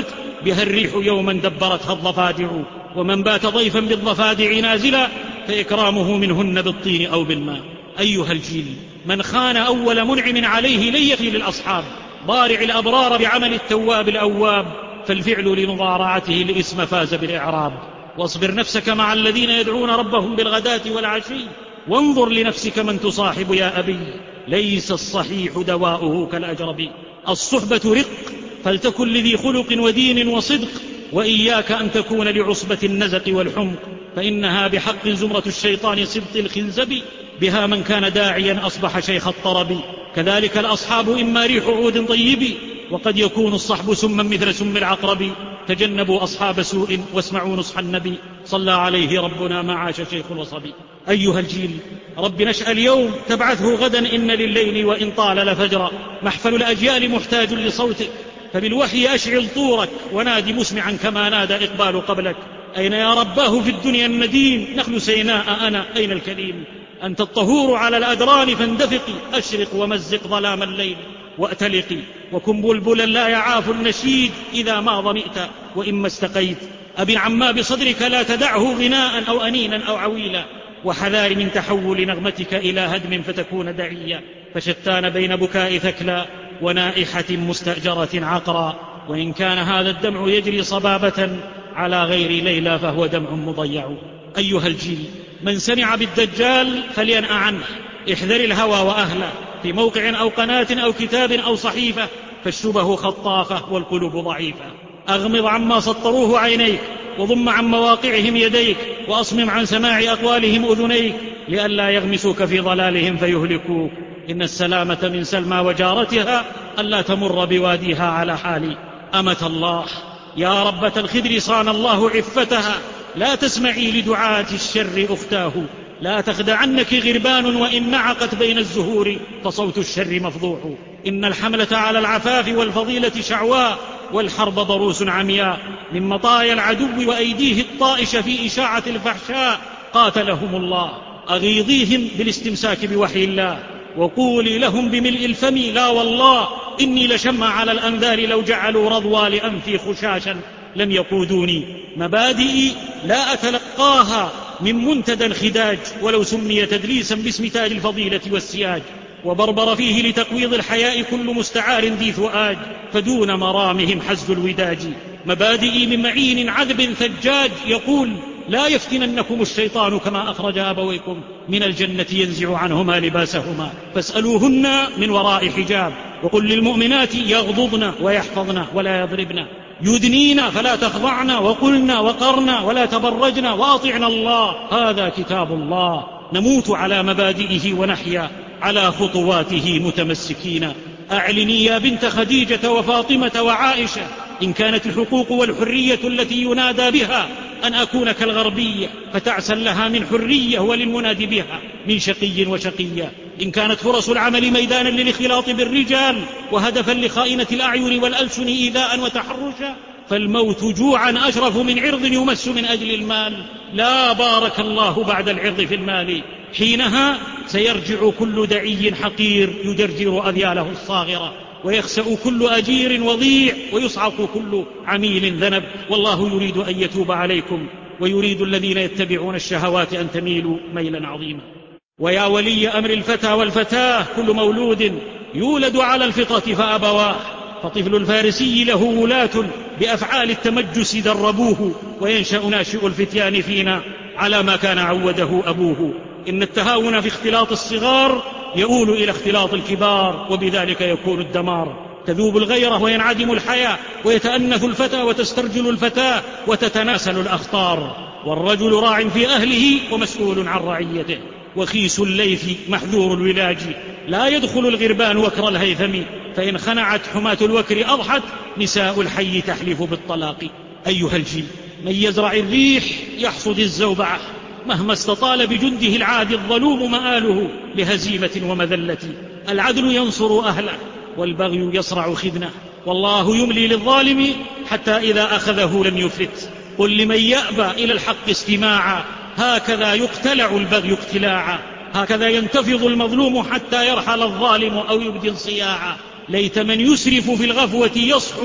بها الريح يوما دبرتها الضفادع، ومن بات ضيفا بالضفادع نازلا فإكرامه منهن بالطين أو بالماء. أيها الجيل، من خان أول منعم عليه لن يفي للأصحاب. ضارع الأبرار بعمل التواب الأواب، فالفعل لمضارعته الإسم فاز بالإعراب. واصبر نفسك مع الذين يدعون ربهم بالغداة والعشي، وانظر لنفسك من تصاحب يا أبي، ليس الصحيح دواؤه كالأجرب. الصحبة رق، فلتكن لذي خلق ودين وصدق، وإياك أن تكون لعصبة النزق والحمق، فإنها بحق زمرة الشيطان سبط الخنزب، بها من كان داعيا أصبح شيخ الطرب. كذلك الأصحاب إما ريح عود طيب، وقد يكون الصحب سما مثل سم العقرب. تجنبوا أصحاب سوء واسمعوا نصح النبي، صلى عليه ربنا ما عاش شيخ الوصب. أيها الجيل، رب نشأ اليوم تبعثه غدا، إن لليل وإن طال لفجرا. محفل الأجيال محتاج لصوتك، فبالوحي أشعل طورك، ونادي مسمعا كما نادى إقبال قبلك. أين يا رباه في الدنيا النديم؟ نخل سيناء أنا أين الكليم؟ أنت الطهور على الأدران فاندفقي، أشرق ومزق ظلام الليل وأتلقي، وكن بلبلا لا يعاف النشيد إذا ما ظمئت وإما استقيت. أبي عما بصدرك لا تدعه غناء أو أنينا أو عويلا، وحذار من تحول نغمتك إلى هدم فتكون دعيا. فشتان بين بكاء ثكلى ونائحة مستأجرة عقرا، وإن كان هذا الدمع يجري صبابة على غير ليلى فهو دمع مضيع. أيها الجيل، من سمع بالدجال فلينأ عنه، احذر الهوى وأهله، في موقع أو قناة أو كتاب أو صحيفة، فالشبه خطافة والقلوب ضعيفة. أغمض عما سطروه عينيك، وضم عن مواقعهم يديك، وأصمم عن سماع أقوالهم أذنيك، لئلا يغمسوك في ضلالهم فيهلكوك. إن السلامة من سلمى وجارتها ألا تمر بواديها على حال. أمة الله، يا ربة الخدر صان الله عفتها، لا تسمعي لدعاة الشر أختاه. لا تخدعنك غربان وإن نعقت بين الزهور، فصوت الشر مفضوح. إن الحملة على العفاف والفضيلة شعواء، والحرب ضروس عمياء، من مطايا العدو وأيديه الطائش في إشاعة الفحشاء. قاتلهم الله. أغيظيهم بالاستمساك بوحي الله، وقولي لهم بملء الفم لا والله، إني لشمع على الأنذار لو جعلوا رضوى لأنفي خشاشا لم يقودوني. مبادئي لا أتلقاها من منتدى الخداج، ولو سمي تدليسا باسم تاج الفضيلة والسياج. وبربر فيه لتقويض الحياء كل مستعار ذي ثؤاج، فدون مرامهم حز الوداج. مبادئي من معين عذب ثجاج، يقول لا يفتننكم الشيطان كما أخرج أبويكم من الجنة ينزع عنهما لباسهما، فاسألوهن من وراء حجاب. وقل للمؤمنات يغضضن ويحفظن ولا يضربن، يدنين فلا تخضعن، وقلن وقرن ولا تبرجن، وأطعن الله. هذا كتاب الله، نموت على مبادئه ونحيا على خطواته متمسكين. أعلني يا بنت خديجة وفاطمة وعائشة، إن كانت الحقوق والحرية التي ينادى بها أن أكون كالغربية، فتعسا لها من حرية وللمنادي بها من شقي وشقية. إن كانت فرص العمل ميدانا للاختلاط بالرجال وهدفا لخائنة الأعين والألسن إيذاء وتحرشا، فالموت جوعا أشرف من عرض يمس من أجل المال. لا بارك الله بعد العرض في المال، حينها سيرجع كل دعي حقير يجرجر أذياله الصاغرة، ويخسأ كل أجير وضيع، ويصعق كل عميل ذنب. والله يريد أن يتوب عليكم، ويريد الذين يتبعون الشهوات أن تميلوا ميلا عظيما. ويا ولي أمر الفتى والفتاة، كل مولود يولد على الفطرة فأبواه، فطفل الفارسي له ولاة بأفعال التمجس دربوه، وينشأ ناشئ الفتيان فينا على ما كان عوده أبوه. إن التهاون في اختلاط الصغار يؤول إلى اختلاط الكبار، وبذلك يكون الدمار. تذوب الغيرة وينعدم الحياة، ويتأنث الفتى وتسترجل الفتاة، وتتناسل الأخطار. والرجل راع في أهله ومسؤول عن رعيته، وخيس الليث محذور الولاج. لا يدخل الغربان وكر الهيثم، فإن خنعت حماة الوكر أضحت نساء الحي تحلف بالطلاق. أيها الجيل، من يزرع الريح يحصد الزوبعة، مهما استطال بجنده العادي الظلوم مآله لهزيمة ومذلة. العدل ينصر أهله، والبغي يصرع خدنه، والله يملي للظالم حتى إذا أخذه لم يفلت. قل لمن يأبى إلى الحق استماعا، هكذا يقتلع البغي اقتلاعا، هكذا ينتفض المظلوم حتى يرحل الظالم أو يبدي انصياعا. ليت من يسرف في الغفوة يصحو،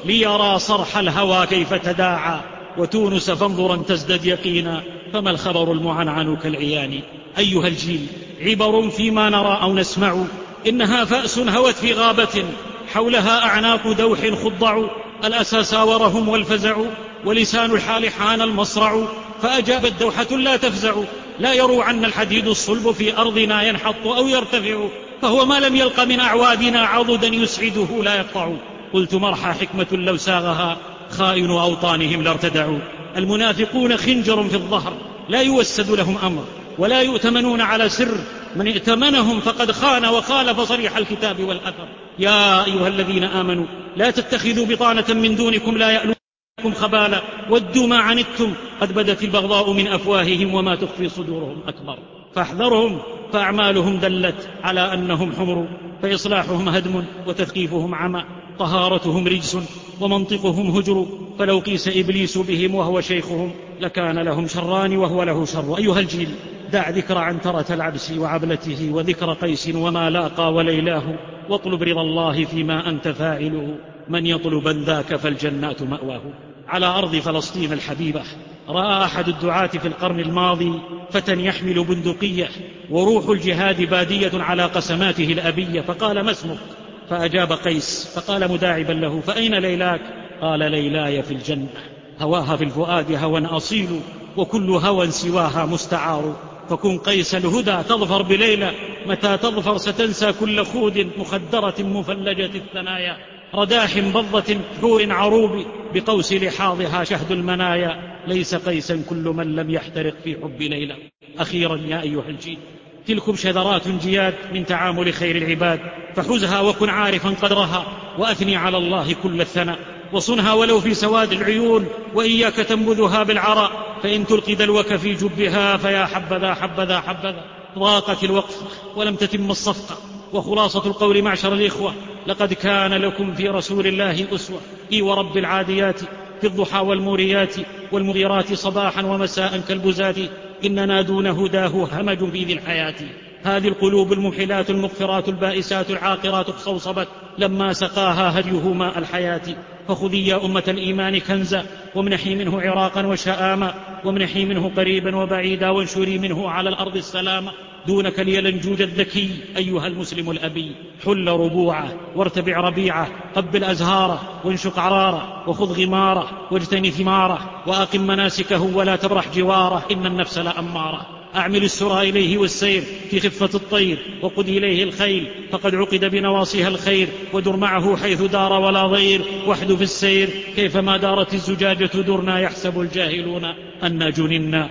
ليرى صرح الهوى كيف تداعى، وتونس فانظرا تزدد يقينا، فما الخبر المعنعن كالعيان. أيها الجيل، عبر فيما نرى أو نسمع، إنها فأس هوت في غابة، حولها أعناق دوح خضع، الأسى ساورهم والفزع، ولسان الحال حان المصرع، فأجابت دوحة لا تفزع، لا يروعن الحديد الصلب في أرضنا ينحط أو يرتفع، فهو ما لم يلق من أعوادنا عضدا يسعده لا يقطع. قلت مرحى حكمة لو ساغها خائن أوطانهم لارتدعوا. المنافقون خنجر في الظهر لا يوسد لهم أمر، ولا يؤتمنون على سر، من ائتمنهم فقد خان وخالف صريح الكتاب والأثر. يا أيها الذين آمنوا لا تتخذوا بطانة من دونكم لا يألونكم خبالا ودوا ما عنتم قد بدت البغضاء من أفواههم وما تخفي صدورهم أكبر. فاحذرهم، فأعمالهم دلت على أنهم حمر، فإصلاحهم هدم وتثقيفهم عمى، طهارتهم رجس ومنطقهم هجر، فلو قيس إبليس بهم وهو شيخهم لكان لهم شران وهو له شر. أيها الجيل، دع ذكر عنترة العبس وعبلته، وذكر قيس وما لاقى وليلاه، واطلب رضا الله فيما أنت فاعله، من يطلبا ذاك فالجنات مأواه. على أرض فلسطين الحبيبة رأى أحد الدعاة في القرن الماضي فتى يحمل بندقية، وروح الجهاد بادية على قسماته الأبية، فقال: ما اسمك؟ فأجاب: قيس. فقال مداعبا له: فأين ليلاك؟ قال: ليلاي في الجنة، هواها في الفؤاد هوى أصيل، وكل هوى سواها مستعار، فكن قيس الهدى تظفر بليلى، متى تظفر ستنسى كل خود مخدرة مفلجة الثنايا، رداح بضة حور عروب، بقوس لحاظها شهد المنايا، ليس قيسا كل من لم يحترق في حب ليلى. أخيرا يا أيها الجيل، تلكم شذرات جياد من تعامل خير العباد، فحزها وكن عارفا قدرها، وأثني على الله كل الثناء، وصنها ولو في سواد العيون، وإياك تنبذها بالعراء، فإن تلقي دلوك في جبها فيا حبذا حبذا حبذا. ضاقت الوقفة ولم تتم الصفقة، وخلاصة القول معشر الإخوة: لقد كان لكم في رسول الله أسوة، إي ورب العاديات في الضحى والموريات، والمغيرات صباحا ومساء كالبزات، إننا دون هداه همج في ذي الحياة. هذه القلوب الممحلات المغفرات البائسات العاقرات اخصوصبت لما سقاها هديه ماء الحياة. فخذي يا أمة الإيمان كنزا، وامنحي منه عراقا وشآما، وامنحي منه قريبا وبعيدا، وانشري منه على الأرض السلام. دونك اليلنجوج الذكي أيها المسلم الأبي، حل ربوعه وارتبع ربيعه، قبل أزهاره وانشق عراره، وخذ غماره واجتني ثماره، وأقم مناسكه ولا تبرح جواره، إن النفس لأماره. أعمل السرى إليه والسير في خفة الطير، وقد إليه الخيل فقد عقد بنواصيها الخير، ودر معه حيث دار ولا ضير، واحدث السير كيفما دارت الزجاجة درنا، يحسب الجاهلون أنا جننا.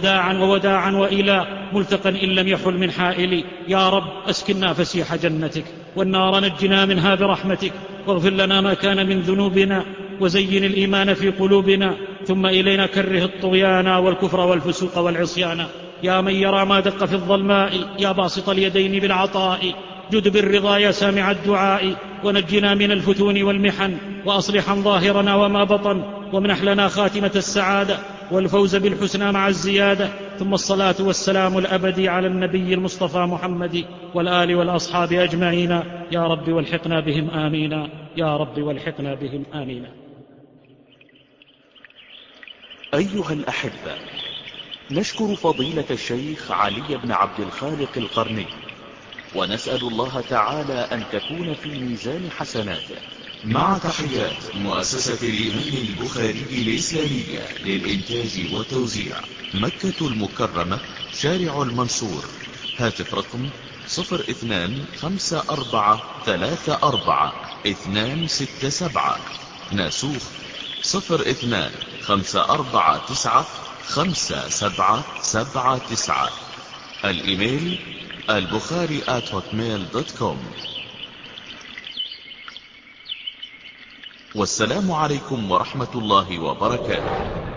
ووداعا وإلى ملتقى إن لم يحل من حائل، يا رب أسكننا فسيح جنتك، والنار نجنا منها برحمتك، واغفر لنا ما كان من ذنوبنا، وزين الإيمان في قلوبنا، ثم إلينا كره الطغيان والكفر والفسوق والعصيان. يا من يرى ما دق في الظلماء، يا باسط اليدين بالعطاء، جد بالرضا يا سامع الدعاء، ونجنا من الفتون والمحن، وأصلحا ظاهرنا وما بطن، وامنح لنا خاتمة السعادة والفوز بالحسنى مع الزيادة. ثم الصلاة والسلام الأبدي على النبي المصطفى محمد والآل والأصحاب أجمعين، يا رب والحقنا بهم آمين، يا رب والحقنا بهم آمين. أيها الأحبة، نشكر فضيلة الشيخ علي بن عبد الخالق القرني، ونسأل الله تعالى أن تكون في ميزان حسناته. مع تحيات مؤسسة الإمام البخاري الإسلامية للإنتاج والتوزيع، مكة المكرمة، شارع المنصور. هاتف رقم 025434 ناسوخ 0254957779. الإيميل البخاري@hotmail.com. والسلام عليكم ورحمة الله وبركاته.